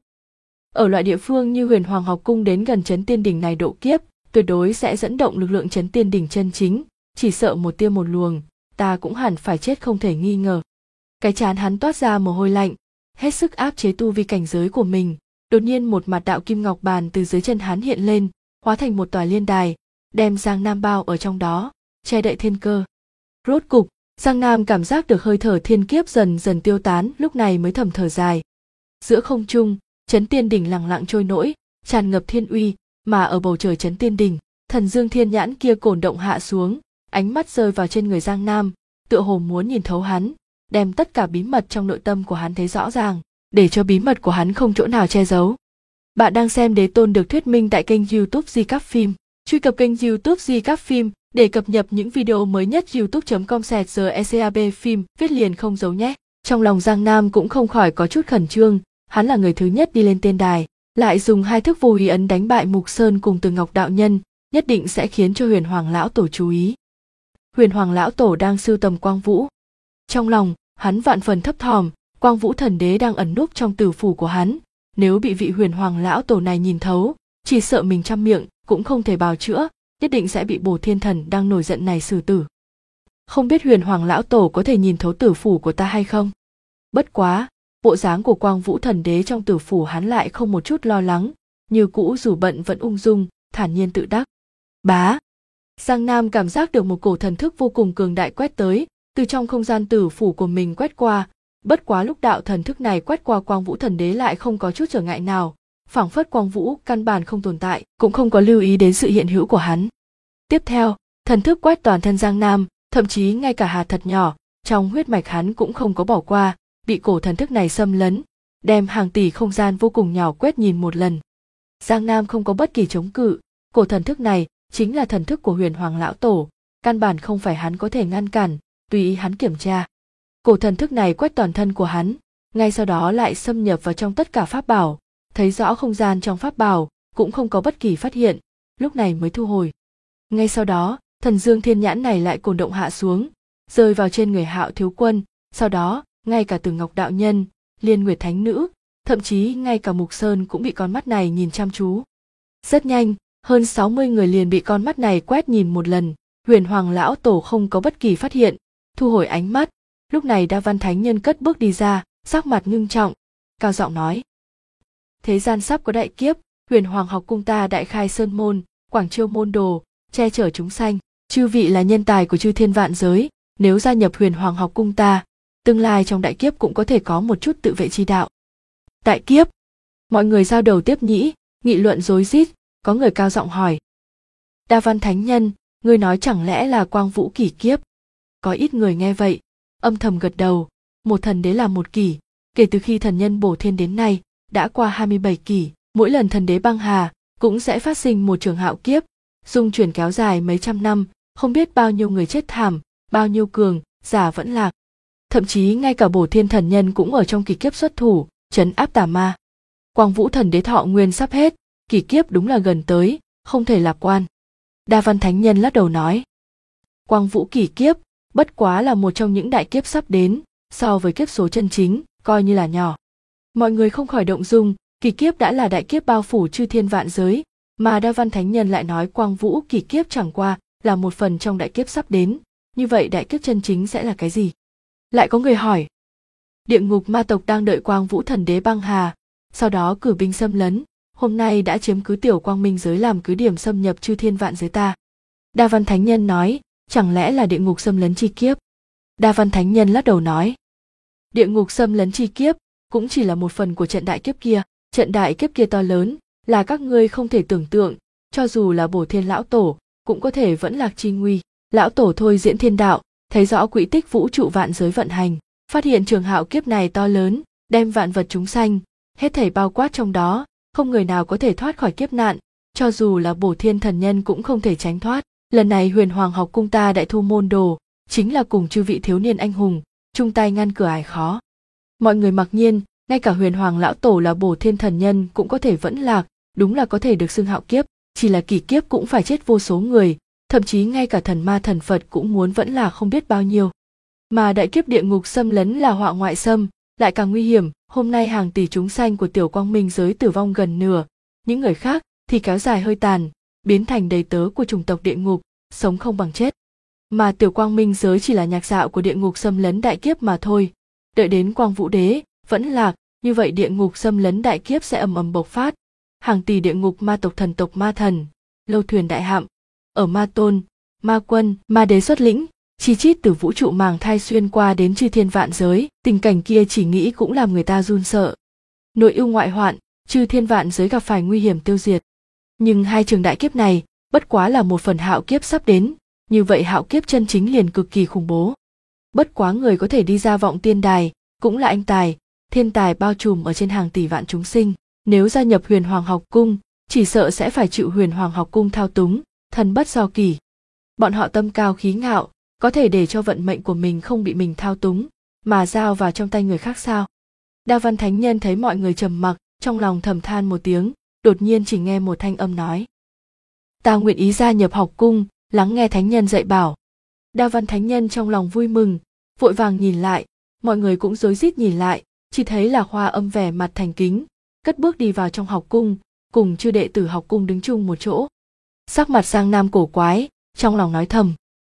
Ở loại địa phương như Huyền Hoàng học cung đến gần chấn tiên đỉnh này độ kiếp, tuyệt đối sẽ dẫn động lực lượng chấn tiên đỉnh chân chính, chỉ sợ một tia một luồng, ta cũng hẳn phải chết không thể nghi ngờ. Cái trán hắn toát ra mồ hôi lạnh, hết sức áp chế tu vi cảnh giới của mình, đột nhiên một mặt đạo kim ngọc bàn từ dưới chân hắn hiện lên, hóa thành một tòa liên đài, đem Giang Nam bao ở trong đó, che đậy thiên cơ. Rốt cục, Giang Nam cảm giác được hơi thở thiên kiếp dần dần tiêu tán, lúc này mới thầm thở dài. Giữa không trung, chấn tiên đỉnh lặng lặng trôi nổi, tràn ngập thiên uy, mà ở bầu trời chấn tiên đỉnh, thần dương thiên nhãn kia cổn động hạ xuống, ánh mắt rơi vào trên người Giang Nam, tựa hồ muốn nhìn thấu hắn, đem tất cả bí mật trong nội tâm của hắn thấy rõ ràng, để cho bí mật của hắn không chỗ nào che giấu. Bạn đang xem Đế Tôn được thuyết minh tại kênh YouTube Recap Phim. Truy cập kênh YouTube Recap Phim để cập nhật những video mới nhất. youtube.com/recap phim viết liền không giấu nhé. Trong lòng Giang Nam cũng không khỏi có chút khẩn trương, hắn là người thứ nhất đi lên tiên đài, lại dùng hai thức vô úy ấn đánh bại Mục Sơn cùng Từ Ngọc đạo nhân, nhất định sẽ khiến cho Huyền Hoàng lão tổ chú ý. Huyền Hoàng lão tổ đang sưu tầm quang vũ. Trong lòng, hắn vạn phần thấp thỏm, Quang Vũ Thần Đế đang ẩn núp trong tử phủ của hắn, nếu bị vị Huyền Hoàng lão tổ này nhìn thấu, chỉ sợ mình trăm miệng cũng không thể bào chữa, nhất định sẽ bị Bồ Thiên Thần đang nổi giận này xử tử. Không biết Huyền Hoàng lão tổ có thể nhìn thấu tử phủ của ta hay không? Bất quá, bộ dáng của Quang Vũ Thần Đế trong tử phủ hắn lại không một chút lo lắng, như cũ dù bận vẫn ung dung, thản nhiên tự đắc. Bá! Giang Nam cảm giác được một cổ thần thức vô cùng cường đại quét tới, từ trong không gian tử phủ của mình quét qua, bất quá lúc đạo thần thức này quét qua Quang Vũ Thần Đế lại không có chút trở ngại nào, phảng phất Quang Vũ căn bản không tồn tại, cũng không có lưu ý đến sự hiện hữu của hắn. Tiếp theo, thần thức quét toàn thân Giang Nam, thậm chí ngay cả hạt thật nhỏ, trong huyết mạch hắn cũng không có bỏ qua, bị cổ thần thức này xâm lấn, đem hàng tỷ không gian vô cùng nhỏ quét nhìn một lần. Giang Nam không có bất kỳ chống cự, cổ thần thức này chính là thần thức của Huyền Hoàng lão tổ, căn bản không phải hắn có thể ngăn cản, tùy ý hắn kiểm tra. Cổ thần thức này quét toàn thân của hắn, ngay sau đó lại xâm nhập vào trong tất cả pháp bảo, thấy rõ không gian trong pháp bảo, cũng không có bất kỳ phát hiện, lúc này mới thu hồi. Ngay sau đó, thần dương thiên nhãn này lại cổn động hạ xuống, rơi vào trên người Hạo thiếu quân, sau đó, ngay cả Từ Ngọc đạo nhân, Liên Nguyệt Thánh Nữ, thậm chí ngay cả Mục Sơn cũng bị con mắt này nhìn chăm chú. Rất nhanh, hơn 60 người liền bị con mắt này quét nhìn một lần, Huyền Hoàng lão tổ không có bất kỳ phát hiện, thu hồi ánh mắt. Lúc này Đa Văn Thánh Nhân cất bước đi ra, sắc mặt ngưng trọng, cao giọng nói: thế gian sắp có đại kiếp, Huyền Hoàng học cung ta đại khai sơn môn, quảng chiêu môn đồ, che chở chúng sanh, chư vị là nhân tài của chư thiên vạn giới, nếu gia nhập Huyền Hoàng học cung ta, tương lai trong đại kiếp cũng có thể có một chút tự vệ chi đạo. Đại kiếp? Mọi người giao đầu tiếp nhĩ, nghị luận rối rít, có người cao giọng hỏi: Đa Văn Thánh Nhân, ngươi nói chẳng lẽ là Quang Vũ kỷ kiếp? Có ít người nghe vậy, âm thầm gật đầu, một thần đế là một kỷ, kể từ khi thần nhân Bổ Thiên đến nay, đã qua 27 kỷ, mỗi lần thần đế băng hà, cũng sẽ phát sinh một trường hạo kiếp, dung chuyển kéo dài mấy trăm năm, không biết bao nhiêu người chết thảm, bao nhiêu cường, giả vẫn lạc. Thậm chí ngay cả Bổ Thiên thần nhân cũng ở trong kỷ kiếp xuất thủ, trấn áp tà ma. Quang Vũ thần đế thọ nguyên sắp hết, kỷ kiếp đúng là gần tới, không thể lạc quan. Đa Văn Thánh Nhân lắc đầu nói: Quang Vũ kỷ kiếp, bất quá là một trong những đại kiếp sắp đến, so với kiếp số chân chính, coi như là nhỏ. Mọi người không khỏi động dung, kỷ kiếp đã là đại kiếp bao phủ chư thiên vạn giới, mà Đa Văn Thánh Nhân lại nói Quang Vũ kỷ kiếp chẳng qua là một phần trong đại kiếp sắp đến, như vậy đại kiếp chân chính sẽ là cái gì? Lại có người hỏi: địa ngục ma tộc đang đợi Quang Vũ thần đế băng hà, sau đó cử binh xâm lấn, hôm nay đã chiếm cứ tiểu quang minh giới làm cứ điểm xâm nhập chư thiên vạn giới ta. Đa Văn Thánh Nhân nói: chẳng lẽ là địa ngục xâm lấn chi kiếp? Đa Văn Thánh Nhân lắc đầu nói. Địa ngục xâm lấn chi kiếp cũng chỉ là một phần của trận đại kiếp kia. Trận đại kiếp kia to lớn, là các ngươi không thể tưởng tượng, cho dù là Bổ Thiên lão tổ cũng có thể vẫn lạc chi nguy. Lão tổ thôi diễn thiên đạo, thấy rõ quỹ tích vũ trụ vạn giới vận hành, phát hiện trường hạo kiếp này to lớn, đem vạn vật chúng sanh hết thảy bao quát trong đó, không người nào có thể thoát khỏi kiếp nạn, cho dù là Bổ Thiên thần nhân cũng không thể tránh thoát. Lần này Huyền Hoàng học cung ta đại thu môn đồ, chính là cùng chư vị thiếu niên anh hùng chung tay ngăn cửa ải khó. Mọi người mặc nhiên, ngay cả Huyền Hoàng lão tổ là Bổ Thiên thần nhân cũng có thể vẫn lạc, đúng là có thể được xưng hạo kiếp, chỉ là kỳ kiếp cũng phải chết vô số người, thậm chí ngay cả thần ma thần Phật cũng muốn vẫn lạc không biết bao nhiêu. Mà đại kiếp địa ngục xâm lấn là họa ngoại xâm, lại càng nguy hiểm. Hôm nay hàng tỷ chúng sanh của Tiểu Quang Minh giới tử vong gần nửa, những người khác thì kéo dài hơi tàn, biến thành đầy tớ của chủng tộc địa ngục, sống không bằng chết. Mà Tiểu Quang Minh giới chỉ là nhạc dạo của địa ngục xâm lấn đại kiếp mà thôi. Đợi đến Quang Vũ Đế vẫn lạc, như vậy địa ngục xâm lấn đại kiếp sẽ ầm ầm bộc phát. Hàng tỷ địa ngục ma tộc ma thần, lâu thuyền đại hạm, ở ma tôn, ma quân, ma đế xuất lĩnh, chi chít từ vũ trụ màng thai xuyên qua đến chư thiên vạn giới, tình cảnh kia chỉ nghĩ cũng làm người ta run sợ. Nội ưu ngoại hoạn, chư thiên vạn giới gặp phải nguy hiểm tiêu diệt. Nhưng hai trường đại kiếp này bất quá là một phần hạo kiếp sắp đến, như vậy hạo kiếp chân chính liền cực kỳ khủng bố. Bất quá người có thể đi ra vọng tiên đài cũng là anh tài, thiên tài bao trùm ở trên hàng tỷ vạn chúng sinh. Nếu gia nhập Huyền Hoàng học cung, chỉ sợ sẽ phải chịu Huyền Hoàng học cung thao túng, thân bất do kỳ. Bọn họ tâm cao khí ngạo, có thể để cho vận mệnh của mình không bị mình thao túng, mà giao vào trong tay người khác sao? Đa Văn Thánh Nhân thấy mọi người trầm mặc, trong lòng thầm than một tiếng, đột nhiên chỉ nghe một thanh âm nói: Ta nguyện ý gia nhập học cung, lắng nghe Thánh Nhân dạy bảo. Đa Văn Thánh Nhân trong lòng vui mừng, vội vàng nhìn lại, mọi người cũng rối rít nhìn lại, chỉ thấy là Hoa Âm vẻ mặt thành kính, cất bước đi vào trong học cung, cùng chư đệ tử học cung đứng chung một chỗ. Sắc mặt Giang Nam cổ quái, trong lòng nói thầm: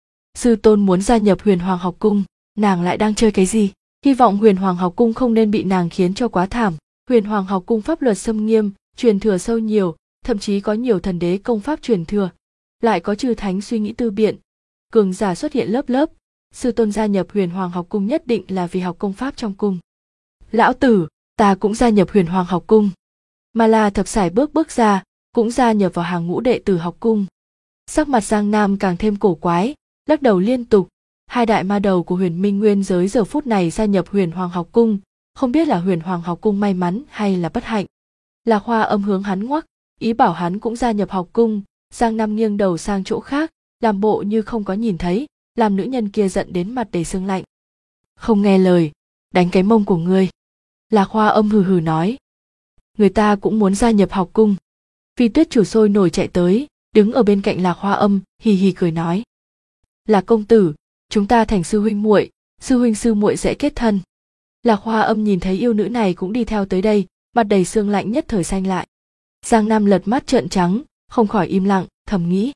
Sư tôn muốn gia nhập Huyền Hoàng học cung, nàng lại đang chơi cái gì? Hy vọng Huyền Hoàng học cung không nên bị nàng khiến cho quá thảm. Huyền Hoàng học cung pháp luật xâm nghiêm, truyền thừa sâu nhiều, thậm chí có nhiều thần đế công pháp truyền thừa, lại có chư thánh suy nghĩ tư biện, cường giả xuất hiện lớp lớp. Sư tôn gia nhập Huyền Hoàng học cung nhất định là vì học công pháp trong cung. Lão tử, ta cũng gia nhập Huyền Hoàng học cung. Mà La Thập Sải bước ra, cũng gia nhập vào hàng ngũ đệ tử học cung. Sắc mặt Giang Nam càng thêm cổ quái, lắc đầu liên tục. Hai đại ma đầu của Huyền Minh Nguyên giới giờ phút này gia nhập Huyền Hoàng học cung, không biết là Huyền Hoàng học cung may mắn hay là bất hạnh. Lạc Hoa Âm hướng hắn ngoắc, ý bảo hắn cũng gia nhập học cung. Giang Nam nghiêng đầu sang chỗ khác, làm bộ như không có nhìn thấy, làm nữ nhân kia giận đến mặt đầy sương lạnh. Không nghe lời, đánh cái mông của ngươi. Lạc Hoa Âm hừ hừ nói. Người ta cũng muốn gia nhập học cung. Phi Tuyết chủ sôi nổi chạy tới, đứng ở bên cạnh Lạc Hoa Âm, hì hì cười nói: Lạc công tử, chúng ta thành sư huynh muội, sư huynh sư muội dễ kết thân. Lạc Hoa Âm nhìn thấy yêu nữ này cũng đi theo tới đây, mặt đầy sương lạnh nhất thời xanh lại. Giang Nam lật mắt trợn trắng, không khỏi im lặng, thầm nghĩ: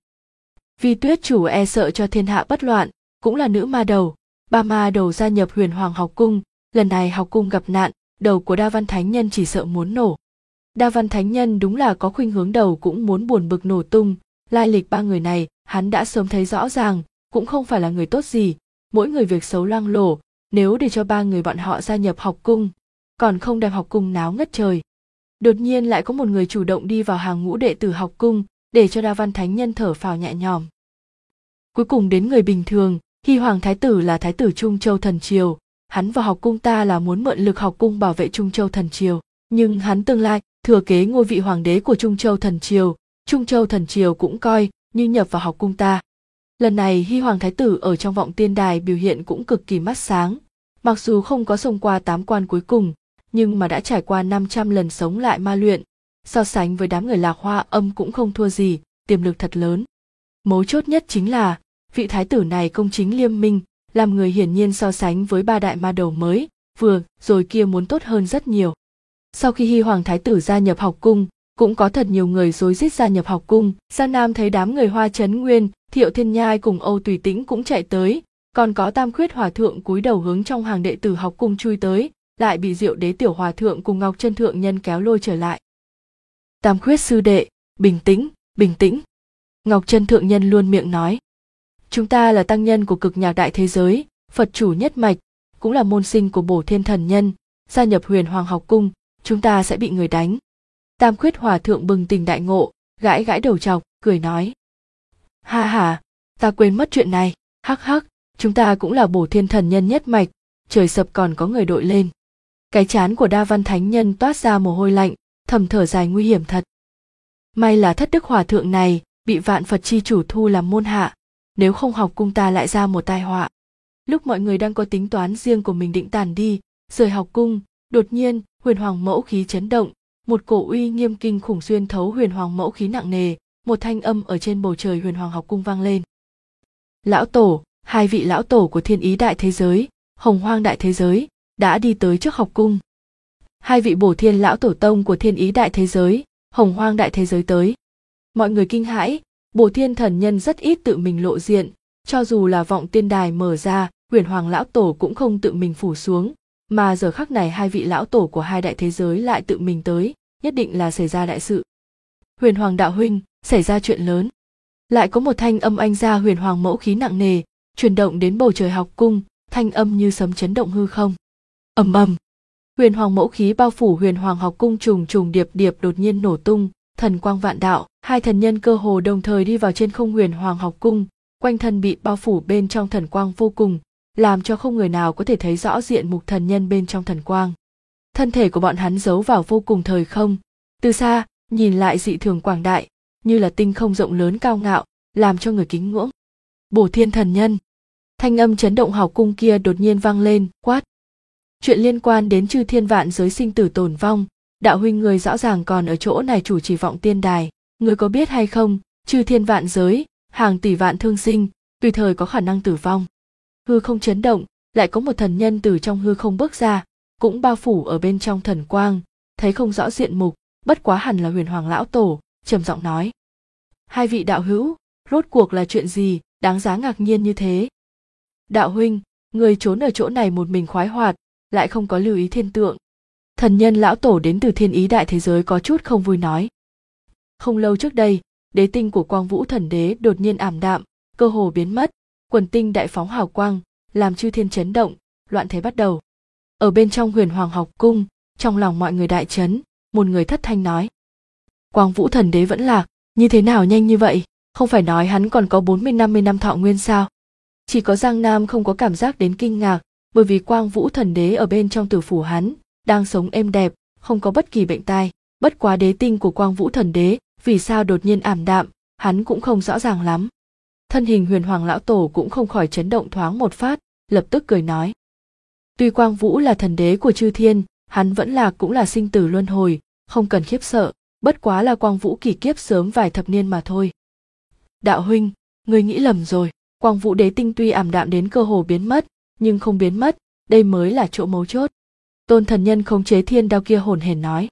Vi Tuyết chủ e sợ cho thiên hạ bất loạn, cũng là nữ ma đầu, ba ma đầu gia nhập Huyền Hoàng học cung, lần này học cung gặp nạn, đầu của Đa Văn Thánh Nhân chỉ sợ muốn nổ. Đa Văn Thánh Nhân đúng là có khuynh hướng đầu cũng muốn buồn bực nổ tung, lai lịch ba người này hắn đã sớm thấy rõ ràng, cũng không phải là người tốt gì, mỗi người việc xấu loang lổ, nếu để cho ba người bọn họ gia nhập học cung, còn không đem học cung náo ngất trời. Đột nhiên lại có một người chủ động đi vào hàng ngũ đệ tử học cung, để cho Đa Văn Thánh Nhân thở phào nhẹ nhõm. Cuối cùng đến người bình thường, Hy Hoàng Thái tử là Thái tử Trung Châu Thần Triều, hắn vào học cung ta là muốn mượn lực học cung bảo vệ Trung Châu Thần Triều, nhưng hắn tương lai thừa kế ngôi vị hoàng đế của Trung Châu Thần Triều cũng coi như nhập vào học cung ta. Lần này Hy Hoàng Thái tử ở trong vọng tiên đài biểu hiện cũng cực kỳ mắt sáng, mặc dù không có xông qua 8 quan cuối cùng, nhưng mà đã trải qua 500 lần sống lại ma luyện, so sánh với đám người Lạc Hoa Âm cũng không thua gì, tiềm lực thật lớn. Mấu chốt nhất chính là vị thái tử này công chính liêm minh, làm người hiển nhiên so sánh với ba đại ma đầu mới vừa rồi kia muốn tốt hơn rất nhiều. Sau khi Hy Hoàng Thái tử gia nhập học cung, cũng có thật nhiều người rối rít gia nhập học cung. Giang Nam thấy đám người Hoa Chấn Nguyên, Thiệu Thiên Nhai cùng Âu Tùy Tĩnh cũng chạy tới, còn có Tam Khuyết Hòa thượng cúi đầu hướng trong hàng đệ tử học cung chui tới, lại bị Diệu Đế Tiểu Hòa thượng cùng Ngọc Chân thượng nhân kéo lôi trở lại. Tam Khuyết sư đệ, bình tĩnh, bình tĩnh. Ngọc Chân thượng nhân luôn miệng nói. chúng ta là tăng nhân của cực nhạc đại thế giới, Phật chủ nhất mạch, cũng là môn sinh của Bổ Thiên Thần Nhân, gia nhập Huyền Hoàng học cung, chúng ta sẽ bị người đánh. Tam Khuyết Hòa thượng bừng tỉnh đại ngộ, gãi gãi đầu trọc, cười nói: Ha ha, ta quên mất chuyện này, hắc hắc, chúng ta cũng là Bổ Thiên Thần Nhân nhất mạch, trời sập còn có người đội lên. Cái trán của Đa Văn Thánh Nhân toát ra mồ hôi lạnh, thầm thở dài nguy hiểm thật. May là Thất Đức Hòa thượng này bị Vạn Phật chi chủ thu làm môn hạ, nếu không học cung ta lại ra một tai họa. Lúc mọi người đang có tính toán riêng của mình định tản đi, rời học cung, đột nhiên Huyền Hoàng mẫu khí chấn động, một cổ uy nghiêm kinh khủng xuyên thấu Huyền Hoàng mẫu khí nặng nề, một thanh âm ở trên bầu trời Huyền Hoàng học cung vang lên. Lão tổ, hai vị lão tổ của Thiên Ý đại thế giới, Hồng Hoang đại thế giới đã đi tới trước học cung. Hai vị Bổ Thiên lão tổ tông của Thiên Ý đại thế giới, Hồng Hoang đại thế giới tới. Mọi người kinh hãi, Bổ Thiên Thần Nhân rất ít tự mình lộ diện, cho dù là vọng tiên đài mở ra, Huyền Hoàng lão tổ cũng không tự mình phủ xuống, mà giờ khắc này hai vị lão tổ của hai đại thế giới lại tự mình tới, nhất định là xảy ra đại sự. Huyền Hoàng đạo huynh, xảy ra chuyện lớn. Lại có một thanh âm anh ra Huyền Hoàng mẫu khí nặng nề, truyền động đến bầu trời học cung, thanh âm như sấm chấn động hư không. Ầm ầm. Huyền Hoàng mẫu khí bao phủ Huyền Hoàng học cung trùng trùng điệp điệp đột nhiên nổ tung, thần quang vạn đạo, hai thần nhân cơ hồ đồng thời đi vào trên không Huyền Hoàng học cung, quanh thân bị bao phủ bên trong thần quang vô cùng, làm cho không người nào có thể thấy rõ diện mục thần nhân bên trong thần quang. Thân thể của bọn hắn giấu vào vô cùng thời không, từ xa nhìn lại dị thường quảng đại, như là tinh không rộng lớn cao ngạo, làm cho người kính ngưỡng. Bổ Thiên Thần Nhân. Thanh âm chấn động học cung kia đột nhiên vang lên, quát: Chuyện liên quan đến chư thiên vạn giới sinh tử tồn vong, đạo huynh người rõ ràng còn ở chỗ này chủ trì vọng tiên đài, người có biết hay không, chư thiên vạn giới, hàng tỷ vạn thương sinh, tùy thời có khả năng tử vong. Hư không chấn động, lại có một thần nhân từ trong hư không bước ra, cũng bao phủ ở bên trong thần quang, thấy không rõ diện mục, bất quá hẳn là Huyền Hoàng lão tổ, trầm giọng nói: Hai vị đạo hữu, rốt cuộc là chuyện gì, đáng giá ngạc nhiên như thế? Đạo huynh, người trốn ở chỗ này một mình khoái hoạt, lại không có lưu ý thiên tượng. Thần nhân lão tổ đến từ Thiên Ý đại thế giới có chút không vui nói. Không lâu trước đây, đế tinh của Quang Vũ Thần Đế đột nhiên ảm đạm, cơ hồ biến mất, quần tinh đại phóng hào quang, làm chư thiên chấn động, loạn thế bắt đầu. Ở bên trong Huyền Hoàng học cung, trong lòng mọi người đại chấn, một người thất thanh nói: Quang Vũ Thần Đế vẫn lạc, như thế nào nhanh như vậy, không phải nói hắn còn có 40-50 năm thọ nguyên sao? Chỉ có Giang Nam không có cảm giác đến kinh ngạc, bởi vì Quang Vũ Thần Đế ở bên trong tử phủ hắn, đang sống êm đẹp, không có bất kỳ bệnh tai, bất quá đế tinh của Quang Vũ Thần Đế, vì sao đột nhiên ảm đạm, hắn cũng không rõ ràng lắm. Thân hình Huyền Hoàng lão tổ cũng không khỏi chấn động thoáng một phát, lập tức cười nói: Tuy Quang Vũ là thần đế của chư thiên, hắn vẫn là cũng là sinh tử luân hồi, không cần khiếp sợ, bất quá là Quang Vũ kỳ kiếp sớm vài thập niên mà thôi. Đạo huynh, ngươi nghĩ lầm rồi, Quang Vũ đế tinh tuy ảm đạm đến cơ hồ biến mất, nhưng không biến mất, đây mới là chỗ mấu chốt. Tôn thần nhân khống chế thiên đao kia hổn hển nói: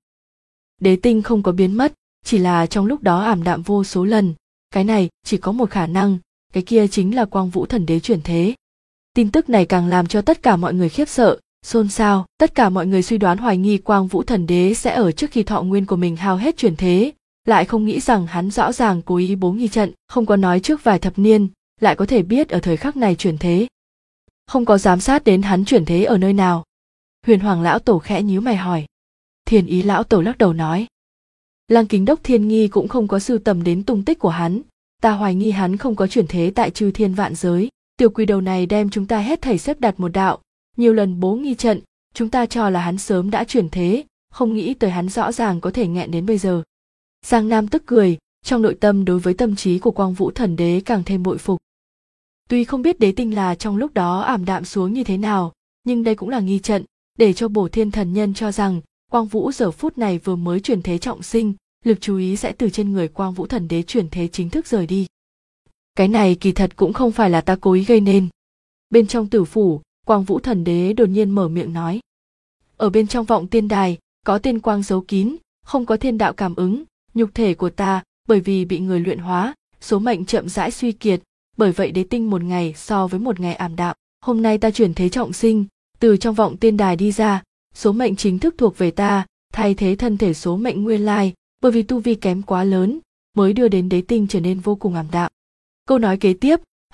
Đế tinh không có biến mất, chỉ là trong lúc đó ảm đạm vô số lần, cái này chỉ có một khả năng, cái kia chính là Quang Vũ thần đế chuyển thế. Tin tức này càng làm cho tất cả mọi người khiếp sợ, xôn xao, tất cả mọi người suy đoán hoài nghi Quang Vũ thần đế sẽ ở trước khi thọ nguyên của mình hao hết chuyển thế, lại không nghĩ rằng hắn rõ ràng cố ý bố nghi trận, không có nói trước vài thập niên, lại có thể biết ở thời khắc này chuyển thế. Không có giám sát đến hắn chuyển thế ở nơi nào. Huyền Hoàng lão tổ khẽ nhíu mày hỏi. Thiên Ý lão tổ lắc đầu nói: Lăng Kính Đốc Thiên Nghi cũng không có sưu tầm đến tung tích của hắn, ta hoài nghi hắn không có chuyển thế tại chư thiên vạn giới. Tiểu quỷ đầu này đem chúng ta hết thảy xếp đặt một đạo, nhiều lần bố nghi trận, chúng ta cho là hắn sớm đã chuyển thế, không nghĩ tới hắn rõ ràng có thể nghẹn đến bây giờ. Giang Nam tức cười, trong nội tâm đối với tâm trí của Quang Vũ thần đế càng thêm bội phục. Tuy không biết đế tinh là trong lúc đó ảm đạm xuống như thế nào, nhưng đây cũng là nghi trận, để cho Bổ Thiên thần nhân cho rằng Quang Vũ giờ phút này vừa mới chuyển thế trọng sinh, lực chú ý sẽ từ trên người Quang Vũ thần đế chuyển thế chính thức rời đi. Cái này kỳ thật cũng không phải là ta cố ý gây nên. Bên trong tử phủ, Quang Vũ thần đế đột nhiên mở miệng nói: Ở bên trong vọng tiên đài, có tiên quang giấu kín, không có thiên đạo cảm ứng, nhục thể của ta, bởi vì bị người luyện hóa, số mệnh chậm rãi suy kiệt, bởi vậy đế tinh một ngày so với một ngày ảm đạm. Hôm nay ta chuyển thế trọng sinh, từ trong vọng tiên đài đi ra, số mệnh chính thức thuộc về ta, thay thế thân thể số mệnh nguyên lai, bởi vì tu vi kém quá lớn, mới đưa đến đế tinh trở nên vô cùng ảm đạm. Câu nói kế tiếp,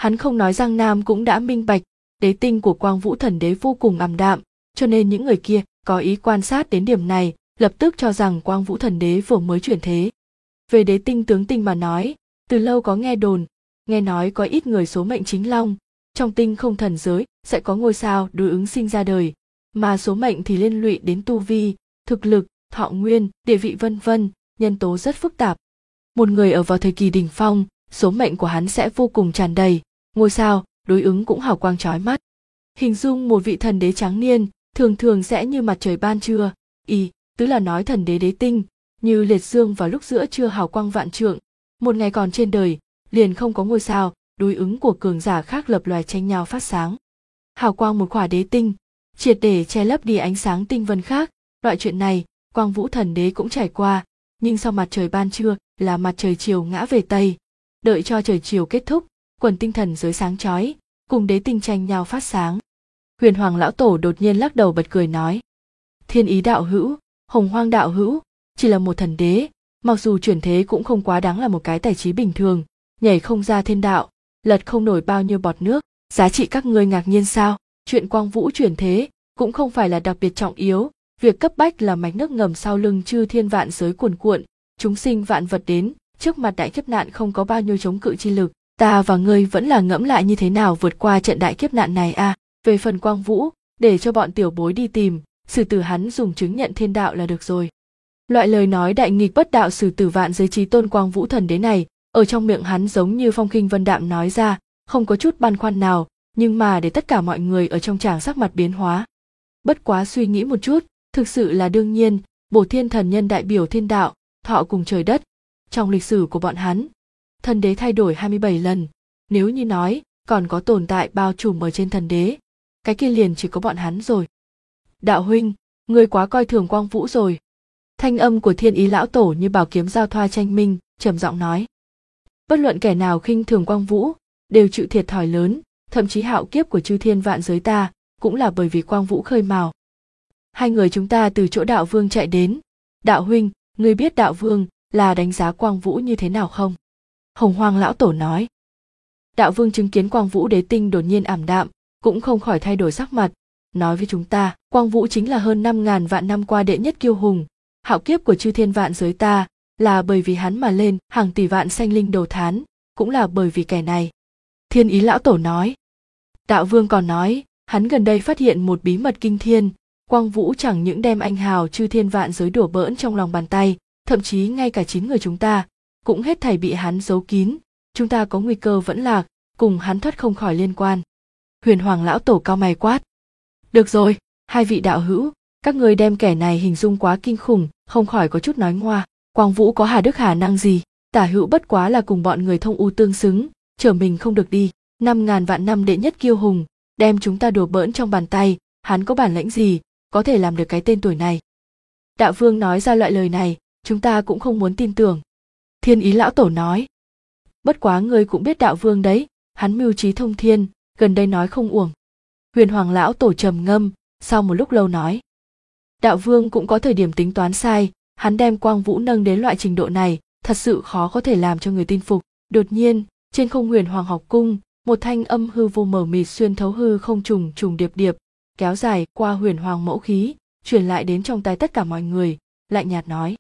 Hắn không nói Giang Nam cũng đã minh bạch, đế tinh của Quang Vũ Thần Đế vô cùng ảm đạm, cho nên những người kia có ý quan sát đến điểm này, lập tức cho rằng Quang Vũ Thần Đế vừa mới chuyển thế. Về đế tinh tướng tinh mà nói, từ lâu có nghe đồn, nghe nói có ít người số mệnh chính long, trong tinh không thần giới sẽ có ngôi sao đối ứng sinh ra đời, mà số mệnh thì liên lụy đến tu vi, thực lực, thọ nguyên, địa vị vân vân, nhân tố rất phức tạp. Một người ở vào thời kỳ đỉnh phong, số mệnh của hắn sẽ vô cùng tràn đầy, ngôi sao đối ứng cũng hào quang chói mắt. Hình dung một vị thần đế tráng niên, thường thường sẽ như mặt trời ban trưa, tức là nói thần đế đế tinh, như liệt dương vào lúc giữa trưa hào quang vạn trượng, một ngày còn trên đời, liền không có ngôi sao, đối ứng của cường giả khác lập loài tranh nhau phát sáng. Hào quang một khỏa đế tinh, triệt để che lấp đi ánh sáng tinh vân khác, loại chuyện này, Quang Vũ Thần Đế cũng trải qua, nhưng sau mặt trời ban trưa là mặt trời chiều ngã về Tây. Đợi cho trời chiều kết thúc, quần tinh thần giới sáng chói, cùng đế tinh tranh nhau phát sáng. Huyền Hoàng lão tổ đột nhiên lắc đầu bật cười nói: Thiên Ý đạo hữu, Hồng Hoang đạo hữu, chỉ là một thần đế, mặc dù chuyển thế cũng không quá đáng là một cái tài trí bình thường, nhảy không ra thiên đạo, lật không nổi bao nhiêu bọt nước, giá trị các ngươi ngạc nhiên sao? Chuyện Quang Vũ chuyển thế cũng không phải là đặc biệt trọng yếu, việc cấp bách là mạch nước ngầm sau lưng chư thiên vạn giới cuồn cuộn, chúng sinh vạn vật đến, trước mặt đại kiếp nạn không có bao nhiêu chống cự chi lực, ta và ngươi vẫn là ngẫm lại như thế nào vượt qua trận đại kiếp nạn này a. Về phần Quang Vũ, để cho bọn tiểu bối đi tìm, xử tử hắn dùng chứng nhận thiên đạo là được rồi. Loại lời nói đại nghịch bất đạo xử tử vạn giới chí tôn Quang Vũ Thần Đế này, ở trong miệng hắn giống như phong khinh vân đạm nói ra, không có chút băn khoăn nào, nhưng mà để tất cả mọi người ở trong tràng sắc mặt biến hóa. Bất quá suy nghĩ một chút, thực sự là đương nhiên, Bổ Thiên thần nhân đại biểu thiên đạo, thọ cùng trời đất. Trong lịch sử của bọn hắn, thần đế thay đổi 27 lần, nếu như nói còn có tồn tại bao trùm ở trên thần đế, cái kia liền chỉ có bọn hắn rồi. Đạo huynh, ngươi quá coi thường Quang Vũ rồi. Thanh âm của Thiên Ý lão tổ như bảo kiếm giao thoa tranh minh, trầm giọng nói. Bất luận kẻ nào khinh thường Quang Vũ, đều chịu thiệt thòi lớn, thậm chí hạo kiếp của chư thiên vạn giới ta, cũng là bởi vì Quang Vũ khơi mào. Hai người chúng ta từ chỗ đạo vương chạy đến. Đạo huynh, ngươi biết đạo vương là đánh giá Quang Vũ như thế nào không? Hồng Hoang lão tổ nói. Đạo vương chứng kiến Quang Vũ đế tinh đột nhiên ảm đạm, cũng không khỏi thay đổi sắc mặt, nói với chúng ta, Quang Vũ chính là hơn 5.000 vạn năm qua đệ nhất kiêu hùng, hạo kiếp của chư thiên vạn giới ta, là bởi vì hắn mà lên hàng tỷ vạn sanh linh đầu thán, cũng là bởi vì kẻ này. Thiên Ý lão tổ nói. Đạo vương còn nói, hắn gần đây phát hiện một bí mật kinh thiên, Quang Vũ chẳng những đem anh hào chư thiên vạn giới đùa bỡn trong lòng bàn tay, thậm chí ngay cả 9 người chúng ta, cũng hết thảy bị hắn giấu kín, chúng ta có nguy cơ vẫn lạc, cùng hắn thoát không khỏi liên quan. Huyền Hoàng lão tổ cao mày quát. Được rồi, hai vị đạo hữu, các người đem kẻ này hình dung quá kinh khủng, không khỏi có chút nói ngoa. Quang Vũ có hà đức hà năng gì, tả hữu bất quá là cùng bọn người thông u tương xứng, trở mình không được đi. 5.000 vạn năm đệ nhất kiêu hùng, đem chúng ta đùa bỡn trong bàn tay, hắn có bản lĩnh gì, có thể làm được cái tên tuổi này. Đạo vương nói ra loại lời này, chúng ta cũng không muốn tin tưởng. Thiên Ý lão tổ nói. Bất quá ngươi cũng biết đạo vương đấy, hắn mưu trí thông thiên, gần đây nói không uổng. Huyền Hoàng lão tổ trầm ngâm, sau một lúc lâu nói. Đạo vương cũng có thời điểm tính toán sai, hắn đem Quang Vũ nâng đến loại trình độ này, thật sự khó có thể làm cho người tin phục. Đột nhiên, trên không Huyền Hoàng học cung, một thanh âm hư vô mờ mịt xuyên thấu hư không trùng trùng điệp điệp, kéo dài qua Huyền Hoàng mẫu khí, truyền lại đến trong tai tất cả mọi người, lạnh nhạt nói.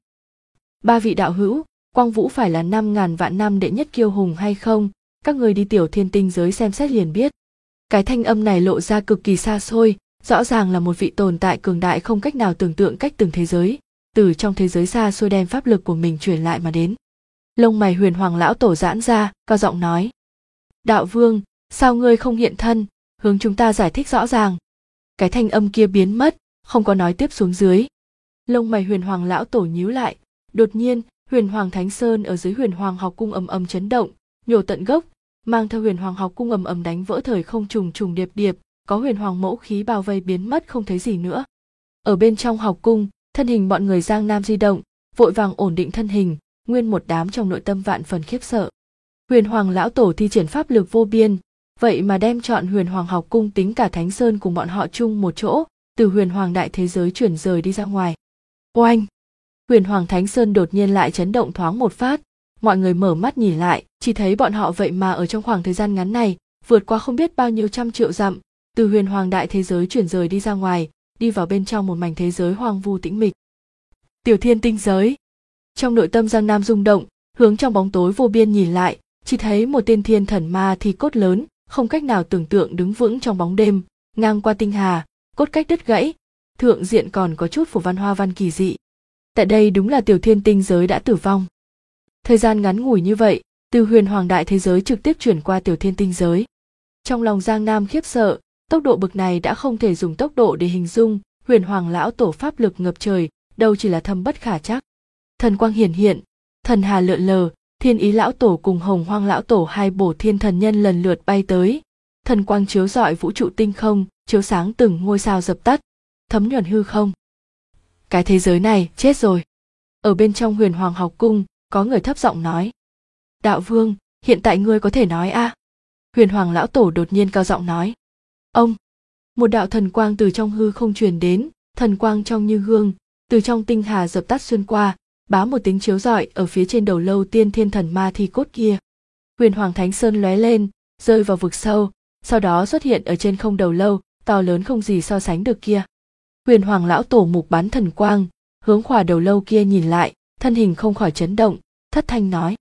Ba vị đạo hữu, Quang Vũ phải là 5.000 vạn năm đệ nhất kiêu hùng hay không, các người đi tiểu thiên tinh giới xem xét liền biết. Cái thanh âm này lộ ra cực kỳ xa xôi, rõ ràng là một vị tồn tại cường đại không cách nào tưởng tượng cách từng thế giới, từ trong thế giới xa xôi đem pháp lực của mình truyền lại mà đến. Lông mày Huyền Hoàng lão tổ giãn ra, cao giọng nói. Đạo vương, sao ngươi không hiện thân, hướng chúng ta giải thích rõ ràng. Cái thanh âm kia biến mất, không có nói tiếp xuống dưới. Lông mày Huyền Hoàng lão tổ nhíu lại, đột nhiên, Huyền Hoàng Thánh Sơn ở dưới Huyền Hoàng học cung ầm ầm chấn động, nhổ tận gốc, mang theo Huyền Hoàng học cung ầm ầm đánh vỡ thời không trùng trùng điệp điệp, có Huyền Hoàng mẫu khí bao vây biến mất không thấy gì nữa. Ở bên trong học cung, thân hình bọn người Giang Nam di động, vội vàng ổn định thân hình, nguyên một đám trong nội tâm vạn phần khiếp sợ. Huyền Hoàng lão tổ thi triển pháp lực vô biên, vậy mà đem chọn Huyền Hoàng học cung tính cả Thánh Sơn cùng bọn họ chung một chỗ, từ Huyền Hoàng đại thế giới chuyển rời đi ra ngoài. Oanh! Huyền Hoàng Thánh Sơn đột nhiên lại chấn động thoáng một phát, mọi người mở mắt nhìn lại, chỉ thấy bọn họ vậy mà ở trong khoảng thời gian ngắn này, vượt qua không biết bao nhiêu trăm triệu dặm, từ huyền hoàng đại thế giới chuyển rời đi ra ngoài, đi vào bên trong một mảnh thế giới hoang vu tĩnh mịch. Tiểu Thiên Tinh Giới. Trong nội tâm Giang Nam rung động, hướng trong bóng tối vô biên nhìn lại, chỉ thấy một tiên thiên thần ma thi cốt lớn, không cách nào tưởng tượng đứng vững trong bóng đêm, ngang qua tinh hà, cốt cách đứt gãy, thượng diện còn có chút phủ văn hoa văn kỳ dị. Tại đây đúng là Tiểu Thiên Tinh Giới đã tử vong. Thời gian ngắn ngủi như vậy, từ huyền hoàng đại thế giới trực tiếp chuyển qua Tiểu Thiên Tinh Giới. Trong lòng Giang Nam khiếp sợ, tốc độ bực này đã không thể dùng tốc độ để hình dung, huyền hoàng lão tổ pháp lực ngập trời, đâu chỉ là thâm bất khả trắc. Thần quang hiển hiện, thần hà lượn lờ, Thiên Ý lão tổ cùng Hồng Hoang lão tổ hai bổ thiên thần nhân lần lượt bay tới. Thần quang chiếu rọi vũ trụ tinh không, chiếu sáng từng ngôi sao dập tắt, thấm nhuần hư không. Cái thế giới này chết rồi. Ở bên trong huyền hoàng học cung, có người thấp giọng nói. Đạo vương, hiện tại ngươi có thể nói a? Huyền hoàng lão tổ đột nhiên cao giọng nói. Ông! Một đạo thần quang từ trong hư không truyền đến, thần quang trong như gương, từ trong tinh hà dập tắt xuyên qua, bá một tiếng chiếu rọi ở phía trên đầu lâu tiên thiên thần ma thi cốt kia. Huyền hoàng thánh sơn lóe lên, rơi vào vực sâu, sau đó xuất hiện ở trên không đầu lâu, to lớn không gì so sánh được kia. Huyền hoàng lão tổ mục bắn thần quang, hướng khỏa đầu lâu kia nhìn lại, thân hình không khỏi chấn động, thất thanh nói.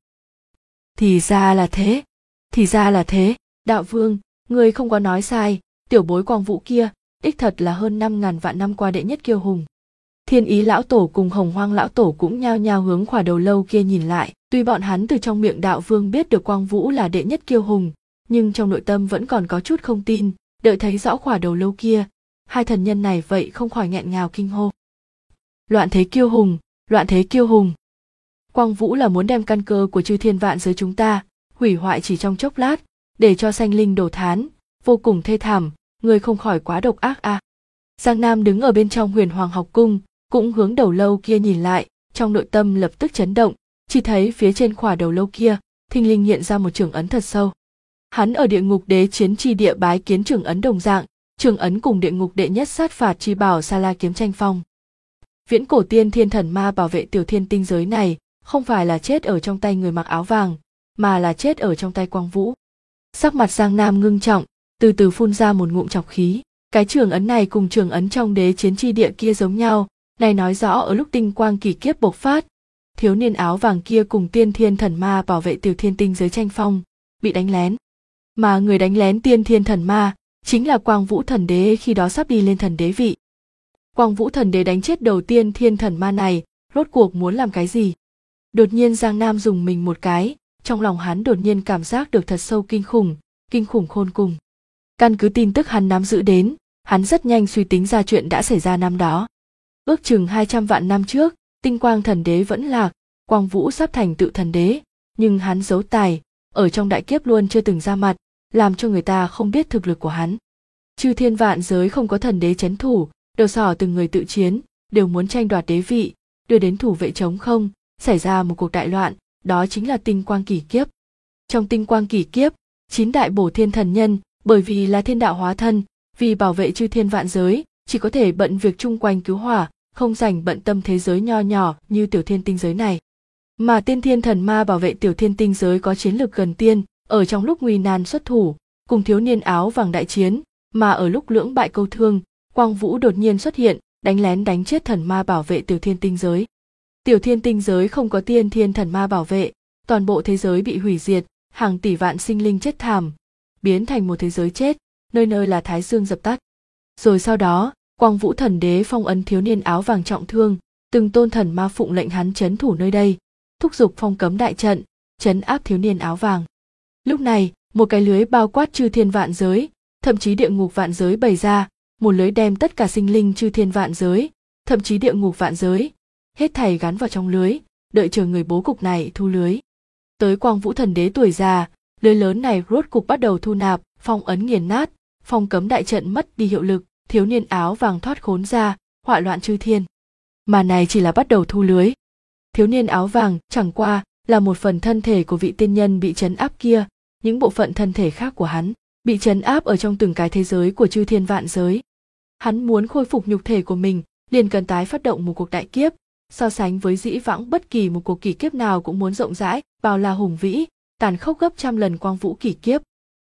Thì ra là thế, thì ra là thế, đạo vương, ngươi không có nói sai, tiểu bối Quang Vũ kia, đích thật là hơn 5.000 vạn năm qua đệ nhất kiêu hùng. Thiên Ý lão tổ cùng Hồng Hoang lão tổ cũng nhao nhao hướng khỏa đầu lâu kia nhìn lại, tuy bọn hắn từ trong miệng đạo vương biết được Quang Vũ là đệ nhất kiêu hùng, nhưng trong nội tâm vẫn còn có chút không tin, đợi thấy rõ khỏa đầu lâu kia, hai thần nhân này vậy không khỏi nghẹn ngào kinh hô. Loạn thế kiêu hùng, loạn thế kiêu hùng. Quang Vũ là muốn đem căn cơ của chư thiên vạn giới chúng ta hủy hoại chỉ trong chốc lát, để cho sanh linh đổ thán, vô cùng thê thảm, người không khỏi quá độc ác a. Giang Nam đứng ở bên trong huyền hoàng học cung, cũng hướng đầu lâu kia nhìn lại, trong nội tâm lập tức chấn động, chỉ thấy phía trên khỏa đầu lâu kia, thình lình hiện ra một trường ấn thật sâu. Hắn ở địa ngục đế chiến chi địa bái kiến trường ấn đồng dạng, trường ấn cùng địa ngục đệ nhất sát phạt chi bảo Sa La kiếm tranh phong. Viễn cổ tiên thiên thần ma bảo vệ Tiểu Thiên Tinh Giới này, không phải là chết ở trong tay người mặc áo vàng, mà là chết ở trong tay Quang Vũ. Sắc mặt Giang Nam ngưng trọng, từ từ phun ra một ngụm trọc khí. Cái trường ấn này cùng trường ấn trong đế chiến chi địa kia giống nhau, này nói rõ ở lúc tinh quang kỳ kiếp bộc phát, thiếu niên áo vàng kia cùng tiên thiên thần ma bảo vệ Tiểu Thiên Tinh Giới tranh phong, bị đánh lén. Mà người đánh lén tiên thiên thần ma chính là Quang Vũ thần đế khi đó sắp đi lên thần đế vị. Quang Vũ thần đế đánh chết đầu tiên thiên thần ma này, rốt cuộc muốn làm cái gì? Đột nhiên Giang Nam dùng mình một cái, trong lòng hắn đột nhiên cảm giác được thật sâu kinh khủng khôn cùng. Căn cứ tin tức hắn nắm giữ đến, hắn rất nhanh suy tính ra chuyện đã xảy ra năm đó. Ước chừng 200 vạn năm trước, tinh quang thần đế vẫn lạc, Quang Vũ sắp thành tựu thần đế, nhưng hắn giấu tài, ở trong đại kiếp luôn chưa từng ra mặt, làm cho người ta không biết thực lực của hắn. Chư thiên vạn giới không có thần đế chấn thủ, đầu sỏ từng người tự chiến, đều muốn tranh đoạt đế vị, đưa đến thủ vệ trống không, xảy ra một cuộc đại loạn, đó chính là tinh quang kỷ kiếp. Trong tinh quang kỷ kiếp, 9 đại bổ thiên thần nhân, bởi vì là thiên đạo hóa thân, vì bảo vệ chư thiên vạn giới, chỉ có thể bận việc chung quanh cứu hỏa, không rảnh bận tâm thế giới nho nhỏ như Tiểu Thiên Tinh Giới này. Mà tiên thiên thần ma bảo vệ Tiểu Thiên Tinh Giới có chiến lược gần tiên, ở trong lúc nguy nan xuất thủ, cùng thiếu niên áo vàng đại chiến, mà ở lúc lưỡng bại câu thương, Quang Vũ đột nhiên xuất hiện, đánh lén đánh chết thần ma bảo vệ Tiểu Thiên Tinh Giới. Tiểu Thiên Tinh Giới không có tiên thiên thần ma bảo vệ, toàn bộ thế giới bị hủy diệt, hàng tỷ vạn sinh linh chết thảm, biến thành một thế giới chết, nơi nơi là thái dương dập tắt. Rồi sau đó, Quang Vũ thần đế phong ấn thiếu niên áo vàng trọng thương, từng tôn thần ma phụng lệnh hắn trấn thủ nơi đây, thúc giục phong cấm đại trận, trấn áp thiếu niên áo vàng. Lúc này, một cái lưới bao quát chư thiên vạn giới, thậm chí địa ngục vạn giới bày ra, một lưới đem tất cả sinh linh chư thiên vạn giới, thậm chí địa ngục vạn giới, hết thảy gắn vào trong lưới, đợi chờ người bố cục này thu lưới. Tới Quang Vũ thần đế tuổi già, lưới lớn này rốt cục bắt đầu thu nạp, phong ấn nghiền nát, phong cấm đại trận mất đi hiệu lực, thiếu niên áo vàng thoát khốn ra, họa loạn chư thiên. Mà này chỉ là bắt đầu thu lưới. Thiếu niên áo vàng chẳng qua là một phần thân thể của vị tiên nhân bị trấn áp kia, những bộ phận thân thể khác của hắn bị trấn áp ở trong từng cái thế giới của chư thiên vạn giới. Hắn muốn khôi phục nhục thể của mình, liền cần tái phát động một cuộc đại kiếp, so sánh với dĩ vãng bất kỳ một cuộc kỷ kiếp nào cũng muốn rộng rãi, bao la hùng vĩ, tàn khốc gấp trăm lần Quang Vũ kỷ kiếp.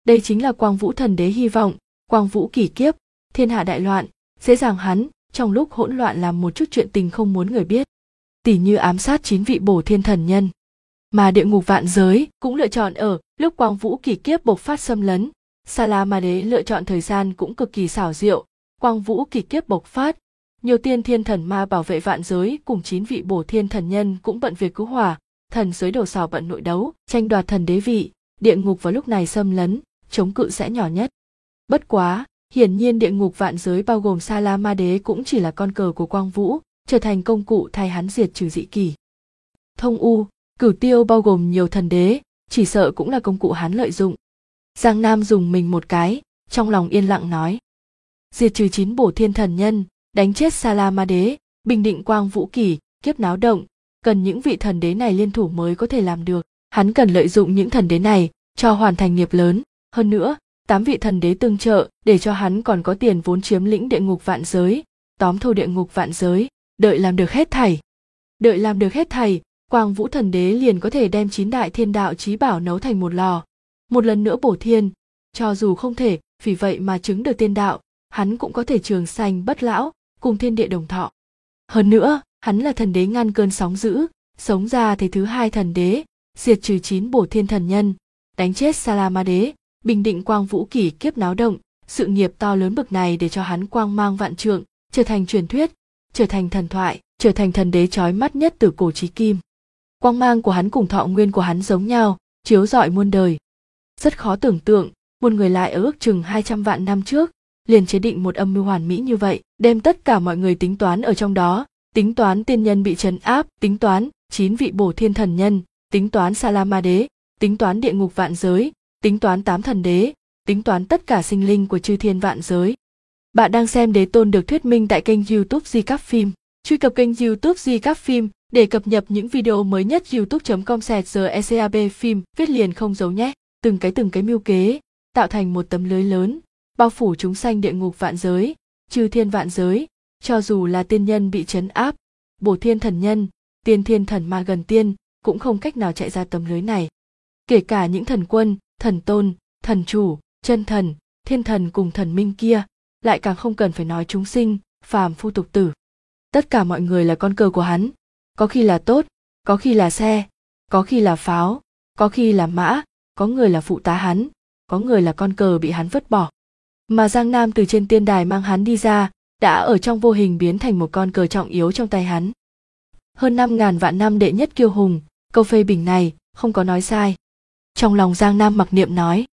Đây chính là Quang Vũ Thần Đế hy vọng, Quang Vũ kỷ kiếp, thiên hạ đại loạn, dễ dàng hắn trong lúc hỗn loạn làm một chút chuyện tình không muốn người biết. Tỉ như ám sát 9 vị bổ thiên thần nhân. Mà địa ngục vạn giới cũng lựa chọn ở lúc Quang Vũ kỷ kiếp bộc phát xâm lấn. Sa La Ma Đế lựa chọn thời gian cũng cực kỳ xảo diệu. Quang Vũ kỷ kiếp bộc phát, nhiều tiên thiên thần ma bảo vệ vạn giới cùng 9 vị bổ thiên thần nhân cũng bận việc cứu hỏa, thần giới đầu sỏ bận nội đấu, tranh đoạt thần đế vị, địa ngục vào lúc này xâm lấn, chống cự sẽ nhỏ nhất. Bất quá, hiển nhiên địa ngục vạn giới bao gồm Sa La Ma Đế cũng chỉ là con cờ của Quang Vũ, trở thành công cụ thay hắn diệt trừ dị kỷ. Thông U, Cửu Tiêu bao gồm nhiều thần đế, chỉ sợ cũng là công cụ hắn lợi dụng. Giang Nam dùng mình một cái, trong lòng yên lặng nói. Diệt trừ 9 bổ thiên thần nhân, đánh chết Sa La Ma Đế, bình định Quang Vũ kỷ, kiếp náo động, cần những vị thần đế này liên thủ mới có thể làm được. Hắn cần lợi dụng những thần đế này cho hoàn thành nghiệp lớn, hơn nữa, 8 vị thần đế tương trợ để cho hắn còn có tiền vốn chiếm lĩnh địa ngục vạn giới, tóm thâu địa ngục vạn giới, đợi làm được hết thảy. Đợi làm được hết thảy, Quang Vũ Thần Đế liền có thể đem 9 đại thiên đạo chí bảo nấu thành một lò, một lần nữa bổ thiên, cho dù không thể vì vậy mà chứng được tiên đạo, hắn cũng có thể trường sanh bất lão, cùng thiên địa đồng thọ. Hơn nữa, hắn là thần đế ngăn cơn sóng dữ, sống ra thế thứ 2 thần đế, diệt trừ 9 bổ thiên thần nhân, đánh chết Sa La Ma Đế, bình định Quang Vũ kỷ kiếp náo động, sự nghiệp to lớn bực này để cho hắn quang mang vạn trượng, trở thành truyền thuyết, trở thành thần thoại, trở thành thần đế chói mắt nhất từ cổ chí kim. Quang mang của hắn cùng thọ nguyên của hắn giống nhau, chiếu rọi muôn đời. Rất khó tưởng tượng, một người lại ở ước chừng 200 vạn năm trước, liền chế định một âm mưu hoàn mỹ như vậy, đem tất cả mọi người tính toán ở trong đó, tính toán tiên nhân bị trấn áp, tính toán 9 vị bổ thiên thần nhân, tính toán Sa La Ma Đế, tính toán địa ngục vạn giới, tính toán 8 thần đế, tính toán tất cả sinh linh của chư thiên vạn giới. Bạn đang xem Đế Tôn được thuyết minh tại kênh YouTube Recap Phim. Truy cập kênh YouTube Recap Phim để cập nhật những video mới nhất. youtube.com/recap phim viết liền không dấu nhé. Từng cái mưu kế, tạo thành một tấm lưới lớn, bao phủ chúng sanh địa ngục vạn giới, chư thiên vạn giới, cho dù là tiên nhân bị trấn áp, bổ thiên thần nhân, tiên thiên thần ma gần tiên, cũng không cách nào chạy ra tấm lưới này. Kể cả những thần quân, thần tôn, thần chủ, chân thần, thiên thần cùng thần minh kia, lại càng không cần phải nói chúng sinh, phàm phu tục tử. Tất cả mọi người là con cờ của hắn, có khi là tốt, có khi là xe, có khi là pháo, có khi là mã, có người là phụ tá hắn, có người là con cờ bị hắn vứt bỏ. Mà Giang Nam từ trên tiên đài mang hắn đi ra, đã ở trong vô hình biến thành một con cờ trọng yếu trong tay hắn. Hơn 5.000 vạn năm đệ nhất kiêu hùng, câu phê bình này không có nói sai. Trong lòng Giang Nam mặc niệm nói.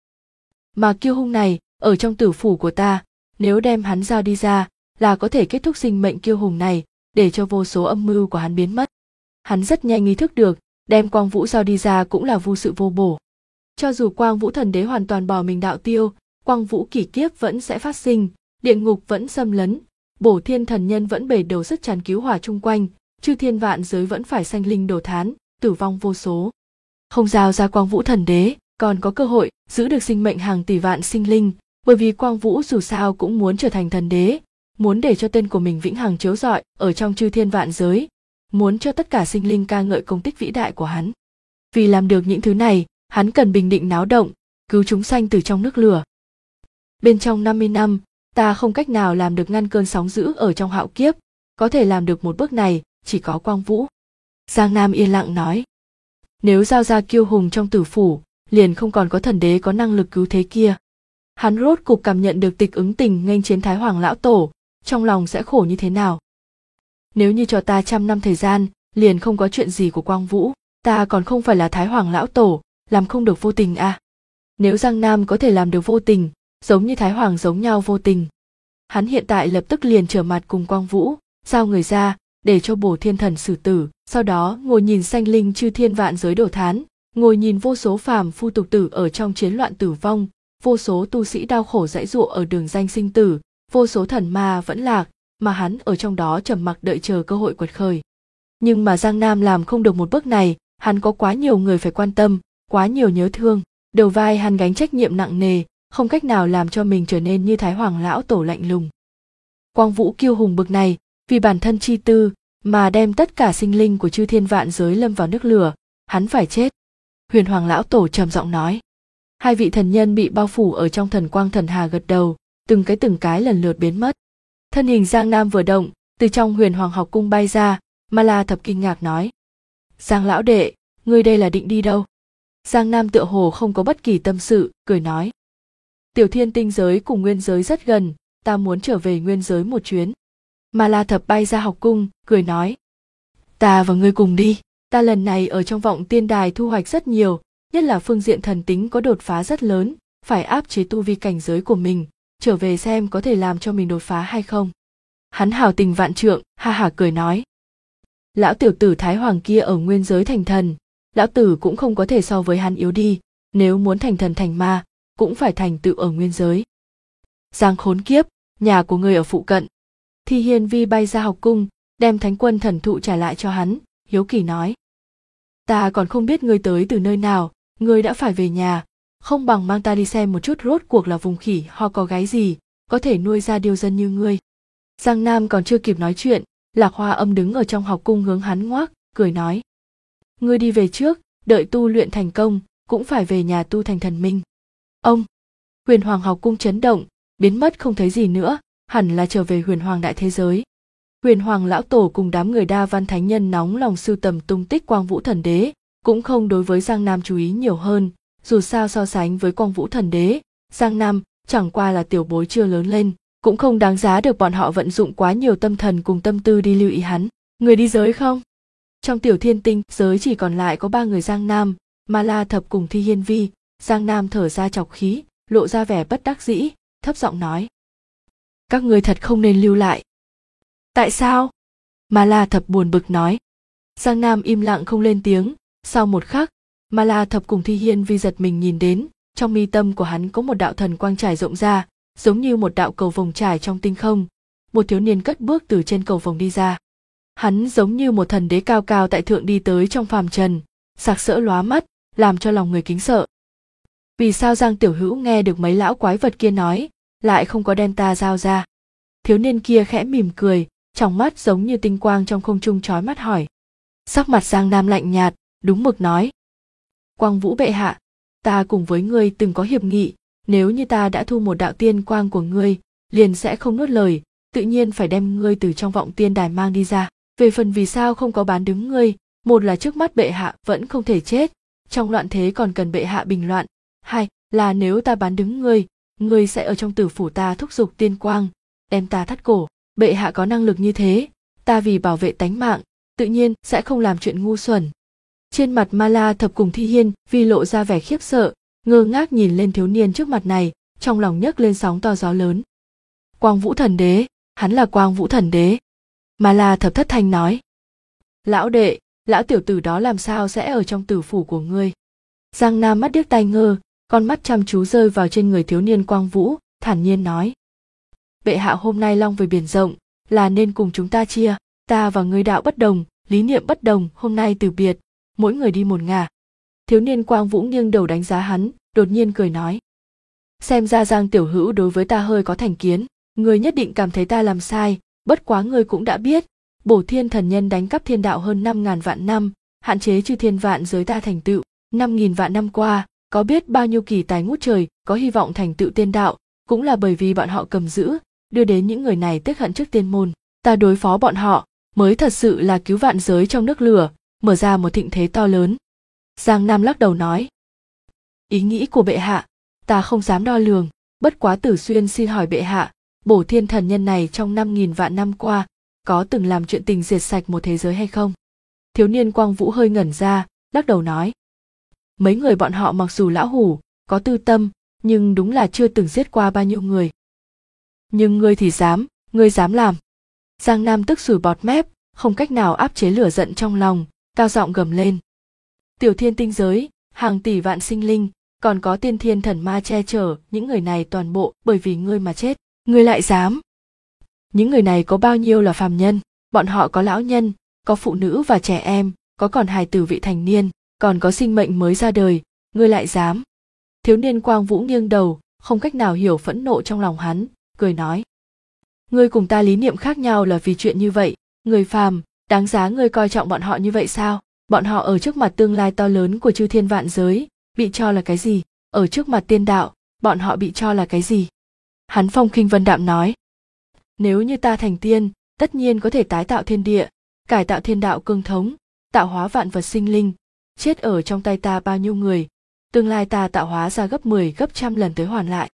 Mà kiêu hùng này, ở trong tử phủ của ta, nếu đem hắn giao đi ra, là có thể kết thúc sinh mệnh kiêu hùng này, để cho vô số âm mưu của hắn biến mất. Hắn rất nhanh ý thức được, đem Quang Vũ giao đi ra cũng là vô sự vô bổ. Cho dù Quang Vũ Thần Đế hoàn toàn bỏ mình đạo tiêu, Quang Vũ kỷ kiếp vẫn sẽ phát sinh, địa ngục vẫn xâm lấn, bổ thiên thần nhân vẫn bể đầu sức tràn cứu hỏa chung quanh, chư thiên vạn giới vẫn phải sanh linh đổ thán, tử vong vô số. Không giao ra Quang Vũ Thần Đế, còn có cơ hội giữ được sinh mệnh hàng tỷ vạn sinh linh, bởi vì Quang Vũ dù sao cũng muốn trở thành thần đế, muốn để cho tên của mình vĩnh hằng chiếu rọi ở trong chư thiên vạn giới, muốn cho tất cả sinh linh ca ngợi công tích vĩ đại của hắn. Vì làm được những thứ này, hắn cần bình định náo động, cứu chúng sanh từ trong nước lửa. Bên trong 50 năm, ta không cách nào làm được ngăn cơn sóng dữ ở trong hạo kiếp, có thể làm được một bước này, chỉ có Quang Vũ. Giang Nam yên lặng nói. Nếu giao ra kiêu hùng trong tử phủ, liền không còn có thần đế có năng lực cứu thế kia. Hắn rốt cục cảm nhận được Tịch Ứng Tình nghênh chiến Thái Hoàng lão tổ, trong lòng sẽ khổ như thế nào. Nếu như cho ta 100 năm thời gian, liền không có chuyện gì của Quang Vũ, ta còn không phải là Thái Hoàng lão tổ, làm không được vô tình à. Nếu Giang Nam có thể làm được vô tình, giống như Thái Hoàng giống nhau vô tình, hắn hiện tại lập tức liền trở mặt cùng Quang Vũ, giao người ra, để cho bổ thiên thần xử tử, sau đó ngồi nhìn sanh linh chư thiên vạn giới đổ thán, ngồi nhìn vô số phàm phu tục tử ở trong chiến loạn tử vong, vô số tu sĩ đau khổ dãy dụa ở đường danh sinh tử, vô số thần ma vẫn lạc, mà hắn ở trong đó trầm mặc đợi chờ cơ hội quật khởi. Nhưng mà Giang Nam làm không được một bước này, hắn có quá nhiều người phải quan tâm, quá nhiều nhớ thương, đầu vai hắn gánh trách nhiệm nặng nề, không cách nào làm cho mình trở nên như Thái Hoàng lão tổ lạnh lùng. Quang Vũ kiêu hùng bực này, vì bản thân chi tư mà đem tất cả sinh linh của chư thiên vạn giới lâm vào nước lửa, hắn phải chết. Huyền Hoàng lão tổ trầm giọng nói. Hai vị thần nhân bị bao phủ ở trong thần quang thần hà gật đầu, từng cái lần lượt biến mất. Thân hình Giang Nam vừa động, từ trong Huyền Hoàng học cung bay ra, Ma La Thập kinh ngạc nói: Giang lão đệ, ngươi đây là định đi đâu? Giang Nam tựa hồ không có bất kỳ tâm sự, cười nói: Tiểu Thiên tinh giới cùng nguyên giới rất gần, ta muốn trở về nguyên giới một chuyến. Ma La Thập bay ra học cung, cười nói: Ta và ngươi cùng đi, ta lần này ở trong vọng tiên đài thu hoạch rất nhiều, nhất là phương diện thần tính có đột phá rất lớn, phải áp chế tu vi cảnh giới của mình, trở về xem có thể làm cho mình đột phá hay không. Hắn hào tình vạn trượng, ha hả cười nói: Lão tiểu tử Thái Hoàng kia ở nguyên giới thành thần, lão tử cũng không có thể so với hắn yếu đi, nếu muốn thành thần thành ma, cũng phải thành tựu ở nguyên giới. Giang khốn kiếp, nhà của người ở phụ cận. Thi Hiên Vi bay ra học cung, đem Thánh Quân thần thụ trả lại cho hắn, hiếu kỳ nói: Ta còn không biết ngươi tới từ nơi nào, ngươi đã phải về nhà, không bằng mang ta đi xem một chút rốt cuộc là vùng khỉ ho có gái gì, có thể nuôi ra điêu dân như ngươi. Giang Nam còn chưa kịp nói chuyện, Lạc Hoa Âm đứng ở trong học cung hướng hắn ngoác, cười nói: Ngươi đi về trước, đợi tu luyện thành công, cũng phải về nhà tu thành thần minh. Ông! Huyền Hoàng học cung chấn động, biến mất không thấy gì nữa, hẳn là trở về Huyền Hoàng đại thế giới. Huyền Hoàng lão tổ cùng đám người đa văn thánh nhân nóng lòng sưu tầm tung tích Quang Vũ thần đế, cũng không đối với Giang Nam chú ý nhiều hơn, dù sao so sánh với Quang Vũ thần đế, Giang Nam chẳng qua là tiểu bối chưa lớn lên, cũng không đáng giá được bọn họ vận dụng quá nhiều tâm thần cùng tâm tư đi lưu ý hắn. Người đi giới không? Trong Tiểu Thiên tinh giới chỉ còn lại có 3 người Giang Nam, Ma La Thập cùng Thi Hiên Vi. Giang Nam thở ra chọc khí, lộ ra vẻ bất đắc dĩ, thấp giọng nói: Các ngươi thật không nên lưu lại. Tại sao? Ma La Thập buồn bực nói. Giang Nam im lặng không lên tiếng. Sau một khắc, Ma La Thập cùng Thi Hiên Vi giật mình nhìn đến, trong mi tâm của hắn có một đạo thần quang trải rộng ra, giống như một đạo cầu vồng trải trong tinh không. Một thiếu niên cất bước từ trên cầu vồng đi ra. Hắn giống như một thần đế cao cao tại thượng đi tới trong phàm trần, sặc sỡ lóa mắt, làm cho lòng người kính sợ. Vì sao Giang Tiểu Hữu nghe được mấy lão quái vật kia nói, lại không có đem ta giao ra? Thiếu niên kia khẽ mỉm cười, trong mắt giống như tinh quang trong không trung chói mắt hỏi. Sắc mặt Giang Nam lạnh nhạt, đúng mực nói: Quang Vũ bệ hạ, ta cùng với ngươi từng có hiệp nghị, nếu như ta đã thu một đạo tiên quang của ngươi, liền sẽ không nuốt lời, tự nhiên phải đem ngươi từ trong vọng tiên đài mang đi ra. Về phần vì sao không có bán đứng ngươi, một là trước mắt bệ hạ vẫn không thể chết, trong loạn thế còn cần bệ hạ bình loạn, hai là nếu ta bán đứng ngươi sẽ ở trong tử phủ ta thúc giục tiên quang, đem ta thắt cổ. Bệ hạ có năng lực như thế, ta vì bảo vệ tánh mạng, tự nhiên sẽ không làm chuyện ngu xuẩn. Trên mặt Ma La Thập cùng Thi Hiên Vi lộ ra vẻ khiếp sợ, ngơ ngác nhìn lên thiếu niên trước mặt này, trong lòng nhấc lên sóng to gió lớn. Quang Vũ thần đế, hắn là Quang Vũ thần đế. Ma La Thập thất thanh nói: Lão đệ, lão tiểu tử đó làm sao sẽ ở trong tử phủ của ngươi? Giang Nam mắt điếc tai ngơ, con mắt chăm chú rơi vào trên người thiếu niên Quang Vũ, thản nhiên nói: Bệ hạ hôm nay long về biển rộng, là nên cùng chúng ta chia, ta và ngươi đạo bất đồng, lý niệm bất đồng, hôm nay từ biệt, mỗi người đi một ngả. Thiếu niên Quang Vũ nghiêng đầu đánh giá hắn, đột nhiên cười nói: Xem ra Giang Tiểu Hữu đối với ta hơi có thành kiến, ngươi nhất định cảm thấy ta làm sai, bất quá ngươi cũng đã biết, Bổ Thiên thần nhân đánh cắp thiên đạo hơn 5.000 vạn năm, hạn chế chư thiên vạn giới ta thành tựu, 5.000 vạn năm qua, có biết bao nhiêu kỳ tài ngút trời có hy vọng thành tựu tiên đạo, cũng là bởi vì bọn họ cầm giữ, đưa đến những người này tức hận trước tiên môn, ta đối phó bọn họ, mới thật sự là cứu vạn giới trong nước lửa, mở ra một thịnh thế to lớn. Giang Nam lắc đầu nói: Ý nghĩ của bệ hạ, ta không dám đo lường, bất quá Tử Xuyên xin hỏi bệ hạ, Bổ Thiên thần nhân này trong 5.000 vạn năm qua, có từng làm chuyện tình diệt sạch một thế giới hay không? Thiếu niên Quang Vũ hơi ngẩn ra, lắc đầu nói: Mấy người bọn họ mặc dù lão hủ, có tư tâm, nhưng đúng là chưa từng giết qua bao nhiêu người. Nhưng ngươi thì dám, ngươi dám làm. Giang Nam tức sủi bọt mép, không cách nào áp chế lửa giận trong lòng, cao giọng gầm lên: Tiểu Thiên tinh giới, hàng tỷ vạn sinh linh, còn có tiên thiên thần ma che chở, những người này toàn bộ bởi vì ngươi mà chết, ngươi lại dám. Những người này có bao nhiêu là phàm nhân, bọn họ có lão nhân, có phụ nữ và trẻ em, có còn hài tử vị thành niên, còn có sinh mệnh mới ra đời, ngươi lại dám. Thiếu niên Quang Vũ nghiêng đầu, không cách nào hiểu phẫn nộ trong lòng hắn, cười nói: Ngươi cùng ta lý niệm khác nhau là vì chuyện như vậy, người phàm, đáng giá ngươi coi trọng bọn họ như vậy sao? Bọn họ ở trước mặt tương lai to lớn của chư thiên vạn giới, bị cho là cái gì? ở trước mặt tiên đạo, bọn họ bị cho là cái gì? Hắn phong khinh vân đạm nói, nếu như ta thành tiên, tất nhiên có thể tái tạo thiên địa, cải tạo thiên đạo cương thống, tạo hóa vạn vật sinh linh, chết ở trong tay ta bao nhiêu người, tương lai ta tạo hóa ra gấp 10 gấp trăm lần tới hoàn lại.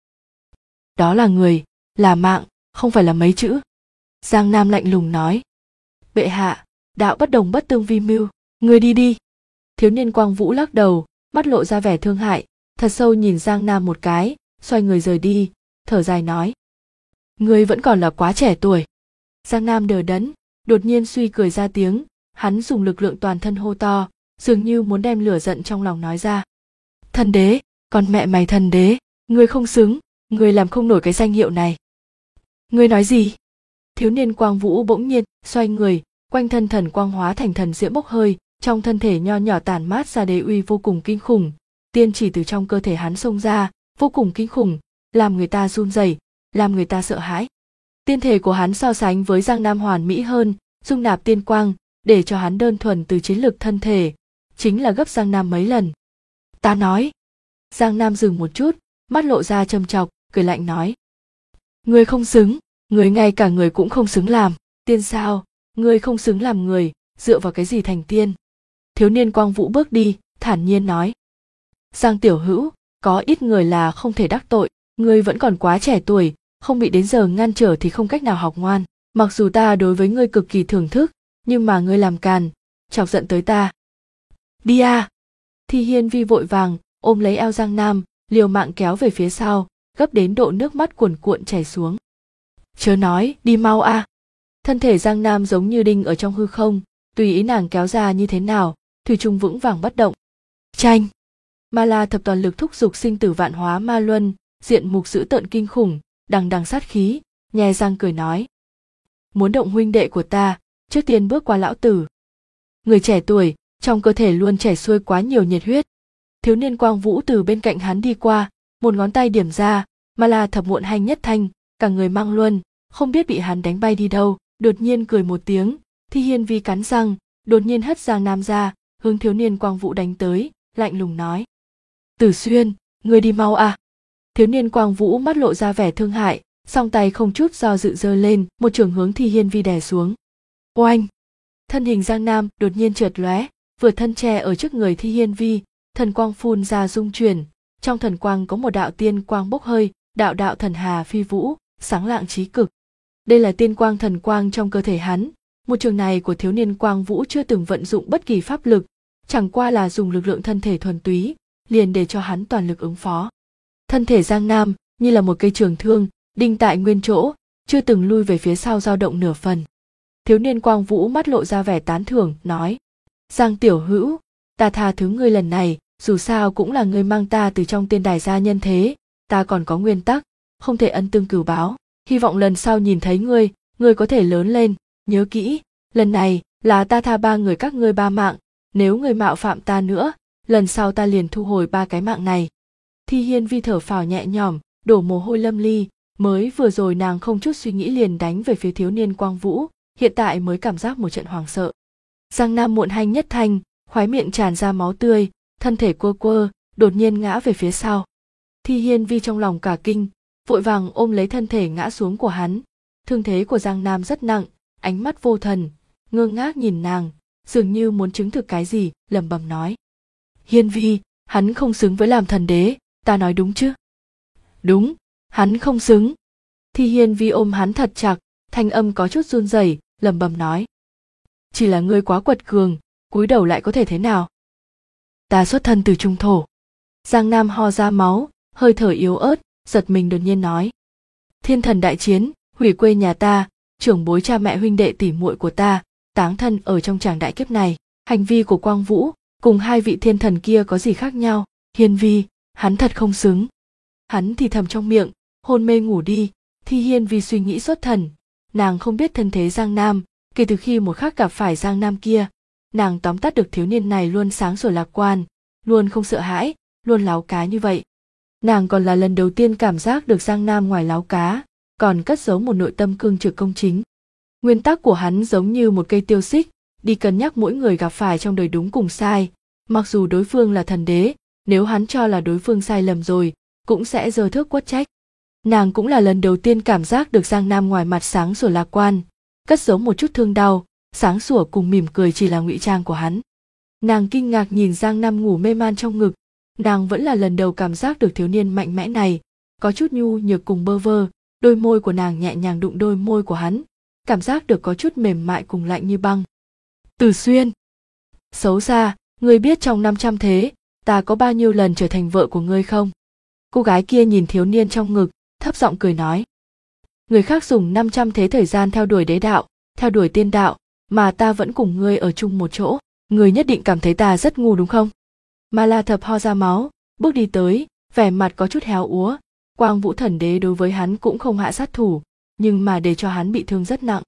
Đó là người, là mạng, không phải là mấy chữ. Giang Nam lạnh lùng nói, bệ hạ, đạo bất đồng bất tương vi mưu, người đi đi. Thiếu niên Quang Vũ lắc đầu, mắt lộ ra vẻ thương hại, thật sâu nhìn Giang Nam một cái, xoay người rời đi, thở dài nói, ngươi vẫn còn là quá trẻ tuổi. Giang Nam đờ đẫn, đột nhiên suy cười ra tiếng, hắn dùng lực lượng toàn thân hô to, dường như muốn đem lửa giận trong lòng nói ra. Thần đế, con mẹ mày thần đế, ngươi không xứng, ngươi làm không nổi cái danh hiệu này. Ngươi nói gì? Thiếu niên Quang Vũ bỗng nhiên xoay người, quanh thân thần quang hóa thành thần diễm bốc hơi, trong thân thể nho nhỏ tản mát ra đế uy vô cùng kinh khủng, tiên chỉ từ trong cơ thể hắn xông ra, vô cùng kinh khủng, làm người ta run rẩy, làm người ta sợ hãi. Tiên thể của hắn so sánh với Giang Nam hoàn mỹ hơn, dung nạp tiên quang, để cho hắn đơn thuần từ chiến lực thân thể, chính là gấp Giang Nam mấy lần. Ta nói. Giang Nam dừng một chút, mắt lộ ra châm chọc, cười lạnh nói. Ngươi không xứng, ngươi ngay cả người cũng không xứng làm, tiên sao, ngươi không xứng làm người, dựa vào cái gì thành tiên? Thiếu niên Quang Vũ bước đi, thản nhiên nói. Giang tiểu hữu, có ít người là không thể đắc tội, ngươi vẫn còn quá trẻ tuổi, không bị đến giờ ngăn trở thì không cách nào học ngoan. Mặc dù ta đối với ngươi cực kỳ thưởng thức, nhưng mà ngươi làm càn, chọc giận tới ta. Đi à! Thi Hiên Vi vội vàng, ôm lấy eo Giang Nam, liều mạng kéo về phía sau, gấp đến độ nước mắt cuồn cuộn chảy xuống. Chớ nói, đi mau à! Thân thể Giang Nam giống như đinh ở trong hư không, tùy ý nàng kéo ra như thế nào, thủy chung vững vàng bất động. Tranh! Ma La thập toàn lực thúc giục sinh tử vạn hóa ma luân, diện mục dữ tợn kinh khủng, đằng đằng sát khí, nhe răng cười nói. Muốn động huynh đệ của ta, trước tiên bước qua lão tử. Người trẻ tuổi, trong cơ thể luôn chảy xuôi quá nhiều nhiệt huyết. Thiếu niên Quang Vũ từ bên cạnh hắn đi qua, một ngón tay điểm ra, Ma La thập muộn hành nhất thanh, cả người mang luân, không biết bị hắn đánh bay đi đâu, đột nhiên cười một tiếng, Thi Hiên Vi cắn răng, đột nhiên hất Giang Nam ra, hướng thiếu niên Quang Vũ đánh tới, lạnh lùng nói. Tử Xuyên, ngươi đi mau à! Thiếu niên Quang Vũ mắt lộ ra vẻ thương hại, song tay không chút do dự giơ lên, một chưởng hướng Thi Hiên Vi đè xuống. Oanh! Thân hình Giang Nam đột nhiên chợt lóe, vừa thân che ở trước người Thi Hiên Vi, thần quang phun ra rung chuyển, trong thần quang có một đạo tiên quang bốc hơi, đạo đạo thần hà phi vũ, sáng lạng trí cực. Đây là tiên quang thần quang trong cơ thể hắn, một trường này của thiếu niên Quang Vũ chưa từng vận dụng bất kỳ pháp lực, chẳng qua là dùng lực lượng thân thể thuần túy, liền để cho hắn toàn lực ứng phó. Thân thể Giang Nam như là một cây trường thương, đinh tại nguyên chỗ, chưa từng lui về phía sau dao động nửa phần. Thiếu niên Quang Vũ mắt lộ ra vẻ tán thưởng, nói: Giang tiểu hữu, ta tha thứ ngươi lần này, dù sao cũng là ngươi mang ta từ trong tiên đài ra nhân thế, ta còn có nguyên tắc, không thể ân tương cửu báo. Hy vọng lần sau nhìn thấy ngươi có thể lớn lên, nhớ kỹ, lần này là ta tha ba người các ngươi 3 mạng, nếu ngươi mạo phạm ta nữa, lần sau ta liền thu hồi 3 cái mạng này. Thi Hiên Vi thở phào nhẹ nhõm, đổ mồ hôi lâm ly, mới vừa rồi nàng không chút suy nghĩ liền đánh về phía thiếu niên Quang Vũ, hiện tại mới cảm giác một trận hoảng sợ. Giang Nam muộn hanh nhất thanh, khóe miệng tràn ra máu tươi, thân thể quơ quơ, đột nhiên ngã về phía sau. Thi Hiên Vi trong lòng cả kinh, vội vàng ôm lấy thân thể ngã xuống của hắn. Thương thế của Giang Nam rất nặng, ánh mắt vô thần, ngơ ngác nhìn nàng, dường như muốn chứng thực cái gì, lẩm bẩm nói: Hiên Vi, hắn không xứng với làm thần đế, ta nói đúng chứ? Đúng, hắn không xứng. Thi Hiên Vi ôm hắn thật chặt, thanh âm có chút run rẩy, lẩm bẩm nói: Chỉ là ngươi quá quật cường, cúi đầu lại có thể thế nào? Ta xuất thân từ trung thổ. Giang Nam ho ra máu, hơi thở yếu ớt, giật mình đột nhiên nói: Thiên thần đại chiến, hủy quê nhà ta, trưởng bối cha mẹ huynh đệ tỷ muội của ta, táng thân ở trong tràng đại kiếp này. Hành vi của Quang Vũ cùng 2 vị thiên thần kia có gì khác nhau? Hiên Vi, hắn thật không xứng. Hắn thì thầm trong miệng, hôn mê ngủ đi. Thi Hiên Vi suy nghĩ xuất thần, nàng không biết thân thế Giang Nam, kể từ khi một khắc gặp phải Giang Nam kia, nàng tóm tắt được thiếu niên này luôn sáng sủa lạc quan, luôn không sợ hãi, luôn láo cá như vậy. Nàng còn là lần đầu tiên cảm giác được Giang Nam ngoài láo cá, còn cất giấu một nội tâm cương trực công chính. Nguyên tắc của hắn giống như một cây tiêu xích, đi cân nhắc mỗi người gặp phải trong đời đúng cùng sai, mặc dù đối phương là thần đế, nếu hắn cho là đối phương sai lầm rồi, cũng sẽ giơ thước quất trách. Nàng cũng là lần đầu tiên cảm giác được Giang Nam ngoài mặt sáng sủa lạc quan, cất giấu một chút thương đau, sáng sủa cùng mỉm cười chỉ là ngụy trang của hắn. Nàng kinh ngạc nhìn Giang Nam ngủ mê man trong ngực, nàng vẫn là lần đầu cảm giác được thiếu niên mạnh mẽ này, có chút nhu nhược cùng bơ vơ, đôi môi của nàng nhẹ nhàng đụng đôi môi của hắn, cảm giác được có chút mềm mại cùng lạnh như băng. Từ Xuyên, xấu xa, ngươi biết trong 500 thế, ta có bao nhiêu lần trở thành vợ của ngươi không? Cô gái kia nhìn thiếu niên trong ngực, thấp giọng cười nói. Người khác dùng 500 thế thời gian theo đuổi đế đạo, theo đuổi tiên đạo, mà ta vẫn cùng ngươi ở chung một chỗ, ngươi nhất định cảm thấy ta rất ngu đúng không? Ma La Thập ho ra máu, bước đi tới, vẻ mặt có chút héo úa. Quang Vũ Thần Đế đối với hắn cũng không hạ sát thủ, nhưng mà để cho hắn bị thương rất nặng.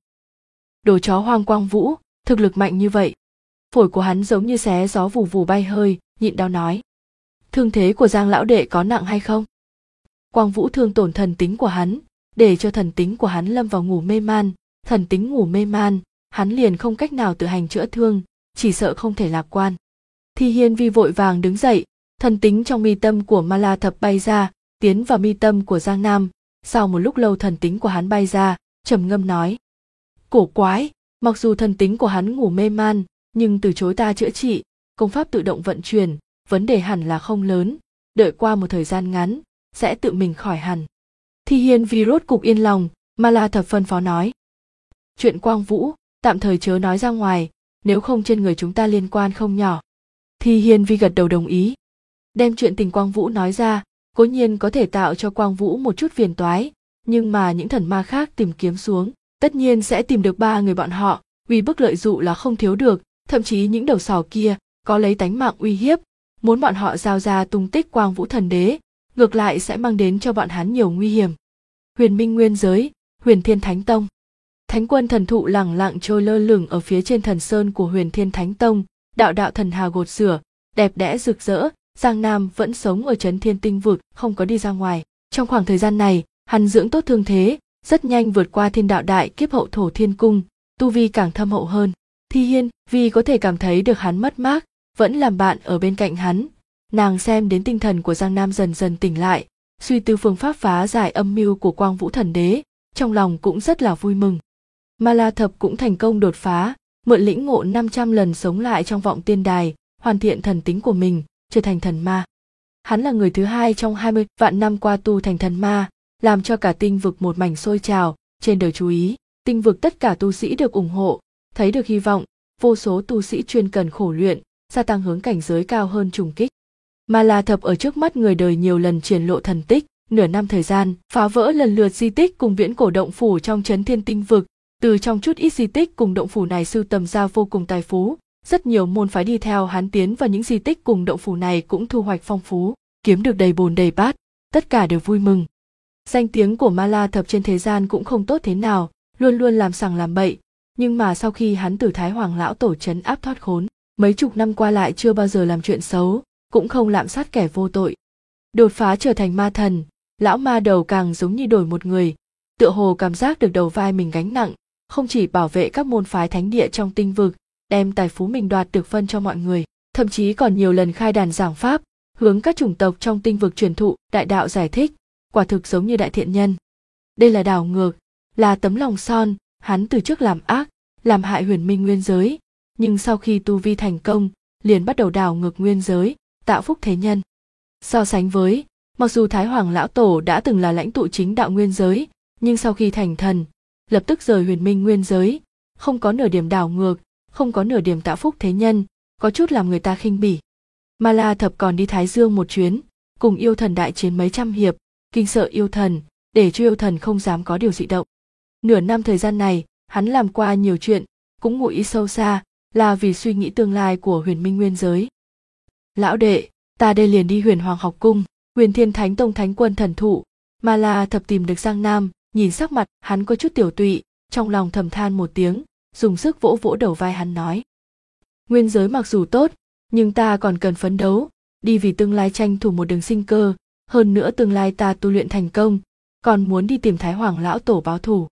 Đồ chó hoang Quang Vũ, thực lực mạnh như vậy. Phổi của hắn giống như xé gió vù vù bay hơi, nhịn đau nói. Thương thế của Giang lão đệ có nặng hay không? Quang Vũ thương tổn thần tính của hắn, để cho thần tính của hắn lâm vào ngủ mê man, thần tính ngủ mê man, hắn liền không cách nào tự hành chữa thương, chỉ sợ không thể lạc quan. Thi Hiên Vi vội vàng đứng dậy, thần tính trong mi tâm của Ma La Thập bay ra, tiến vào mi tâm của Giang Nam, sau một lúc lâu thần tính của hắn bay ra, trầm ngâm nói. Cổ quái, mặc dù thần tính của hắn ngủ mê man, nhưng từ chối ta chữa trị, công pháp tự động vận chuyển, vấn đề hẳn là không lớn, đợi qua một thời gian ngắn, sẽ tự mình khỏi hẳn. Thi Hiên Vi rốt cục yên lòng, Ma La Thập phân phó nói. Chuyện Quang Vũ, tạm thời chớ nói ra ngoài, nếu không trên người chúng ta liên quan không nhỏ. Thi Hiên Vi gật đầu đồng ý. Đem chuyện tình Quang Vũ nói ra, cố nhiên có thể tạo cho Quang Vũ một chút phiền toái, nhưng mà những thần ma khác tìm kiếm xuống, tất nhiên sẽ tìm được ba người bọn họ, uy bức lợi dụ là không thiếu được, thậm chí những đầu sỏ kia có lấy tánh mạng uy hiếp, muốn bọn họ giao ra tung tích Quang Vũ Thần Đế, ngược lại sẽ mang đến cho bọn hắn nhiều nguy hiểm. Huyền Minh Nguyên giới, Huyền Thiên Thánh Tông. Thánh quân thần thụ lẳng lặng trôi lơ lửng ở phía trên thần sơn của Huyền Thiên Thánh Tông, đạo đạo thần hào gột rửa, đẹp đẽ rực rỡ. Giang Nam vẫn sống ở Trấn Thiên Tinh Vực, không có đi ra ngoài. Trong khoảng thời gian này, hắn dưỡng tốt thương thế, rất nhanh vượt qua thiên đạo đại kiếp hậu thổ thiên cung, tu vi càng thâm hậu hơn. Thi Hiên vì có thể cảm thấy được hắn mất mát, vẫn làm bạn ở bên cạnh hắn. Nàng xem đến tinh thần của Giang Nam dần dần tỉnh lại, suy tư phương pháp phá giải âm mưu của Quang Vũ Thần Đế, trong lòng cũng rất là vui mừng. Ma La Thập cũng thành công đột phá, mượn lĩnh ngộ 500 lần sống lại trong vọng tiên đài, hoàn thiện thần tính của mình, trở thành thần ma. Hắn là người thứ hai trong 20 vạn năm qua tu thành thần ma, làm cho cả tinh vực một mảnh sôi trào, trên đời chú ý, tinh vực tất cả tu sĩ được ủng hộ, thấy được hy vọng, vô số tu sĩ chuyên cần khổ luyện, gia tăng hướng cảnh giới cao hơn trùng kích. Ma La Thập ở trước mắt người đời nhiều lần triển lộ thần tích, nửa năm thời gian, phá vỡ lần lượt di tích cùng viễn cổ động phủ trong Trấn Thiên Tinh Vực, từ trong chút ít di tích cùng động phủ này sưu tầm ra vô cùng tài phú. Rất nhiều môn phái đi theo hắn tiến vào những di tích cùng động phủ này cũng thu hoạch phong phú, kiếm được đầy bồn đầy bát, tất cả đều vui mừng. Danh tiếng của Ma La Thập trên thế gian cũng không tốt thế nào, luôn luôn làm sằng làm bậy, nhưng mà sau khi hắn từ Thái Hoàng lão tổ trấn áp thoát khốn, mấy chục năm qua lại chưa bao giờ làm chuyện xấu, cũng không lạm sát kẻ vô tội. Đột phá trở thành ma thần, lão ma đầu càng giống như đổi một người, tựa hồ cảm giác được đầu vai mình gánh nặng, không chỉ bảo vệ các môn phái thánh địa trong tinh vực, đem tài phú mình đoạt được phân cho mọi người, thậm chí còn nhiều lần khai đàn giảng pháp, hướng các chủng tộc trong tinh vực truyền thụ đại đạo giải thích, quả thực giống như đại thiện nhân. Đây là đảo ngược, là tấm lòng son, hắn từ trước làm ác, làm hại Huyền Minh nguyên giới, nhưng sau khi tu vi thành công, liền bắt đầu đảo ngược nguyên giới, tạo phúc thế nhân. So sánh với, mặc dù Thái Hoàng lão tổ đã từng là lãnh tụ chính đạo nguyên giới, nhưng sau khi thành thần, lập tức rời Huyền Minh nguyên giới, không có nửa điểm đảo ngược, không có nửa điểm tạo phúc thế nhân, có chút làm người ta khinh bỉ. Ma La Thập còn đi Thái Dương một chuyến, cùng yêu thần đại chiến mấy trăm hiệp, kinh sợ yêu thần, để cho yêu thần không dám có điều dị động. Nửa năm thời gian này, hắn làm qua nhiều chuyện, cũng ngụ ý sâu xa, là vì suy nghĩ tương lai của Huyền Minh nguyên giới. Lão đệ, ta đây liền đi Huyền Hoàng học cung. Huyền Thiên Thánh Tông thánh quân thần thụ, Ma La Thập tìm được Giang Nam, nhìn sắc mặt hắn có chút tiểu tụy, trong lòng thầm than một tiếng, dùng sức vỗ vỗ đầu vai hắn nói. Nguyên giới mặc dù tốt, nhưng ta còn cần phấn đấu, đi vì tương lai tranh thủ một đường sinh cơ, hơn nữa tương lai ta tu luyện thành công, còn muốn đi tìm Thái Hoàng lão tổ báo thù.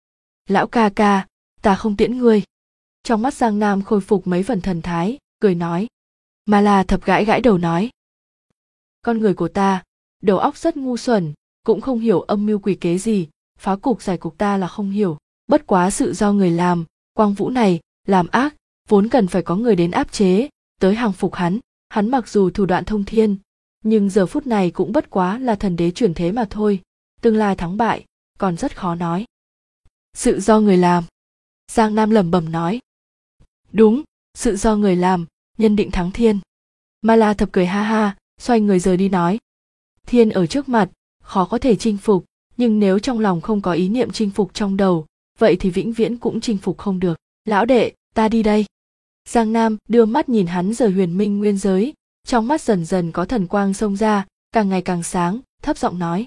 Lão ca ca, ta không tiễn ngươi. Trong mắt Giang Nam khôi phục mấy phần thần thái, cười nói. Ma La Thập gãi gãi đầu nói. Con người của ta, đầu óc rất ngu xuẩn, cũng không hiểu âm mưu quỷ kế gì, phá cục giải cục ta là không hiểu. Bất quá sự do người làm, Quang Vũ này, làm ác, vốn cần phải có người đến áp chế, tới hàng phục hắn. Hắn mặc dù thủ đoạn thông thiên, nhưng giờ phút này cũng bất quá là thần đế chuyển thế mà thôi. Tương lai thắng bại, còn rất khó nói. Sự do người làm. Giang Nam lẩm bẩm nói. Đúng, sự do người làm, nhân định thắng thiên. Ma La Thập cười ha ha, xoay người rời đi nói. Thiên ở trước mặt, khó có thể chinh phục, nhưng nếu trong lòng không có ý niệm chinh phục trong đầu, vậy thì vĩnh viễn cũng chinh phục không được. Lão đệ, ta đi đây. Giang Nam đưa mắt nhìn hắn rời huyền minh nguyên giới, trong mắt dần dần có thần quang xông ra, càng ngày càng sáng, thấp giọng nói.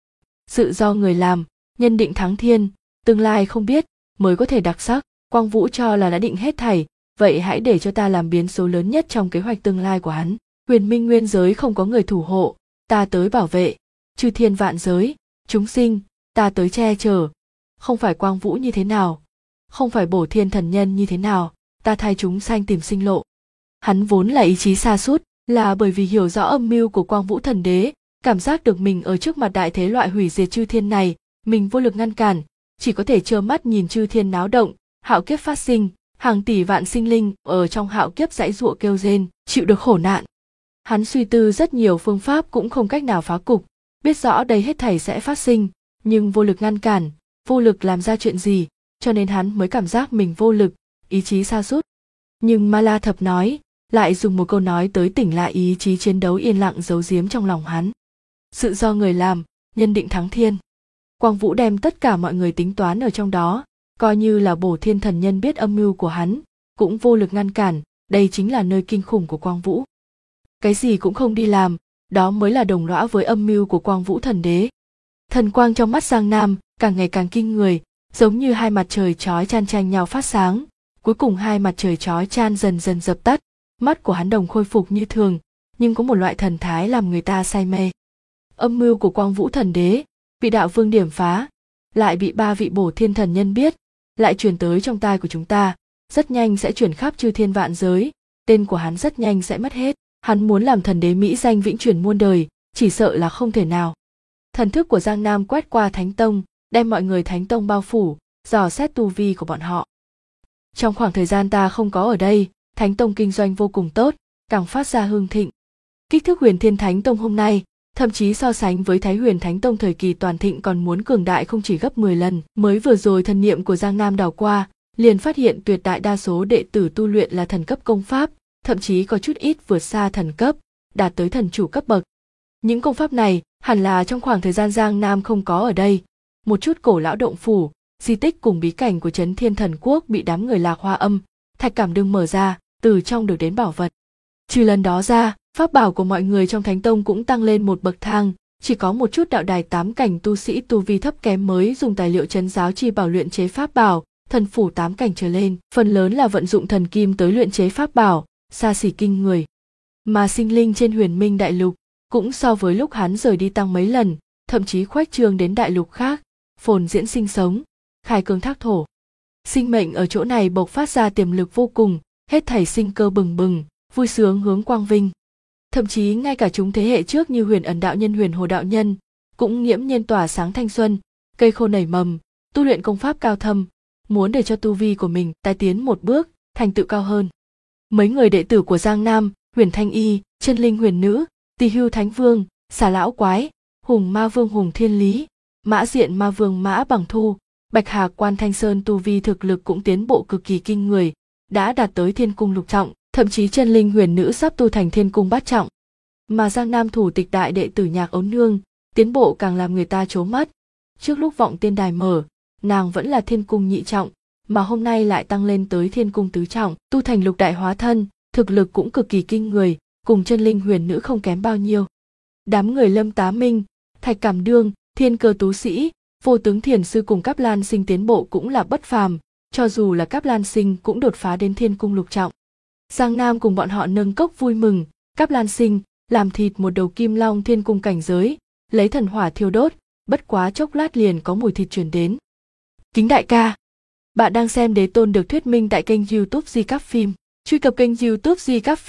Sự do người làm, nhân định thắng thiên, tương lai không biết, mới có thể đặc sắc. Quang Vũ cho là đã định hết thảy, vậy hãy để cho ta làm biến số lớn nhất trong kế hoạch tương lai của hắn. Huyền minh nguyên giới không có người thủ hộ, ta tới bảo vệ. Chư thiên vạn giới, chúng sinh, ta tới che chở. Không phải Quang Vũ như thế nào, không phải Bổ Thiên thần nhân như thế nào, ta thay chúng sanh tìm sinh lộ. Hắn vốn là ý chí sa sút, là bởi vì hiểu rõ âm mưu của Quang Vũ thần đế, cảm giác được mình ở trước mặt đại thế loại hủy diệt chư thiên này, mình vô lực ngăn cản, chỉ có thể trơ mắt nhìn chư thiên náo động, hạo kiếp phát sinh, hàng tỷ vạn sinh linh ở trong hạo kiếp giãy giụa kêu rên, chịu được khổ nạn. Hắn suy tư rất nhiều phương pháp cũng không cách nào phá cục, biết rõ đây hết thảy sẽ phát sinh, nhưng vô lực ngăn cản, vô lực làm ra chuyện gì, cho nên hắn mới cảm giác mình vô lực, ý chí sa sút. Nhưng Ma La Thập nói, lại dùng một câu nói tới tỉnh lại ý chí chiến đấu yên lặng giấu giếm trong lòng hắn. Sự do người làm, nhân định thắng thiên. Quang Vũ đem tất cả mọi người tính toán ở trong đó, coi như là Bổ Thiên thần nhân biết âm mưu của hắn, cũng vô lực ngăn cản, đây chính là nơi kinh khủng của Quang Vũ. Cái gì cũng không đi làm, đó mới là đồng lõa với âm mưu của Quang Vũ thần đế. Thần quang trong mắt Giang Nam càng ngày càng kinh người, giống như hai mặt trời chói chan tranh nhau phát sáng, cuối cùng hai mặt trời chói chan dần dần dập tắt, mắt của hắn đồng khôi phục như thường, nhưng có một loại thần thái làm người ta say mê. Âm mưu của Quang Vũ thần đế bị đạo vương điểm phá, lại bị ba vị Bổ Thiên thần nhân biết, lại truyền tới trong tai của chúng ta, rất nhanh sẽ truyền khắp chư thiên vạn giới, tên của hắn rất nhanh sẽ mất hết. Hắn muốn làm thần đế mỹ danh vĩnh truyền muôn đời, chỉ sợ là không thể nào. Thần thức của Giang Nam quét qua Thánh Tông, đem mọi người Thánh Tông bao phủ, dò xét tu vi của bọn họ. Trong khoảng thời gian ta không có ở đây, Thánh Tông kinh doanh vô cùng tốt, càng phát ra hưng thịnh. Kích thước Huyền Thiên Thánh Tông hôm nay, thậm chí so sánh với Thái Huyền Thánh Tông thời kỳ toàn thịnh còn muốn cường đại không chỉ gấp 10 lần. Mới vừa rồi thần niệm của Giang Nam đảo qua, liền phát hiện tuyệt đại đa số đệ tử tu luyện là thần cấp công pháp, thậm chí có chút ít vượt xa thần cấp, đạt tới thần chủ cấp bậc. Những công pháp này hẳn là trong khoảng thời gian Giang Nam không có ở đây, một chút cổ lão động phủ, di tích cùng bí cảnh của Trấn Thiên Thần Quốc bị đám người Lạc Hoa Âm, Thạch Cảm Đương mở ra, từ trong được đến bảo vật. Trừ lần đó ra, pháp bảo của mọi người trong Thánh Tông cũng tăng lên một bậc thang, chỉ có một chút đạo đài 8 cảnh tu sĩ tu vi thấp kém mới dùng tài liệu trấn giáo chi bảo luyện chế pháp bảo, thần phủ 8 cảnh trở lên, phần lớn là vận dụng thần kim tới luyện chế pháp bảo, xa xỉ kinh người. Mà sinh linh trên Huyền Minh đại lục cũng so với lúc hắn rời đi tăng mấy lần, thậm chí khuếch trương đến đại lục khác, phồn diễn sinh sống, khai cương thác thổ. Sinh mệnh ở chỗ này bộc phát ra tiềm lực vô cùng, hết thảy sinh cơ bừng bừng, vui sướng hướng quang vinh. Thậm chí ngay cả chúng thế hệ trước như Huyền Ẩn đạo nhân, Huyền Hồ đạo nhân cũng nghiễm nhiên tỏa sáng thanh xuân, cây khô nảy mầm, tu luyện công pháp cao thâm, muốn để cho tu vi của mình tái tiến một bước, thành tựu cao hơn. Mấy người đệ tử của Giang Nam, Huyền Thanh Y, Chân Linh Huyền Nữ, Tỳ Hưu Thánh Vương, Xà Lão Quái, Hùng Ma Vương Hùng Thiên Lý, Mã Diện Ma Vương Mã Bằng Thu, Bạch Hà Quan Thanh Sơn tu vi thực lực cũng tiến bộ cực kỳ kinh người, đã đạt tới Thiên Cung lục trọng, thậm chí Chân Linh Huyền Nữ sắp tu thành Thiên Cung bát trọng. Mà Giang Nam thủ tịch đại đệ tử Nhạc Ấu Nương, tiến bộ càng làm người ta trố mắt. Trước lúc Vọng Tiên Đài mở, nàng vẫn là Thiên Cung nhị trọng, mà hôm nay lại tăng lên tới Thiên Cung tứ trọng, tu thành lục đại hóa thân, thực lực cũng cực kỳ kinh người, cùng Chân Linh Huyền Nữ không kém bao nhiêu. Đám người Lâm Tá Minh, Thạch Cảm Đương, Thiên Cơ Tú Sĩ, Vô Tướng Thiền Sư cùng Cáp Lan Sinh tiến bộ cũng là bất phàm, cho dù là Cáp Lan Sinh cũng đột phá đến Thiên Cung lục trọng. Giang Nam cùng bọn họ nâng cốc vui mừng, Cáp Lan Sinh làm thịt một đầu kim long Thiên Cung cảnh giới, lấy thần hỏa thiêu đốt, bất quá chốc lát liền có mùi thịt truyền đến. Kính đại ca, bạn đang xem Đế Tôn được thuyết minh tại kênh YouTube Di Cáp Phim. Truy cập kênh YouTube Di Cáp Phim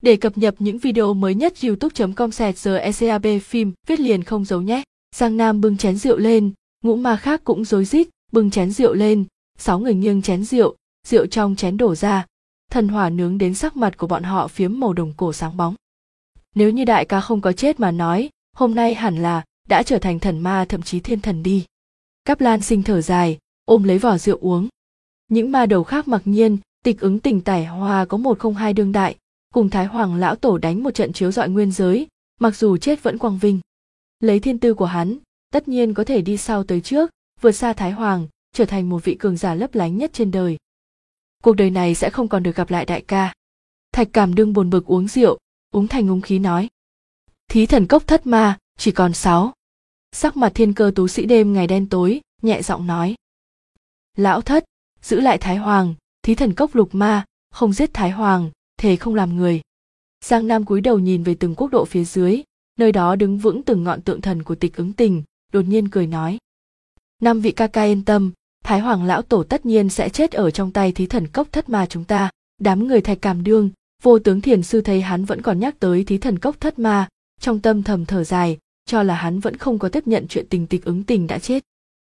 Để cập nhật những video mới nhất youtube.com/gecab phim viết liền không giấu nhé. Giang Nam bưng chén rượu lên, ngũ ma khác cũng rối rít bưng chén rượu lên, 6 người nghiêng chén rượu, rượu trong chén đổ ra, thần hỏa nướng đến sắc mặt của bọn họ phiếm màu đồng cổ sáng bóng. Nếu như đại ca không có chết mà nói, hôm nay hẳn là đã trở thành thần ma thậm chí thiên thần đi. Cáp Lan Sinh thở dài, ôm lấy vỏ rượu uống. Những ma đầu khác mặc nhiên, Tịch Ứng Tình Tải Hoa có 102 đương đại, cùng Thái Hoàng lão tổ đánh một trận chiếu rọi nguyên giới, mặc dù chết vẫn quang vinh. Lấy thiên tư của hắn, tất nhiên có thể đi sau tới trước, vượt xa Thái Hoàng, trở thành một vị cường giả lấp lánh nhất trên đời. Cuộc đời này sẽ không còn được gặp lại đại ca. Thạch Cảm Đương buồn bực uống rượu, úng thành úng khí nói. Thí thần cốc thất ma, chỉ còn 6. Sắc mặt Thiên Cơ tú sĩ đêm ngày đen tối, nhẹ giọng nói. Lão thất, giữ lại Thái Hoàng, thí thần cốc lục ma, không giết Thái Hoàng, thề không làm người. Giang Nam cúi đầu nhìn về từng quốc độ phía dưới, nơi đó đứng vững từng ngọn tượng thần của Tịch Ứng Tình, đột nhiên cười nói. 5 vị ca ca yên tâm, Thái Hoàng lão tổ tất nhiên sẽ chết ở trong tay thí thần cốc thất ma chúng ta. Đám người Thạch Cảm Đương, Vô Tướng Thiền Sư thấy hắn vẫn còn nhắc tới thí thần cốc thất ma, trong tâm thầm thở dài, cho là hắn vẫn không có tiếp nhận chuyện Tịch Ứng Tình đã chết.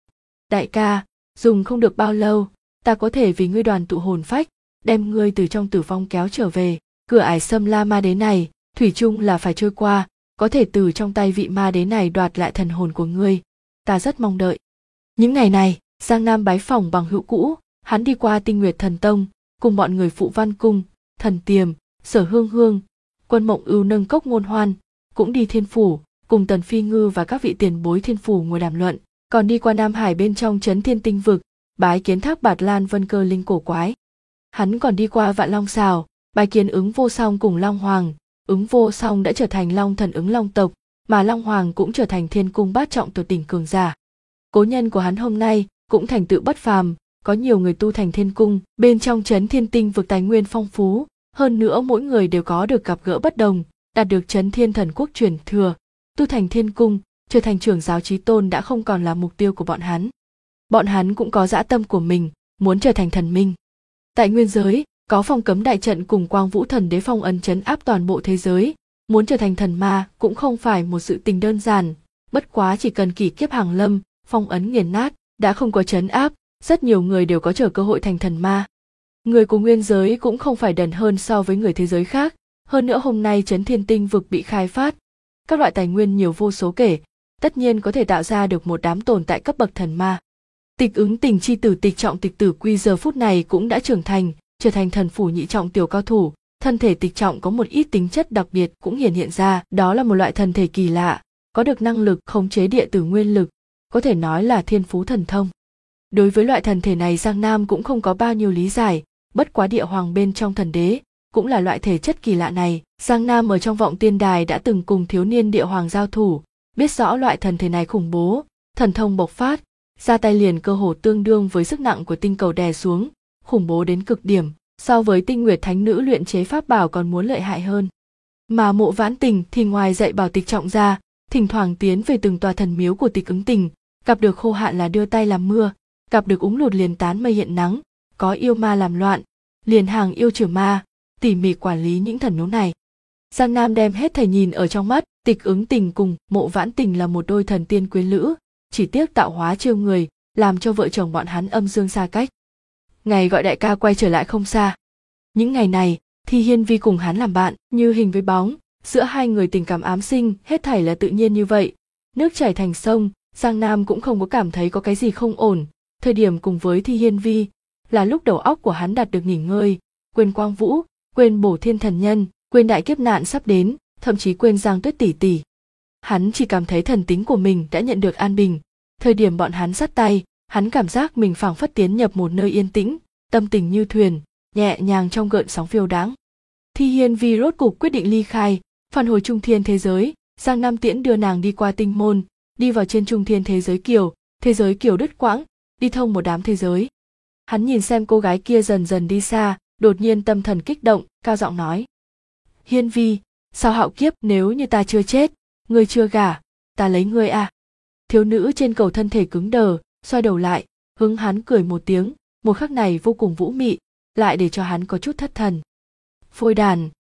Đại ca, dùng không được bao lâu, ta có thể vì ngươi đoàn tụ hồn phách, đem ngươi từ trong tử vong kéo trở về. Cửa ải xâm la ma đế này, thủy chung là phải trôi qua, có thể từ trong tay vị ma đế này đoạt lại thần hồn của ngươi. Ta rất mong đợi. Những ngày này, Giang Nam bái phỏng bằng hữu cũ, hắn đi qua Tinh Nguyệt Thần Tông, cùng bọn người Phụ Văn Cung, Thần Tiềm, Sở Hương Hương, Quân Mộng Ưu nâng cốc ngôn hoan, cũng đi Thiên Phủ, cùng Tần Phi Ngư và các vị tiền bối Thiên Phủ ngồi đàm luận, còn đi qua Nam Hải bên trong trấn Thiên Tinh Vực, bái kiến Thác Bạt Lan Vân Cơ linh cổ quái. Hắn còn đi qua Vạn Long Sào, bái kiến Ứng Vô Song cùng Long Hoàng. Ứng Vô Song đã trở thành Long Thần Ứng Long tộc, mà Long Hoàng cũng trở thành Thiên Cung bát trọng tuyệt đỉnh cường giả. Cố nhân của hắn hôm nay cũng thành tựu bất phàm, có nhiều người tu thành Thiên Cung, bên trong trấn Thiên Tinh Vực tài nguyên phong phú, hơn nữa mỗi người đều có được gặp gỡ bất đồng, đạt được trấn Thiên Thần Quốc truyền thừa, tu thành Thiên Cung, trở thành trưởng giáo chí tôn đã không còn là mục tiêu của bọn hắn. Bọn hắn cũng có dã tâm của mình, muốn trở thành thần minh. Tại nguyên giới, có phong cấm đại trận cùng Quang Vũ Thần Đế phong ấn trấn áp toàn bộ thế giới, muốn trở thành thần ma cũng không phải một sự tình đơn giản, bất quá chỉ cần kỷ kiếp hàng lâm, phong ấn nghiền nát, đã không có trấn áp, rất nhiều người đều có chờ cơ hội thành thần ma. Người của nguyên giới cũng không phải đần hơn so với người thế giới khác, hơn nữa hôm nay trấn Thiên Tinh Vực bị khai phát, các loại tài nguyên nhiều vô số kể, tất nhiên có thể tạo ra được một đám tồn tại cấp bậc thần ma. Tịch Ứng Tình chi tử Tịch Trọng Tịch Tử Quy giờ phút này cũng đã trưởng thành, trở thành thần phủ nhị trọng tiểu cao thủ, thân thể Tịch Trọng có một ít tính chất đặc biệt cũng hiện ra, đó là một loại thần thể kỳ lạ, có được năng lực khống chế địa tử nguyên lực, có thể nói là thiên phú thần thông. Đối với loại thần thể này Giang Nam cũng không có bao nhiêu lý giải, bất quá địa hoàng bên trong thần đế cũng là loại thể chất kỳ lạ này. Giang Nam ở trong Vọng Tiên Đài đã từng cùng thiếu niên địa hoàng giao thủ, biết rõ loại thần thể này khủng bố, thần thông bộc phát, ra tay liền cơ hồ tương đương với sức nặng của tinh cầu đè xuống, khủng bố đến cực điểm, so với Tinh Nguyệt Thánh Nữ luyện chế pháp bảo còn muốn lợi hại hơn. Mà Mộ Vãn Tình thì ngoài dạy bảo Tịch Trọng ra, thỉnh thoảng tiến về từng tòa thần miếu của Tịch Ứng Tình, gặp được khô hạn là đưa tay làm mưa, gặp được úng lụt liền tán mây hiện nắng, có yêu ma làm loạn, liền hàng yêu trừ ma, tỉ mỉ quản lý những thần miếu này. Giang Nam đem hết thảy nhìn ở trong mắt, Tịch Ứng Tình cùng Mộ Vãn Tình là một đôi thần tiên quyến lữ, chỉ tiếc tạo hóa trêu người, làm cho vợ chồng bọn hắn âm dương xa cách. Ngày gọi đại ca quay trở lại không xa. Những ngày này, Thi Hiên Vi cùng hắn làm bạn, như hình với bóng, giữa hai người tình cảm ám sinh, hết thảy là tự nhiên như vậy. Nước chảy thành sông, Giang Nam cũng không có cảm thấy có cái gì không ổn. Thời điểm cùng với Thi Hiên Vi, là lúc đầu óc của hắn đạt được nghỉ ngơi, quên Quang Vũ, quên Bổ Thiên Thần Nhân, quên đại kiếp nạn sắp đến, thậm chí quên Giang Tuyết tỷ tỷ. Hắn chỉ cảm thấy thần tính của mình đã nhận được an bình. Thời điểm bọn hắn dắt tay, hắn cảm giác mình phảng phất tiến nhập một nơi yên tĩnh, tâm tình như thuyền, nhẹ nhàng trong gợn sóng phiêu đãng. Thi Hiên Vi rốt cục quyết định ly khai, phản hồi Trung Thiên thế giới. Giang Nam Tiễn đưa nàng đi qua tinh môn, đi vào trên Trung Thiên thế giới kiều đứt quãng, đi thông một đám thế giới. Hắn nhìn xem cô gái kia dần dần đi xa, đột nhiên tâm thần kích động, cao giọng nói: Hiên Vi, sao hạo kiếp, nếu như ta chưa chết, ngươi chưa gả, ta lấy ngươi à? Thiếu nữ trên cầu thân thể cứng đờ, xoay đầu lại, hướng hắn cười một tiếng, một khắc này vô cùng vũ mị, lại để cho hắn có chút thất thần. Phôi đàn,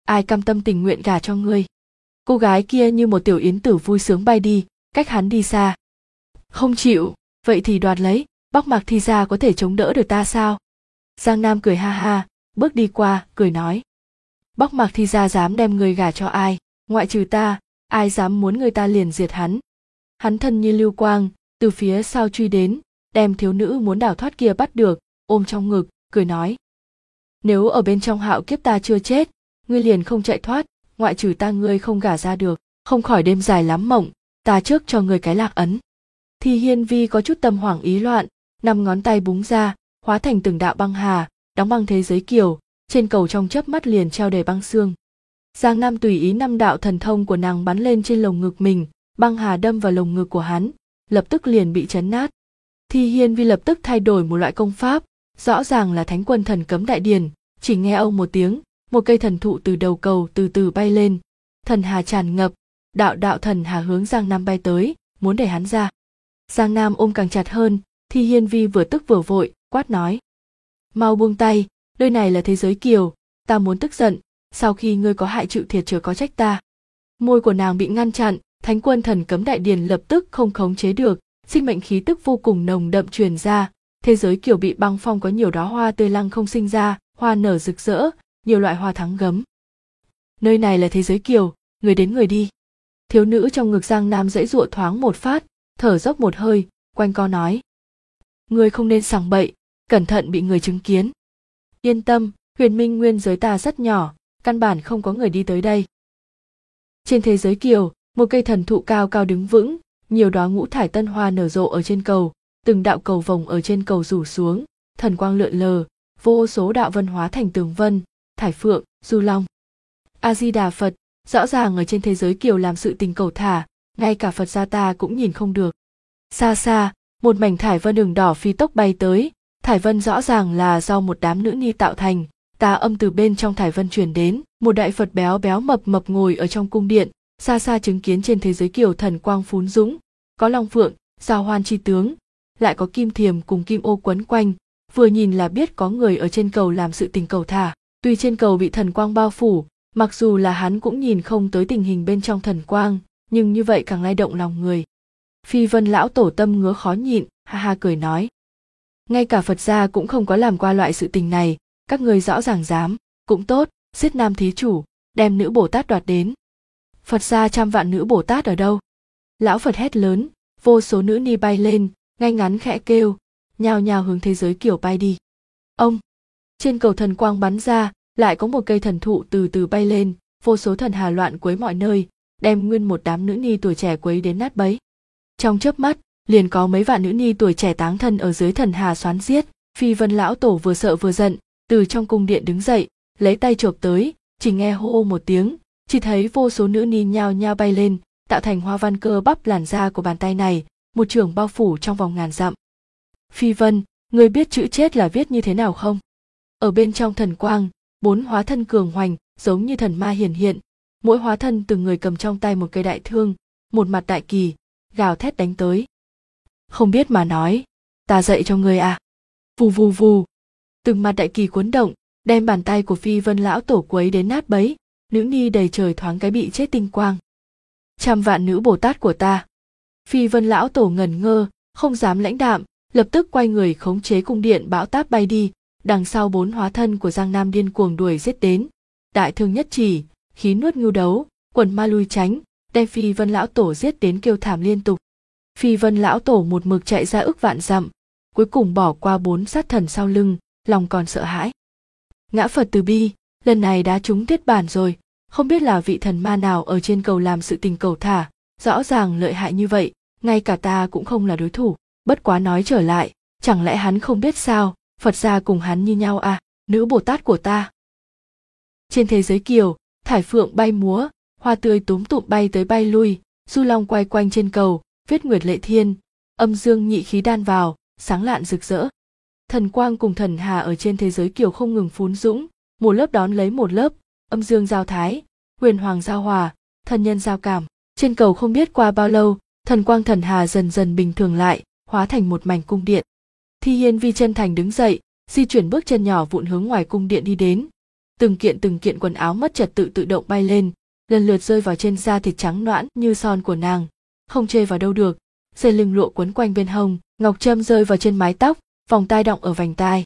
ai cam tâm tình nguyện gả cho ngươi. Cô gái kia như một tiểu yến tử vui sướng bay đi, cách hắn đi xa. Không chịu, vậy thì đoạt lấy, Bắc Mạc Thi Gia có thể chống đỡ được ta sao? Giang Nam cười ha ha, bước đi qua, cười nói. Bắc Mạc Thi Gia dám đem người gả cho ai, ngoại trừ ta, ai dám muốn người ta liền diệt hắn. Hắn thân như lưu quang, từ phía sau truy đến, đem thiếu nữ muốn đào thoát kia bắt được, ôm trong ngực, cười nói. Nếu ở bên trong hạo kiếp ta chưa chết, ngươi liền không chạy thoát, ngoại trừ ta ngươi không gả ra được, không khỏi đêm dài lắm mộng, ta trước cho ngươi cái lạc ấn. Thi Hiên Vi có chút tâm hoảng ý loạn, 5 ngón tay búng ra, hóa thành từng đạo băng hà, đóng băng thế giới kiều, trên cầu trong chớp mắt liền treo đầy băng xương. Giang Nam tùy ý 5 đạo thần thông của nàng bắn lên trên lồng ngực mình, băng hà đâm vào lồng ngực của hắn, lập tức liền bị chấn nát. Thi Hiên Vi lập tức thay đổi một loại công pháp, rõ ràng là Thánh Quân Thần Cấm Đại Điển, chỉ nghe ông một tiếng, một cây thần thụ từ đầu cầu từ từ bay lên, thần hà tràn ngập, đạo đạo thần hà hướng Giang Nam bay tới, muốn đẩy hắn ra. Giang Nam ôm càng chặt hơn, Thi Hiên Vi vừa tức vừa vội, quát nói. Mau buông tay, nơi này là thế giới kiều, ta muốn tức giận, sau khi ngươi có hại chịu thiệt chớ có trách ta. Môi của nàng bị ngăn chặn, Thánh Quân Thần Cấm Đại Điển lập tức không khống chế được, sinh mệnh khí tức vô cùng nồng đậm truyền ra, thế giới kiều bị băng phong có nhiều đóa hoa tươi lăng không sinh ra, hoa nở rực rỡ, nhiều loại hoa thắng gấm. Nơi này là thế giới kiều, người đến người đi. Thiếu nữ trong ngực Giang Nam giãy giụa thoáng một phát, thở dốc một hơi, quanh co nói. Ngươi không nên sằng bậy, cẩn thận bị người chứng kiến. Yên tâm, Huyền Minh Nguyên giới ta rất nhỏ, căn bản không có người đi tới đây. Trên thế giới kiều, một cây thần thụ cao cao đứng vững, nhiều đóa ngũ thải tân hoa nở rộ ở trên cầu, từng đạo cầu vồng ở trên cầu rủ xuống, thần quang lượn lờ, vô số đạo vân hóa thành tường vân, thải phượng, du long. A Di Đà Phật, rõ ràng ở trên thế giới kiều làm sự tình cầu thả, ngay cả Phật gia ta cũng nhìn không được. Xa xa, một mảnh thải vân đường đỏ phi tốc bay tới, thải vân rõ ràng là do một đám nữ ni tạo thành, tà âm từ bên trong thải vân truyền đến, một đại Phật béo béo mập mập ngồi ở trong cung điện, xa xa chứng kiến trên thế giới kiều thần quang phún dũng, có long phượng, giao hoan chi tướng, lại có kim thiềm cùng kim ô quấn quanh, vừa nhìn là biết có người ở trên cầu làm sự tình cầu thả. Tuy trên cầu bị thần quang bao phủ, mặc dù là hắn cũng nhìn không tới tình hình bên trong thần quang, nhưng như vậy càng lay động lòng người. Phi Vân lão tổ tâm ngứa khó nhịn, ha ha cười nói. Ngay cả Phật gia cũng không có làm qua loại sự tình này, các người rõ ràng dám, cũng tốt, giết nam thí chủ, đem nữ Bồ Tát đoạt đến. Phật gia 100 vạn nữ Bồ Tát ở đâu? Lão Phật hét lớn, vô số nữ ni bay lên, ngay ngắn khẽ kêu, nhào nhào hướng thế giới kiều bay đi. Ông, trên cầu thần quang bắn ra, lại có một cây thần thụ từ từ bay lên, vô số thần hà loạn quấy mọi nơi, đem nguyên một đám nữ ni tuổi trẻ quấy đến nát bấy. Trong chớp mắt, liền có mấy vạn nữ ni tuổi trẻ táng thân ở dưới thần hà xoán giết. Phi Vân lão tổ vừa sợ vừa giận, từ trong cung điện đứng dậy, lấy tay chộp tới, chỉ nghe hô ô một tiếng, chỉ thấy vô số nữ ni nhao nhao bay lên, tạo thành hoa văn cơ bắp làn da của bàn tay này, một chưởng bao phủ trong vòng ngàn dặm. Phi Vân, ngươi biết chữ chết là viết như thế nào không? Ở bên trong thần quang, 4 hóa thân cường hoành, giống như thần ma hiển hiện, mỗi hóa thân từng người cầm trong tay một cây đại thương, một mặt đại kỳ, gào thét đánh tới. Không biết mà nói, ta dạy cho ngươi à? Vù vù vù, từng mặt đại kỳ cuốn động, đem bàn tay của Phi Vân lão tổ quấy đến nát bấy, nữ ni đầy trời thoáng cái bị chết tinh quang. 100 vạn nữ Bồ Tát của ta. Phi Vân lão tổ ngẩn ngơ, không dám lãnh đạm, lập tức quay người khống chế cung điện bão táp bay đi, đằng sau 4 hóa thân của Giang Nam điên cuồng đuổi giết đến. Đại thương nhất chỉ, khí nuốt ngưu đấu, quần ma lui tránh, đem Phi Vân lão tổ giết đến kêu thảm liên tục. Phi Vân lão tổ một mực chạy ra ức vạn dặm, cuối cùng bỏ qua 4 sát thần sau lưng, lòng còn sợ hãi. Ngã Phật từ bi, lần này đã trúng tiết bản rồi, không biết là vị thần ma nào ở trên cầu làm sự tình cầu thả, rõ ràng lợi hại như vậy, ngay cả ta cũng không là đối thủ. Bất quá nói trở lại, chẳng lẽ hắn không biết sao, Phật gia cùng hắn như nhau à, nữ Bồ Tát của ta. Trên thế giới kiều, thải phượng bay múa, hoa tươi túm tụm bay tới bay lui, du long quay quanh trên cầu, viết nguyệt lệ thiên, âm dương nhị khí đan vào, sáng lạn rực rỡ. Thần quang cùng thần hà ở trên thế giới kiều không ngừng phún dũng, một lớp đón lấy một lớp, âm dương giao thái, huyền hoàng giao hòa, thần nhân giao cảm. Trên cầu không biết qua bao lâu, thần quang thần hà dần dần bình thường lại, hóa thành một mảnh cung điện. Thi Hiên Vi chân thành đứng dậy, di chuyển bước chân nhỏ vụn hướng ngoài cung điện đi đến. từng kiện quần áo mất trật tự tự động bay lên, lần lượt rơi vào trên da thịt trắng nõn như son của nàng, không chê vào đâu được. Dây lưng lụa quấn quanh bên hông, ngọc trâm rơi vào trên mái tóc, vòng tai đọng ở vành tai.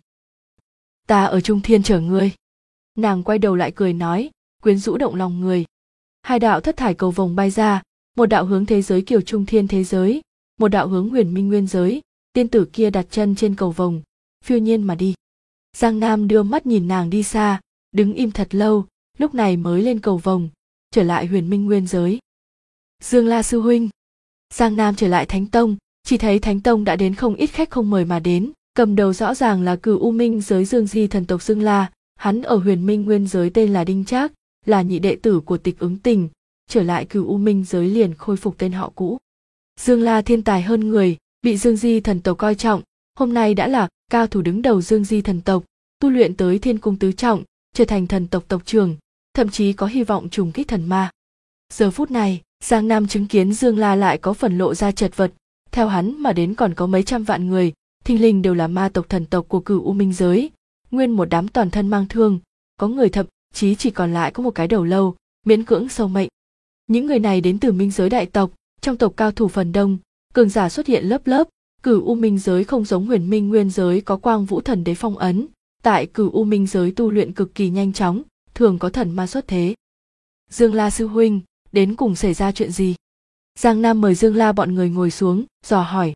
Ta ở Trung Thiên chờ ngươi. Nàng quay đầu lại cười nói, quyến rũ động lòng người. Hai đạo thất thải cầu vồng bay ra, một đạo hướng thế giới Kiều Trung Thiên thế giới, một đạo hướng Huyền Minh nguyên giới. Tiên tử kia đặt chân trên cầu vồng, phiêu nhiên mà đi. Giang Nam đưa mắt nhìn nàng đi xa, đứng im thật lâu, lúc này mới lên cầu vồng, trở lại Huyền Minh nguyên giới. Dương La sư huynh. Giang Nam trở lại Thánh Tông, chỉ thấy Thánh Tông đã đến không ít khách không mời mà đến, cầm đầu rõ ràng là Cửu U Minh giới Dương Di thần tộc Dương La, hắn ở Huyền Minh nguyên giới tên là Đinh Trác, là nhị đệ tử của Tịch Ứng Tình, trở lại Cửu U Minh giới liền khôi phục tên họ cũ. Dương La thiên tài hơn người, bị Dương Di thần tộc coi trọng, hôm nay đã là cao thủ đứng đầu Dương Di thần tộc, tu luyện tới Thiên Cung tứ trọng, trở thành thần tộc tộc trưởng, thậm chí có hy vọng trùng kích thần ma. Giờ phút này, Giang Nam chứng kiến Dương La lại có phần lộ ra chật vật, theo hắn mà đến còn có mấy trăm vạn người, thình lình đều là ma tộc thần tộc của Cửu U Minh giới, nguyên một đám toàn thân mang thương, có người thậm chí chỉ còn lại có một cái đầu lâu, miễn cưỡng sâu mệnh. Những người này đến từ Minh giới đại tộc, trong tộc cao thủ phần đông, cường giả xuất hiện lớp lớp. Cửu U Minh giới không giống Huyền Minh nguyên giới có Quang Vũ thần đế phong ấn, tại Cửu U Minh giới tu luyện cực kỳ nhanh chóng, thường có thần ma xuất thế. Dương La sư huynh, đến cùng xảy ra chuyện gì? Giang Nam mời Dương La bọn người ngồi xuống, dò hỏi.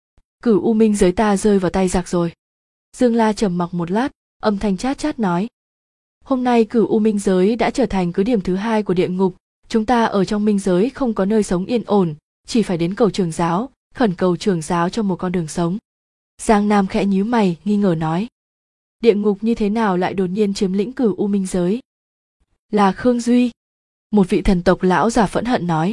Cửu U Minh giới ta rơi vào tay giặc rồi. Dương La trầm mặc một lát, âm thanh chát chát nói. Hôm nay Cửu U Minh giới đã trở thành cứ điểm thứ hai của địa ngục, chúng ta ở trong minh giới không có nơi sống yên ổn, chỉ phải đến cầu Trường giáo, khẩn cầu Trường giáo cho một con đường sống. Giang Nam khẽ nhíu mày, nghi ngờ nói. Địa ngục như thế nào lại đột nhiên chiếm lĩnh Cửu U Minh giới? Là Khương Duy. Một vị thần tộc lão già phẫn hận nói.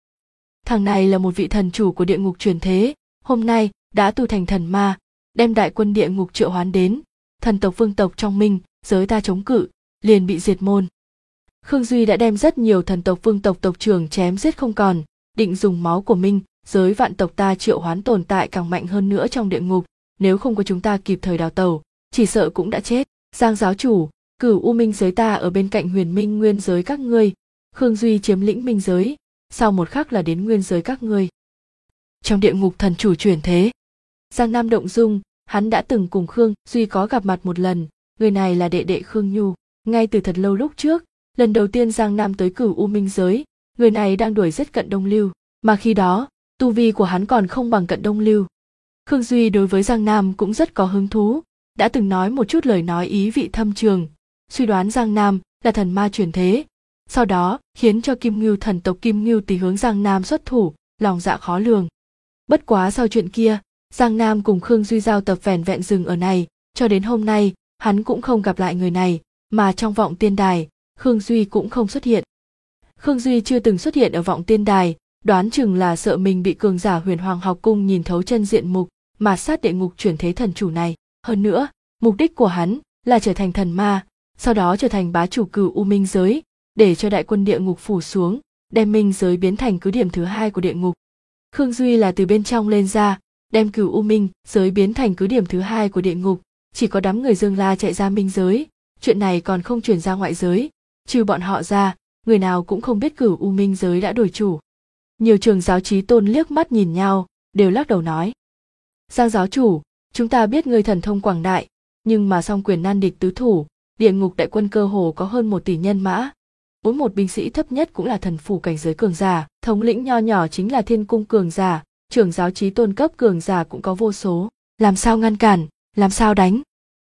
Thằng này là một vị thần chủ của địa ngục truyền thế, hôm nay đã tu thành thần ma, đem đại quân địa ngục triệu hoán đến, thần tộc vương tộc trong minh giới ta chống cự, liền bị diệt môn. Khương Duy đã đem rất nhiều thần tộc vương tộc tộc trưởng chém giết không còn, định dùng máu của minh giới vạn tộc ta triệu hoán tồn tại càng mạnh hơn nữa trong địa ngục, nếu không có chúng ta kịp thời đào tẩu, chỉ sợ cũng đã chết. Giang giáo chủ, Cửu U Minh giới ta ở bên cạnh Huyền Minh nguyên giới các ngươi, Khương Duy chiếm lĩnh minh giới, sau một khắc là đến nguyên giới các ngươi. Trong địa ngục thần chủ chuyển thế. Giang Nam động dung, hắn đã từng cùng Khương Duy có gặp mặt một lần, người này là đệ đệ Khương Nhu, ngay từ thật lâu lúc trước, lần đầu tiên Giang Nam tới Cửu U Minh giới, người này đang đuổi giết Cận Đông Lưu, mà khi đó, tu vi của hắn còn không bằng Cận Đông Lưu. Khương Duy đối với Giang Nam cũng rất có hứng thú, đã từng nói một chút lời nói ý vị thâm trường, suy đoán Giang Nam là thần ma chuyển thế, sau đó khiến cho Kim Ngưu thần tộc Kim Ngưu Tỳ hướng Giang Nam xuất thủ, lòng dạ khó lường. Bất quá sau chuyện kia, Giang Nam cùng Khương Duy giao tập vẻn vẹn dừng ở này, cho đến hôm nay, hắn cũng không gặp lại người này, mà trong vọng tiên đài, Khương Duy cũng không xuất hiện. Khương Duy chưa từng xuất hiện ở vọng tiên đài, đoán chừng là sợ mình bị cường giả Huyền Hoàng học cung nhìn thấu chân diện mục, mà sát địa ngục chuyển thế thần chủ này. Hơn nữa, mục đích của hắn là trở thành thần ma, sau đó trở thành bá chủ Cửu U Minh giới, để cho đại quân địa ngục phủ xuống, đem minh giới biến thành cứ điểm thứ hai của địa ngục. Khương Duy là từ bên trong lên ra, đem Cửu U Minh giới biến thành cứ điểm thứ hai của địa ngục, chỉ có đám người Dương La chạy ra minh giới, chuyện này còn không truyền ra ngoại giới, trừ bọn họ ra, người nào cũng không biết Cửu U Minh giới đã đổi chủ. Nhiều trường giáo chí tôn liếc mắt nhìn nhau, đều lắc đầu nói. Giang giáo chủ, chúng ta biết ngươi thần thông quảng đại, nhưng mà song quyền nan địch tứ thủ, địa ngục đại quân cơ hồ có hơn 1 tỷ nhân mã. Mỗi một binh sĩ thấp nhất cũng là thần phủ cảnh giới cường giả, thống lĩnh nho nhỏ chính là thiên cung cường giả, trưởng giáo chí tôn cấp cường giả cũng có vô số. Làm sao ngăn cản, làm sao đánh?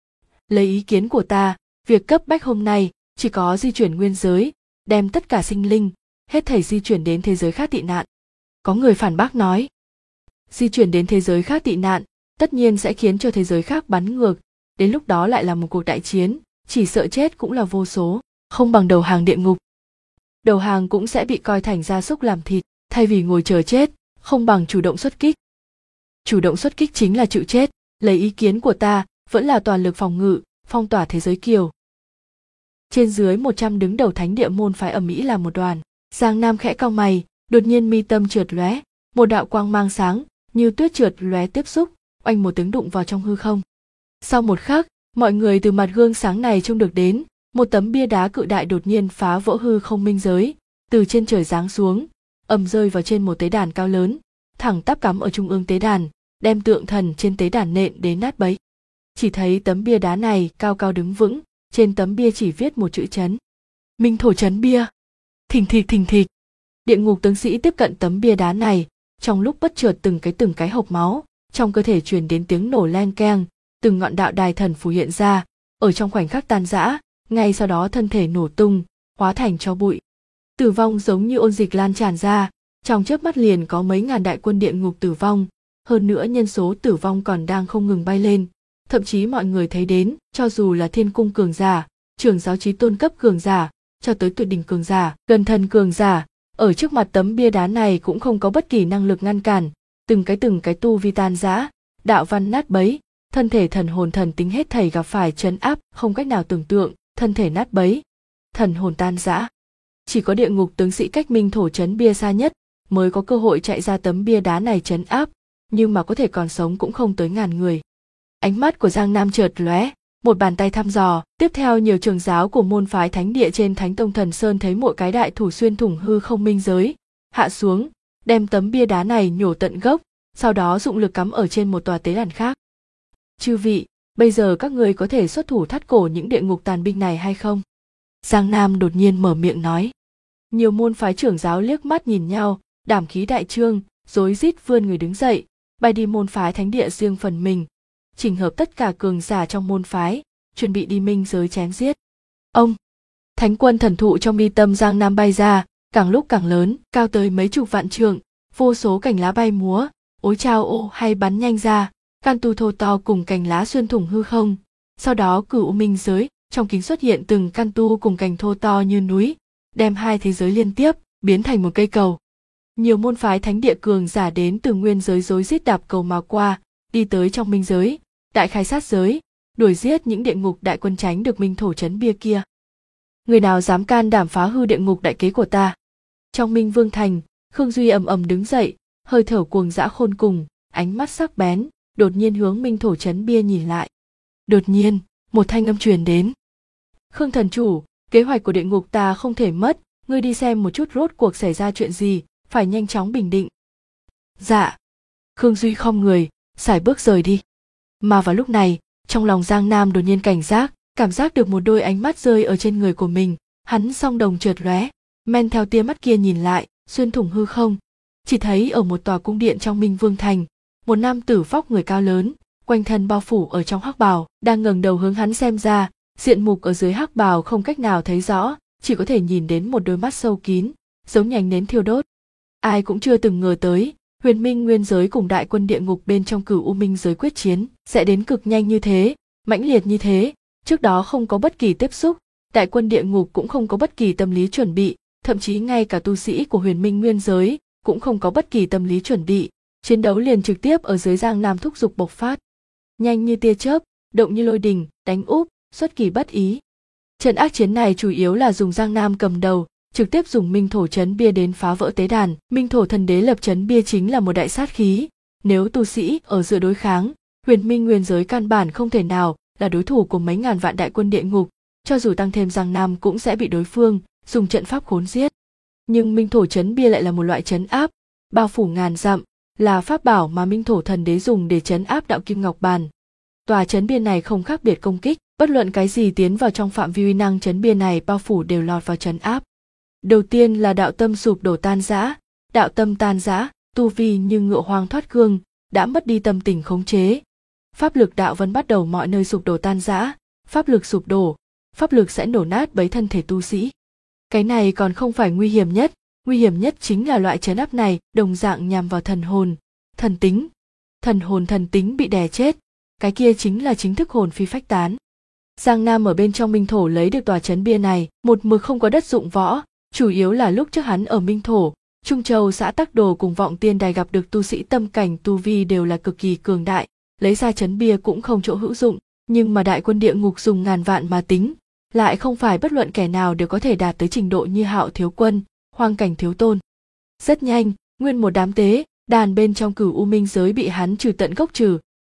Lấy ý kiến của ta, việc cấp bách hôm nay chỉ có di chuyển nguyên giới, đem tất cả sinh linh, hết thảy di chuyển đến thế giới khác tị nạn. Có người phản bác nói, di chuyển đến thế giới khác tị nạn, tất nhiên sẽ khiến cho thế giới khác bắn ngược, đến lúc đó lại là một cuộc đại chiến, chỉ sợ chết cũng là vô số, không bằng đầu hàng địa ngục. Đầu hàng cũng sẽ bị coi thành gia súc làm thịt, thay vì ngồi chờ chết, không bằng chủ động xuất kích. Chủ động xuất kích chính là chịu chết, lấy ý kiến của ta, vẫn là toàn lực phòng ngự, phong tỏa thế giới kiều. Trên dưới 100 đứng đầu thánh địa môn phái ầm ĩ là một đoàn. Giang Nam khẽ cau mày, đột nhiên mi tâm chợt lóe, một đạo quang mang sáng như tuyết chợt lóe tiếp xúc, oanh một tiếng đụng vào trong hư không. Sau một khắc, mọi người từ mặt gương sáng này trông được đến, Một tấm bia đá cự đại đột nhiên phá vỡ hư không minh giới, từ trên trời giáng xuống, ầm rơi vào trên một tế đàn cao lớn, thẳng tắp cắm ở trung ương tế đàn, đem tượng thần trên tế đàn nện đến nát bấy. Chỉ thấy tấm bia đá này cao cao đứng vững, trên tấm bia chỉ viết một chữ chấn. Minh thổ chấn bia. Thình thịch thình thịch. Địa ngục tướng sĩ tiếp cận tấm bia đá này, trong lúc bất chợt từng cái hộc máu, trong cơ thể truyền đến tiếng nổ len keng, từng ngọn đạo đài thần phù hiện ra, ở trong khoảnh khắc tan rã, ngay sau đó thân thể nổ tung, hóa thành tro bụi. Tử vong giống như ôn dịch lan tràn ra, trong chớp mắt liền có mấy ngàn đại quân địa ngục tử vong, hơn nữa nhân số tử vong còn đang không ngừng bay lên, thậm chí mọi người thấy đến, cho dù là thiên cung cường giả, trưởng giáo chí tôn cấp cường giả, cho tới tuyệt đỉnh cường giả, gần thần cường giả, ở trước mặt tấm bia đá này cũng không có bất kỳ năng lực ngăn cản, từng cái tu vi tan rã, đạo văn nát bấy, thân thể thần hồn thần tính hết thảy gặp phải trấn áp, không cách nào tưởng tượng, thân thể nát bấy, thần hồn tan rã. Chỉ có địa ngục tướng sĩ cách minh thổ trấn bia xa nhất mới có cơ hội chạy ra tấm bia đá này trấn áp, nhưng mà có thể còn sống cũng không tới ngàn người. Ánh mắt của Giang Nam chợt lóe, một bàn tay thăm dò, tiếp theo nhiều trưởng giáo của môn phái thánh địa trên Thánh Tông Thần Sơn thấy một cái đại thủ xuyên thủng hư không minh giới, hạ xuống, đem tấm bia đá này nhổ tận gốc, sau đó dụng lực cắm ở trên một tòa tế đàn khác. Chư vị, bây giờ các ngươi có thể xuất thủ thắt cổ những địa ngục tàn binh này hay không? Giang Nam đột nhiên mở miệng nói. Nhiều môn phái trưởng giáo liếc mắt nhìn nhau, đảm khí đại trương, rối rít vươn người đứng dậy, bay đi môn phái thánh địa riêng phần mình, chỉnh hợp tất cả cường giả trong môn phái, chuẩn bị đi minh giới chém giết. Ông, thánh quân thần thụ trong mi tâm Giang Nam bay ra, càng lúc càng lớn, cao tới mấy chục vạn trượng, vô số cành lá bay múa, ối chao ô hay bắn nhanh ra, can tu thô to cùng cành lá xuyên thủng hư không. Sau đó cửu minh giới, trong kính xuất hiện từng can tu cùng cành thô to như núi, đem hai thế giới liên tiếp, biến thành một cây cầu. Nhiều môn phái thánh địa cường giả đến từ nguyên giới rối rít đạp cầu mà qua, đi tới trong minh giới, đại khai sát giới, đuổi giết những địa ngục đại quân tránh được minh thổ trấn bia kia. Người nào dám can đảm phá hư địa ngục đại kế của ta? Trong Minh Vương thành, Khương Duy ầm ầm đứng dậy, hơi thở cuồng dã khôn cùng, ánh mắt sắc bén, đột nhiên hướng minh thổ trấn bia nhìn lại. Đột nhiên, một thanh âm truyền đến. Khương thần chủ, kế hoạch của địa ngục ta không thể mất, ngươi đi xem một chút rốt cuộc xảy ra chuyện gì, phải nhanh chóng bình định. Dạ. Khương Duy khom người, sải bước rời đi. Mà vào lúc này, trong lòng Giang Nam đột nhiên cảnh giác, cảm giác được một đôi ánh mắt rơi ở trên người của mình, hắn song đồng chợt lóe, men theo tia mắt kia nhìn lại, xuyên thủng hư không, chỉ thấy ở một tòa cung điện trong Minh Vương thành, một nam tử vóc người cao lớn, quanh thân bao phủ ở trong hắc bào, đang ngẩng đầu hướng hắn xem ra, diện mục ở dưới hắc bào không cách nào thấy rõ, chỉ có thể nhìn đến một đôi mắt sâu kín, giống như ánh nến thiêu đốt. Ai cũng chưa từng ngờ tới, Huyền Minh nguyên giới cùng đại quân địa ngục bên trong Cửu U Minh giới quyết chiến sẽ đến cực nhanh như thế, mãnh liệt như thế. Trước đó không có bất kỳ tiếp xúc, đại quân địa ngục cũng không có bất kỳ tâm lý chuẩn bị, thậm chí ngay cả tu sĩ của Huyền Minh nguyên giới cũng không có bất kỳ tâm lý chuẩn bị. Chiến đấu liền trực tiếp ở dưới Giang Nam thúc giục bộc phát, nhanh như tia chớp, động như lôi đình, đánh úp, xuất kỳ bất ý. Trận ác chiến này chủ yếu là dùng Giang Nam cầm đầu, trực tiếp dùng minh thổ trấn bia đến phá vỡ tế đàn. Minh thổ thần đế lập trấn bia chính là một đại sát khí, nếu tu sĩ ở giữa đối kháng, Huyền Minh nguyên giới căn bản không thể nào là đối thủ của mấy ngàn vạn đại quân địa ngục, cho dù tăng thêm Giang Nam cũng sẽ bị đối phương dùng trận pháp khốn giết. Nhưng minh thổ trấn bia lại là một loại trấn áp, bao phủ ngàn dặm, là pháp bảo mà minh thổ thần đế dùng để trấn áp đạo kim ngọc bàn. Tòa trấn bia này không khác biệt công kích, bất luận cái gì tiến vào trong phạm vi uy năng trấn bia này bao phủ đều lọt vào trấn áp. Đầu tiên là đạo tâm sụp đổ tan rã, đạo tâm tan rã, tu vi như ngựa hoang thoát cương, đã mất đi tâm tình khống chế. Pháp lực đạo vẫn bắt đầu mọi nơi sụp đổ tan rã, pháp lực sụp đổ, pháp lực sẽ nổ nát bấy thân thể tu sĩ. Cái này còn không phải nguy hiểm nhất chính là loại trấn áp này đồng dạng nhằm vào thần hồn, thần tính. Thần tính bị đè chết, cái kia chính là chính thức hồn phi phách tán. Giang Nam ở bên trong minh thổ lấy được tòa trấn bia này, một mực không có đất dụng võ, chủ yếu là lúc trước hắn ở minh thổ, Trung Châu xã Tắc Đồ cùng Vọng Tiên Đài gặp được tu sĩ tâm cảnh tu vi đều là cực kỳ cường đại, lấy ra trấn bia cũng không chỗ hữu dụng, nhưng mà đại quân địa ngục dùng ngàn vạn mà tính, lại không phải bất luận kẻ nào đều có thể đạt tới trình độ như Hạo thiếu quân, Hoang cảnh thiếu tôn. Rất nhanh, nguyên một đám tế đàn bên trong Cửu U Minh giới bị hắn trừ tận gốc trừ,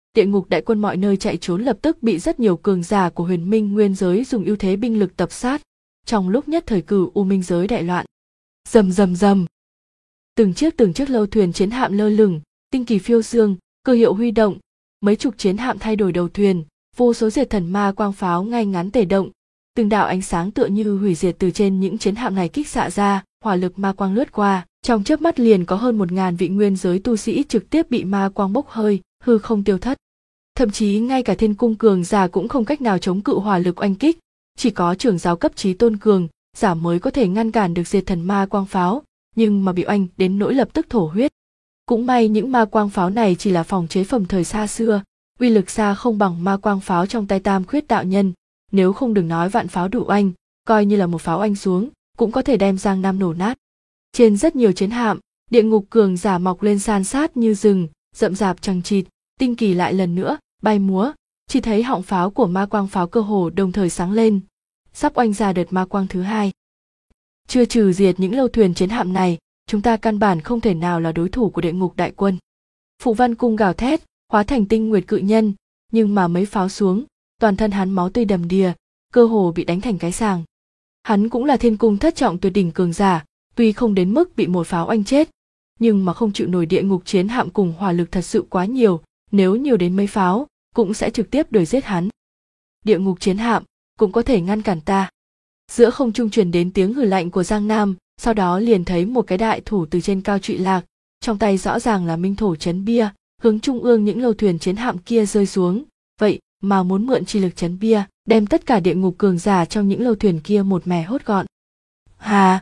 địa ngục đại quân mọi nơi chạy trốn lập tức bị rất nhiều cường giả của Huyền Minh Nguyên giới dùng ưu thế binh lực tập sát. Trong lúc nhất thời cửu U Minh giới đại loạn. Rầm rầm rầm. Từng chiếc lâu thuyền chiến hạm lơ lửng, tinh kỳ phiêu dương, cơ hiệu huy động, mấy chục chiến hạm thay đổi đầu thuyền, vô số diệt thần ma quang pháo ngay ngắn tề động, từng đạo ánh sáng tựa như hủy diệt từ trên những chiến hạm này kích xạ ra, hỏa lực ma quang lướt qua, trong chớp mắt liền có hơn 1000 vị nguyên giới tu sĩ trực tiếp bị ma quang bốc hơi, hư không tiêu thất. Thậm chí ngay cả thiên cung cường giả cũng không cách nào chống cự hỏa lực oanh kích, chỉ có trưởng giáo cấp chí tôn cường giả mới có thể ngăn cản được diệt thần ma quang pháo, nhưng mà bị oanh đến nỗi lập tức thổ huyết. Cũng may những ma quang pháo này chỉ là phòng chế phẩm thời xa xưa, uy lực xa không bằng ma quang pháo trong tay Tam Khuyết đạo nhân, nếu không đừng nói vạn pháo đủ oanh, coi như là một pháo oanh xuống, cũng có thể đem Giang Nam nổ nát. Trên rất nhiều chiến hạm, địa ngục cường giả mọc lên san sát như rừng, rậm rạp chằng chịt, tinh kỳ lại lần nữa bay múa, chỉ thấy họng pháo của ma quang pháo cơ hồ đồng thời sáng lên, sắp oanh ra đợt ma quang thứ hai. Chưa trừ diệt những lâu thuyền chiến hạm này, chúng ta căn bản không thể nào là đối thủ của địa ngục đại quân. Phụ Văn Cung gào thét, hóa thành tinh nguyệt cự nhân, nhưng mà mấy pháo xuống, toàn thân hắn máu tươi đầm đìa, cơ hồ bị đánh thành cái sàng. Hắn cũng là thiên cung thất trọng tuyệt đỉnh cường giả, tuy không đến mức bị một pháo oanh chết, nhưng mà không chịu nổi địa ngục chiến hạm cùng hỏa lực thật sự quá nhiều, nếu nhiều đến mấy pháo, cũng sẽ trực tiếp đuổi giết hắn. Địa ngục chiến hạm cũng có thể ngăn cản ta. Giữa không trung truyền đến tiếng hừ lạnh của Giang Nam, sau đó liền thấy một cái đại thủ từ trên cao trụy lạc, trong tay rõ ràng là minh thổ chấn bia, hướng trung ương những lâu thuyền chiến hạm kia rơi xuống, vậy mà muốn mượn chi lực chấn bia, đem tất cả địa ngục cường giả trong những lâu thuyền kia một mẻ hốt gọn. Hà!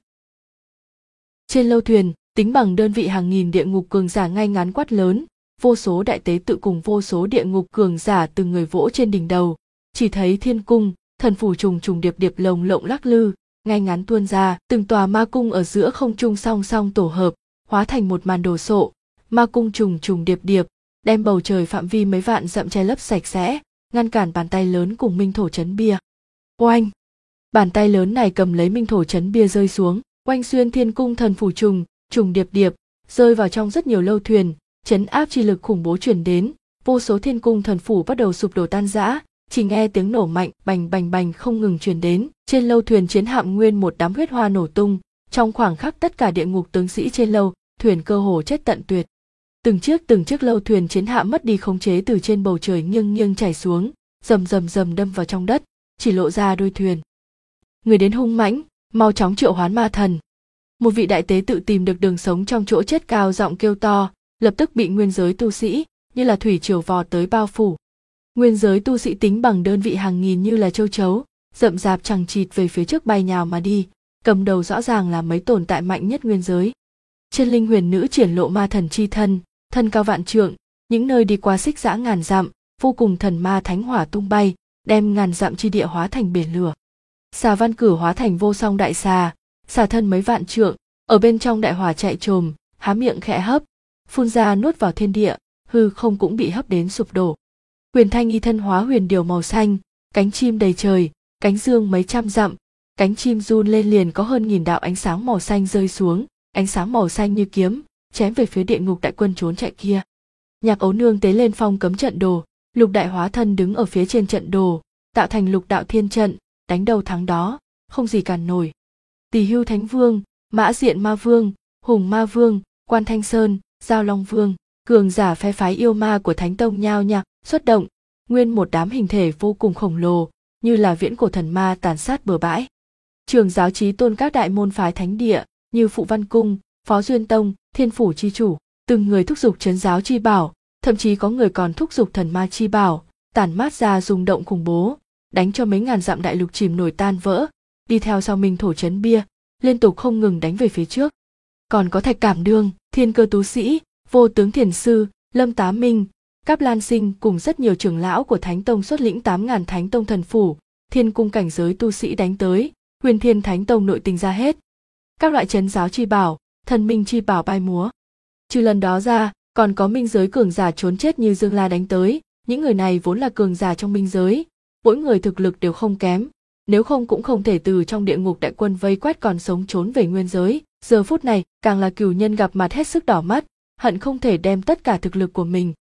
Trên lâu thuyền, tính bằng đơn vị hàng nghìn địa ngục cường giả ngay ngắn quát lớn, vô số đại tế tự cùng vô số địa ngục cường giả từng người vỗ trên đỉnh đầu, chỉ thấy thiên cung, thần phủ trùng trùng điệp điệp lồng lộng lắc lư, ngay ngắn tuôn ra, từng tòa ma cung ở giữa không trung song song tổ hợp, hóa thành một màn đồ sộ, ma cung trùng trùng điệp điệp, đem bầu trời phạm vi mấy vạn dặm che lấp sạch sẽ, ngăn cản bàn tay lớn cùng minh thổ chấn bia. Oanh! Bàn tay lớn này cầm lấy minh thổ chấn bia rơi xuống, oanh xuyên thiên cung thần phủ trùng trùng điệp điệp, rơi vào trong rất nhiều lâu thuyền, chấn áp chi lực khủng bố truyền đến, vô số thiên cung thần phủ bắt đầu sụp đổ tan rã, chỉ nghe tiếng nổ mạnh bành bành bành không ngừng truyền đến, trên lâu thuyền chiến hạm nguyên một đám huyết hoa nổ tung, trong khoảng khắc tất cả địa ngục tướng sĩ trên lâu thuyền cơ hồ chết tận tuyệt. Từng chiếc lâu thuyền chiến hạm mất đi khống chế từ trên bầu trời nghiêng nghiêng chảy xuống, rầm rầm rầm đâm vào trong đất, chỉ lộ ra đuôi thuyền. Người đến hung mãnh, mau chóng triệu hoán ma thần. Một vị đại tế tự tìm được đường sống trong chỗ chết cao giọng kêu to, lập tức bị nguyên giới tu sĩ như là thủy triều vọt tới bao phủ. Nguyên giới tu sĩ tính bằng đơn vị hàng nghìn như là châu chấu, rậm rạp chằng chịt về phía trước bay nhào mà đi, cầm đầu rõ ràng là mấy tồn tại mạnh nhất nguyên giới. Chân linh huyền nữ triển lộ ma thần chi thân, thân cao vạn trượng, những nơi đi qua xích dã ngàn dặm, vô cùng thần ma thánh hỏa tung bay, đem ngàn dặm chi địa hóa thành biển lửa. Xà Văn Cử hóa thành vô song đại xà, xà thân mấy vạn trượng, ở bên trong đại hỏa chạy trồm, há miệng khẽ hấp, phun ra nuốt vào thiên địa, hư không cũng bị hấp đến sụp đổ. Huyền Thanh y thân hóa huyền điểu màu xanh, cánh chim đầy trời, cánh dương mấy trăm dặm, cánh chim run lên liền có hơn 1000 đạo ánh sáng màu xanh rơi xuống, ánh sáng màu xanh như kiếm, chém về phía địa ngục đại quân trốn chạy kia. Nhạc Ấu Nương tế lên phong cấm trận đồ, lục đại hóa thân đứng ở phía trên trận đồ, tạo thành lục đạo thiên trận, đánh đầu thắng đó, không gì cản nổi. Tỳ Hưu Thánh Vương, Mã Diện Ma Vương, Hùng Ma Vương, Quan Thanh Sơn, Giao Long Vương, cường giả phe phái yêu ma của Thánh Tông nhao nhao xuất động, nguyên một đám hình thể vô cùng khổng lồ, như là viễn cổ thần ma tàn sát bừa bãi. Trường giáo chí tôn các đại môn phái thánh địa, như Phụ Văn Cung, Phó Duyên Tông, Thiên Phủ chi chủ, từng người thúc giục trấn giáo chi bảo, thậm chí có người còn thúc giục thần ma chi bảo, tản mát ra rung động khủng bố, đánh cho mấy ngàn dặm đại lục chìm nổi tan vỡ, đi theo sau minh thổ chấn bia, liên tục không ngừng đánh về phía trước. Còn có Thạch Cảm Đương, Thiên Cơ Tú Sĩ, Vô Tướng Thiền Sư, Lâm Tá Minh, Cáp Lan Sinh cùng rất nhiều trưởng lão của Thánh Tông xuất lĩnh 8.000 Thánh Tông thần phủ, thiên cung cảnh giới tu sĩ đánh tới, Huyền Thiên Thánh Tông nội tình ra hết. Các loại trấn giáo chi bảo, thần minh chi bảo bay múa. Trừ lần đó ra, còn có minh giới cường giả trốn chết như Dương La đánh tới, những người này vốn là cường giả trong minh giới, mỗi người thực lực đều không kém, nếu không cũng không thể từ trong địa ngục đại quân vây quét còn sống trốn về nguyên giới. Giờ phút này, càng là cừu nhân gặp mặt hết sức đỏ mắt, hận không thể đem tất cả thực lực của mình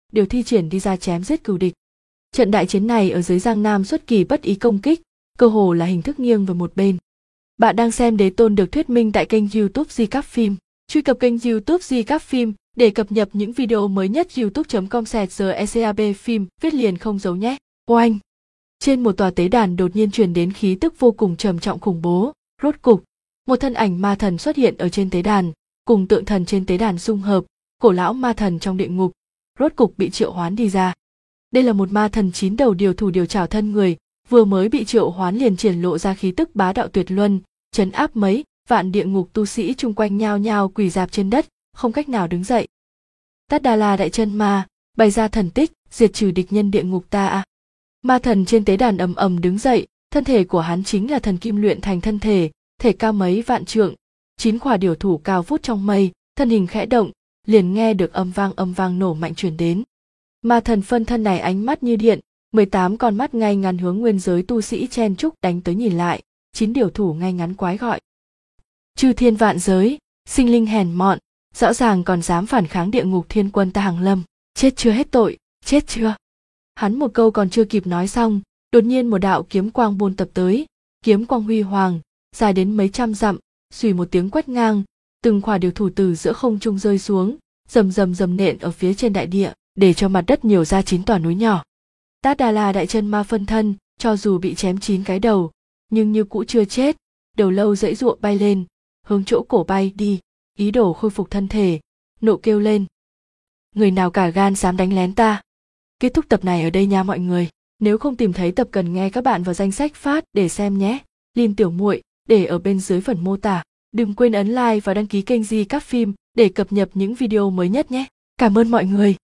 đều thi triển đi ra chém giết cừu địch. Trận đại chiến này ở dưới Giang Nam xuất kỳ bất ý công kích, cơ hồ là hình thức nghiêng về một bên. Bạn đang xem Đế Tôn được thuyết minh tại kênh YouTube Recap Phim. Truy cập kênh YouTube Recap Phim để cập nhật những video mới nhất. youtube.com/recap phim viết liền không giấu nhé. Oanh! Trên một tòa tế đàn đột nhiên truyền đến khí tức vô cùng trầm trọng khủng bố. Rốt cục, một thân ảnh ma thần xuất hiện ở trên tế đàn, cùng tượng thần trên tế đàn xung hợp. Cổ lão ma thần trong địa ngục rốt cục bị triệu hoán đi ra. Đây là một ma thần 9 đầu điều thủ điều chảo thân người, vừa mới bị triệu hoán liền triển lộ ra khí tức bá đạo tuyệt luân, trấn áp mấy vạn địa ngục tu sĩ chung quanh nhao nhao quỳ rạp trên đất, không cách nào đứng dậy. Tát Đà La đại chân ma, bày ra thần tích, diệt trừ địch nhân địa ngục ta. Ma thần trên tế đàn ầm ầm đứng dậy, thân thể của hắn chính là thần kim luyện thành thân thể, thể cao mấy vạn trượng, 9 khỏa điểu thủ cao vút trong mây, thân hình khẽ động, liền nghe được âm vang nổ mạnh truyền đến. Ma thần phân thân này ánh mắt như điện, 18 con mắt ngay ngắn hướng nguyên giới tu sĩ chen chúc đánh tới nhìn lại, 9 điểu thủ ngay ngắn quái gọi. Chư thiên vạn giới, sinh linh hèn mọn, rõ ràng còn dám phản kháng địa ngục thiên quân ta hàng lâm, chết chưa hết tội, chết chưa. Hắn một câu còn chưa kịp nói xong, đột nhiên một đạo kiếm quang buôn tập tới, kiếm quang huy hoàng, dài đến mấy trăm dặm, xùy một tiếng quét ngang, từng khỏa điểu thủ từ giữa không trung rơi xuống, rầm nện ở phía trên đại địa, để cho mặt đất nhiều ra 9 tòa núi nhỏ. Tát Đà La đại chân ma phân thân, cho dù bị chém 9 cái đầu, nhưng như cũ chưa chết, đầu lâu giãy giụa bay lên, hướng chỗ cổ bay đi, ý đồ khôi phục thân thể, nộ kêu lên. Người nào cả gan dám đánh lén ta. Kết thúc tập này ở đây nha mọi người. Nếu không tìm thấy tập cần nghe các bạn vào danh sách phát để xem nhé. Link tiểu muội để ở bên dưới phần mô tả. Đừng quên ấn like và đăng ký kênh Recap Phim để cập nhật những video mới nhất nhé. Cảm ơn mọi người.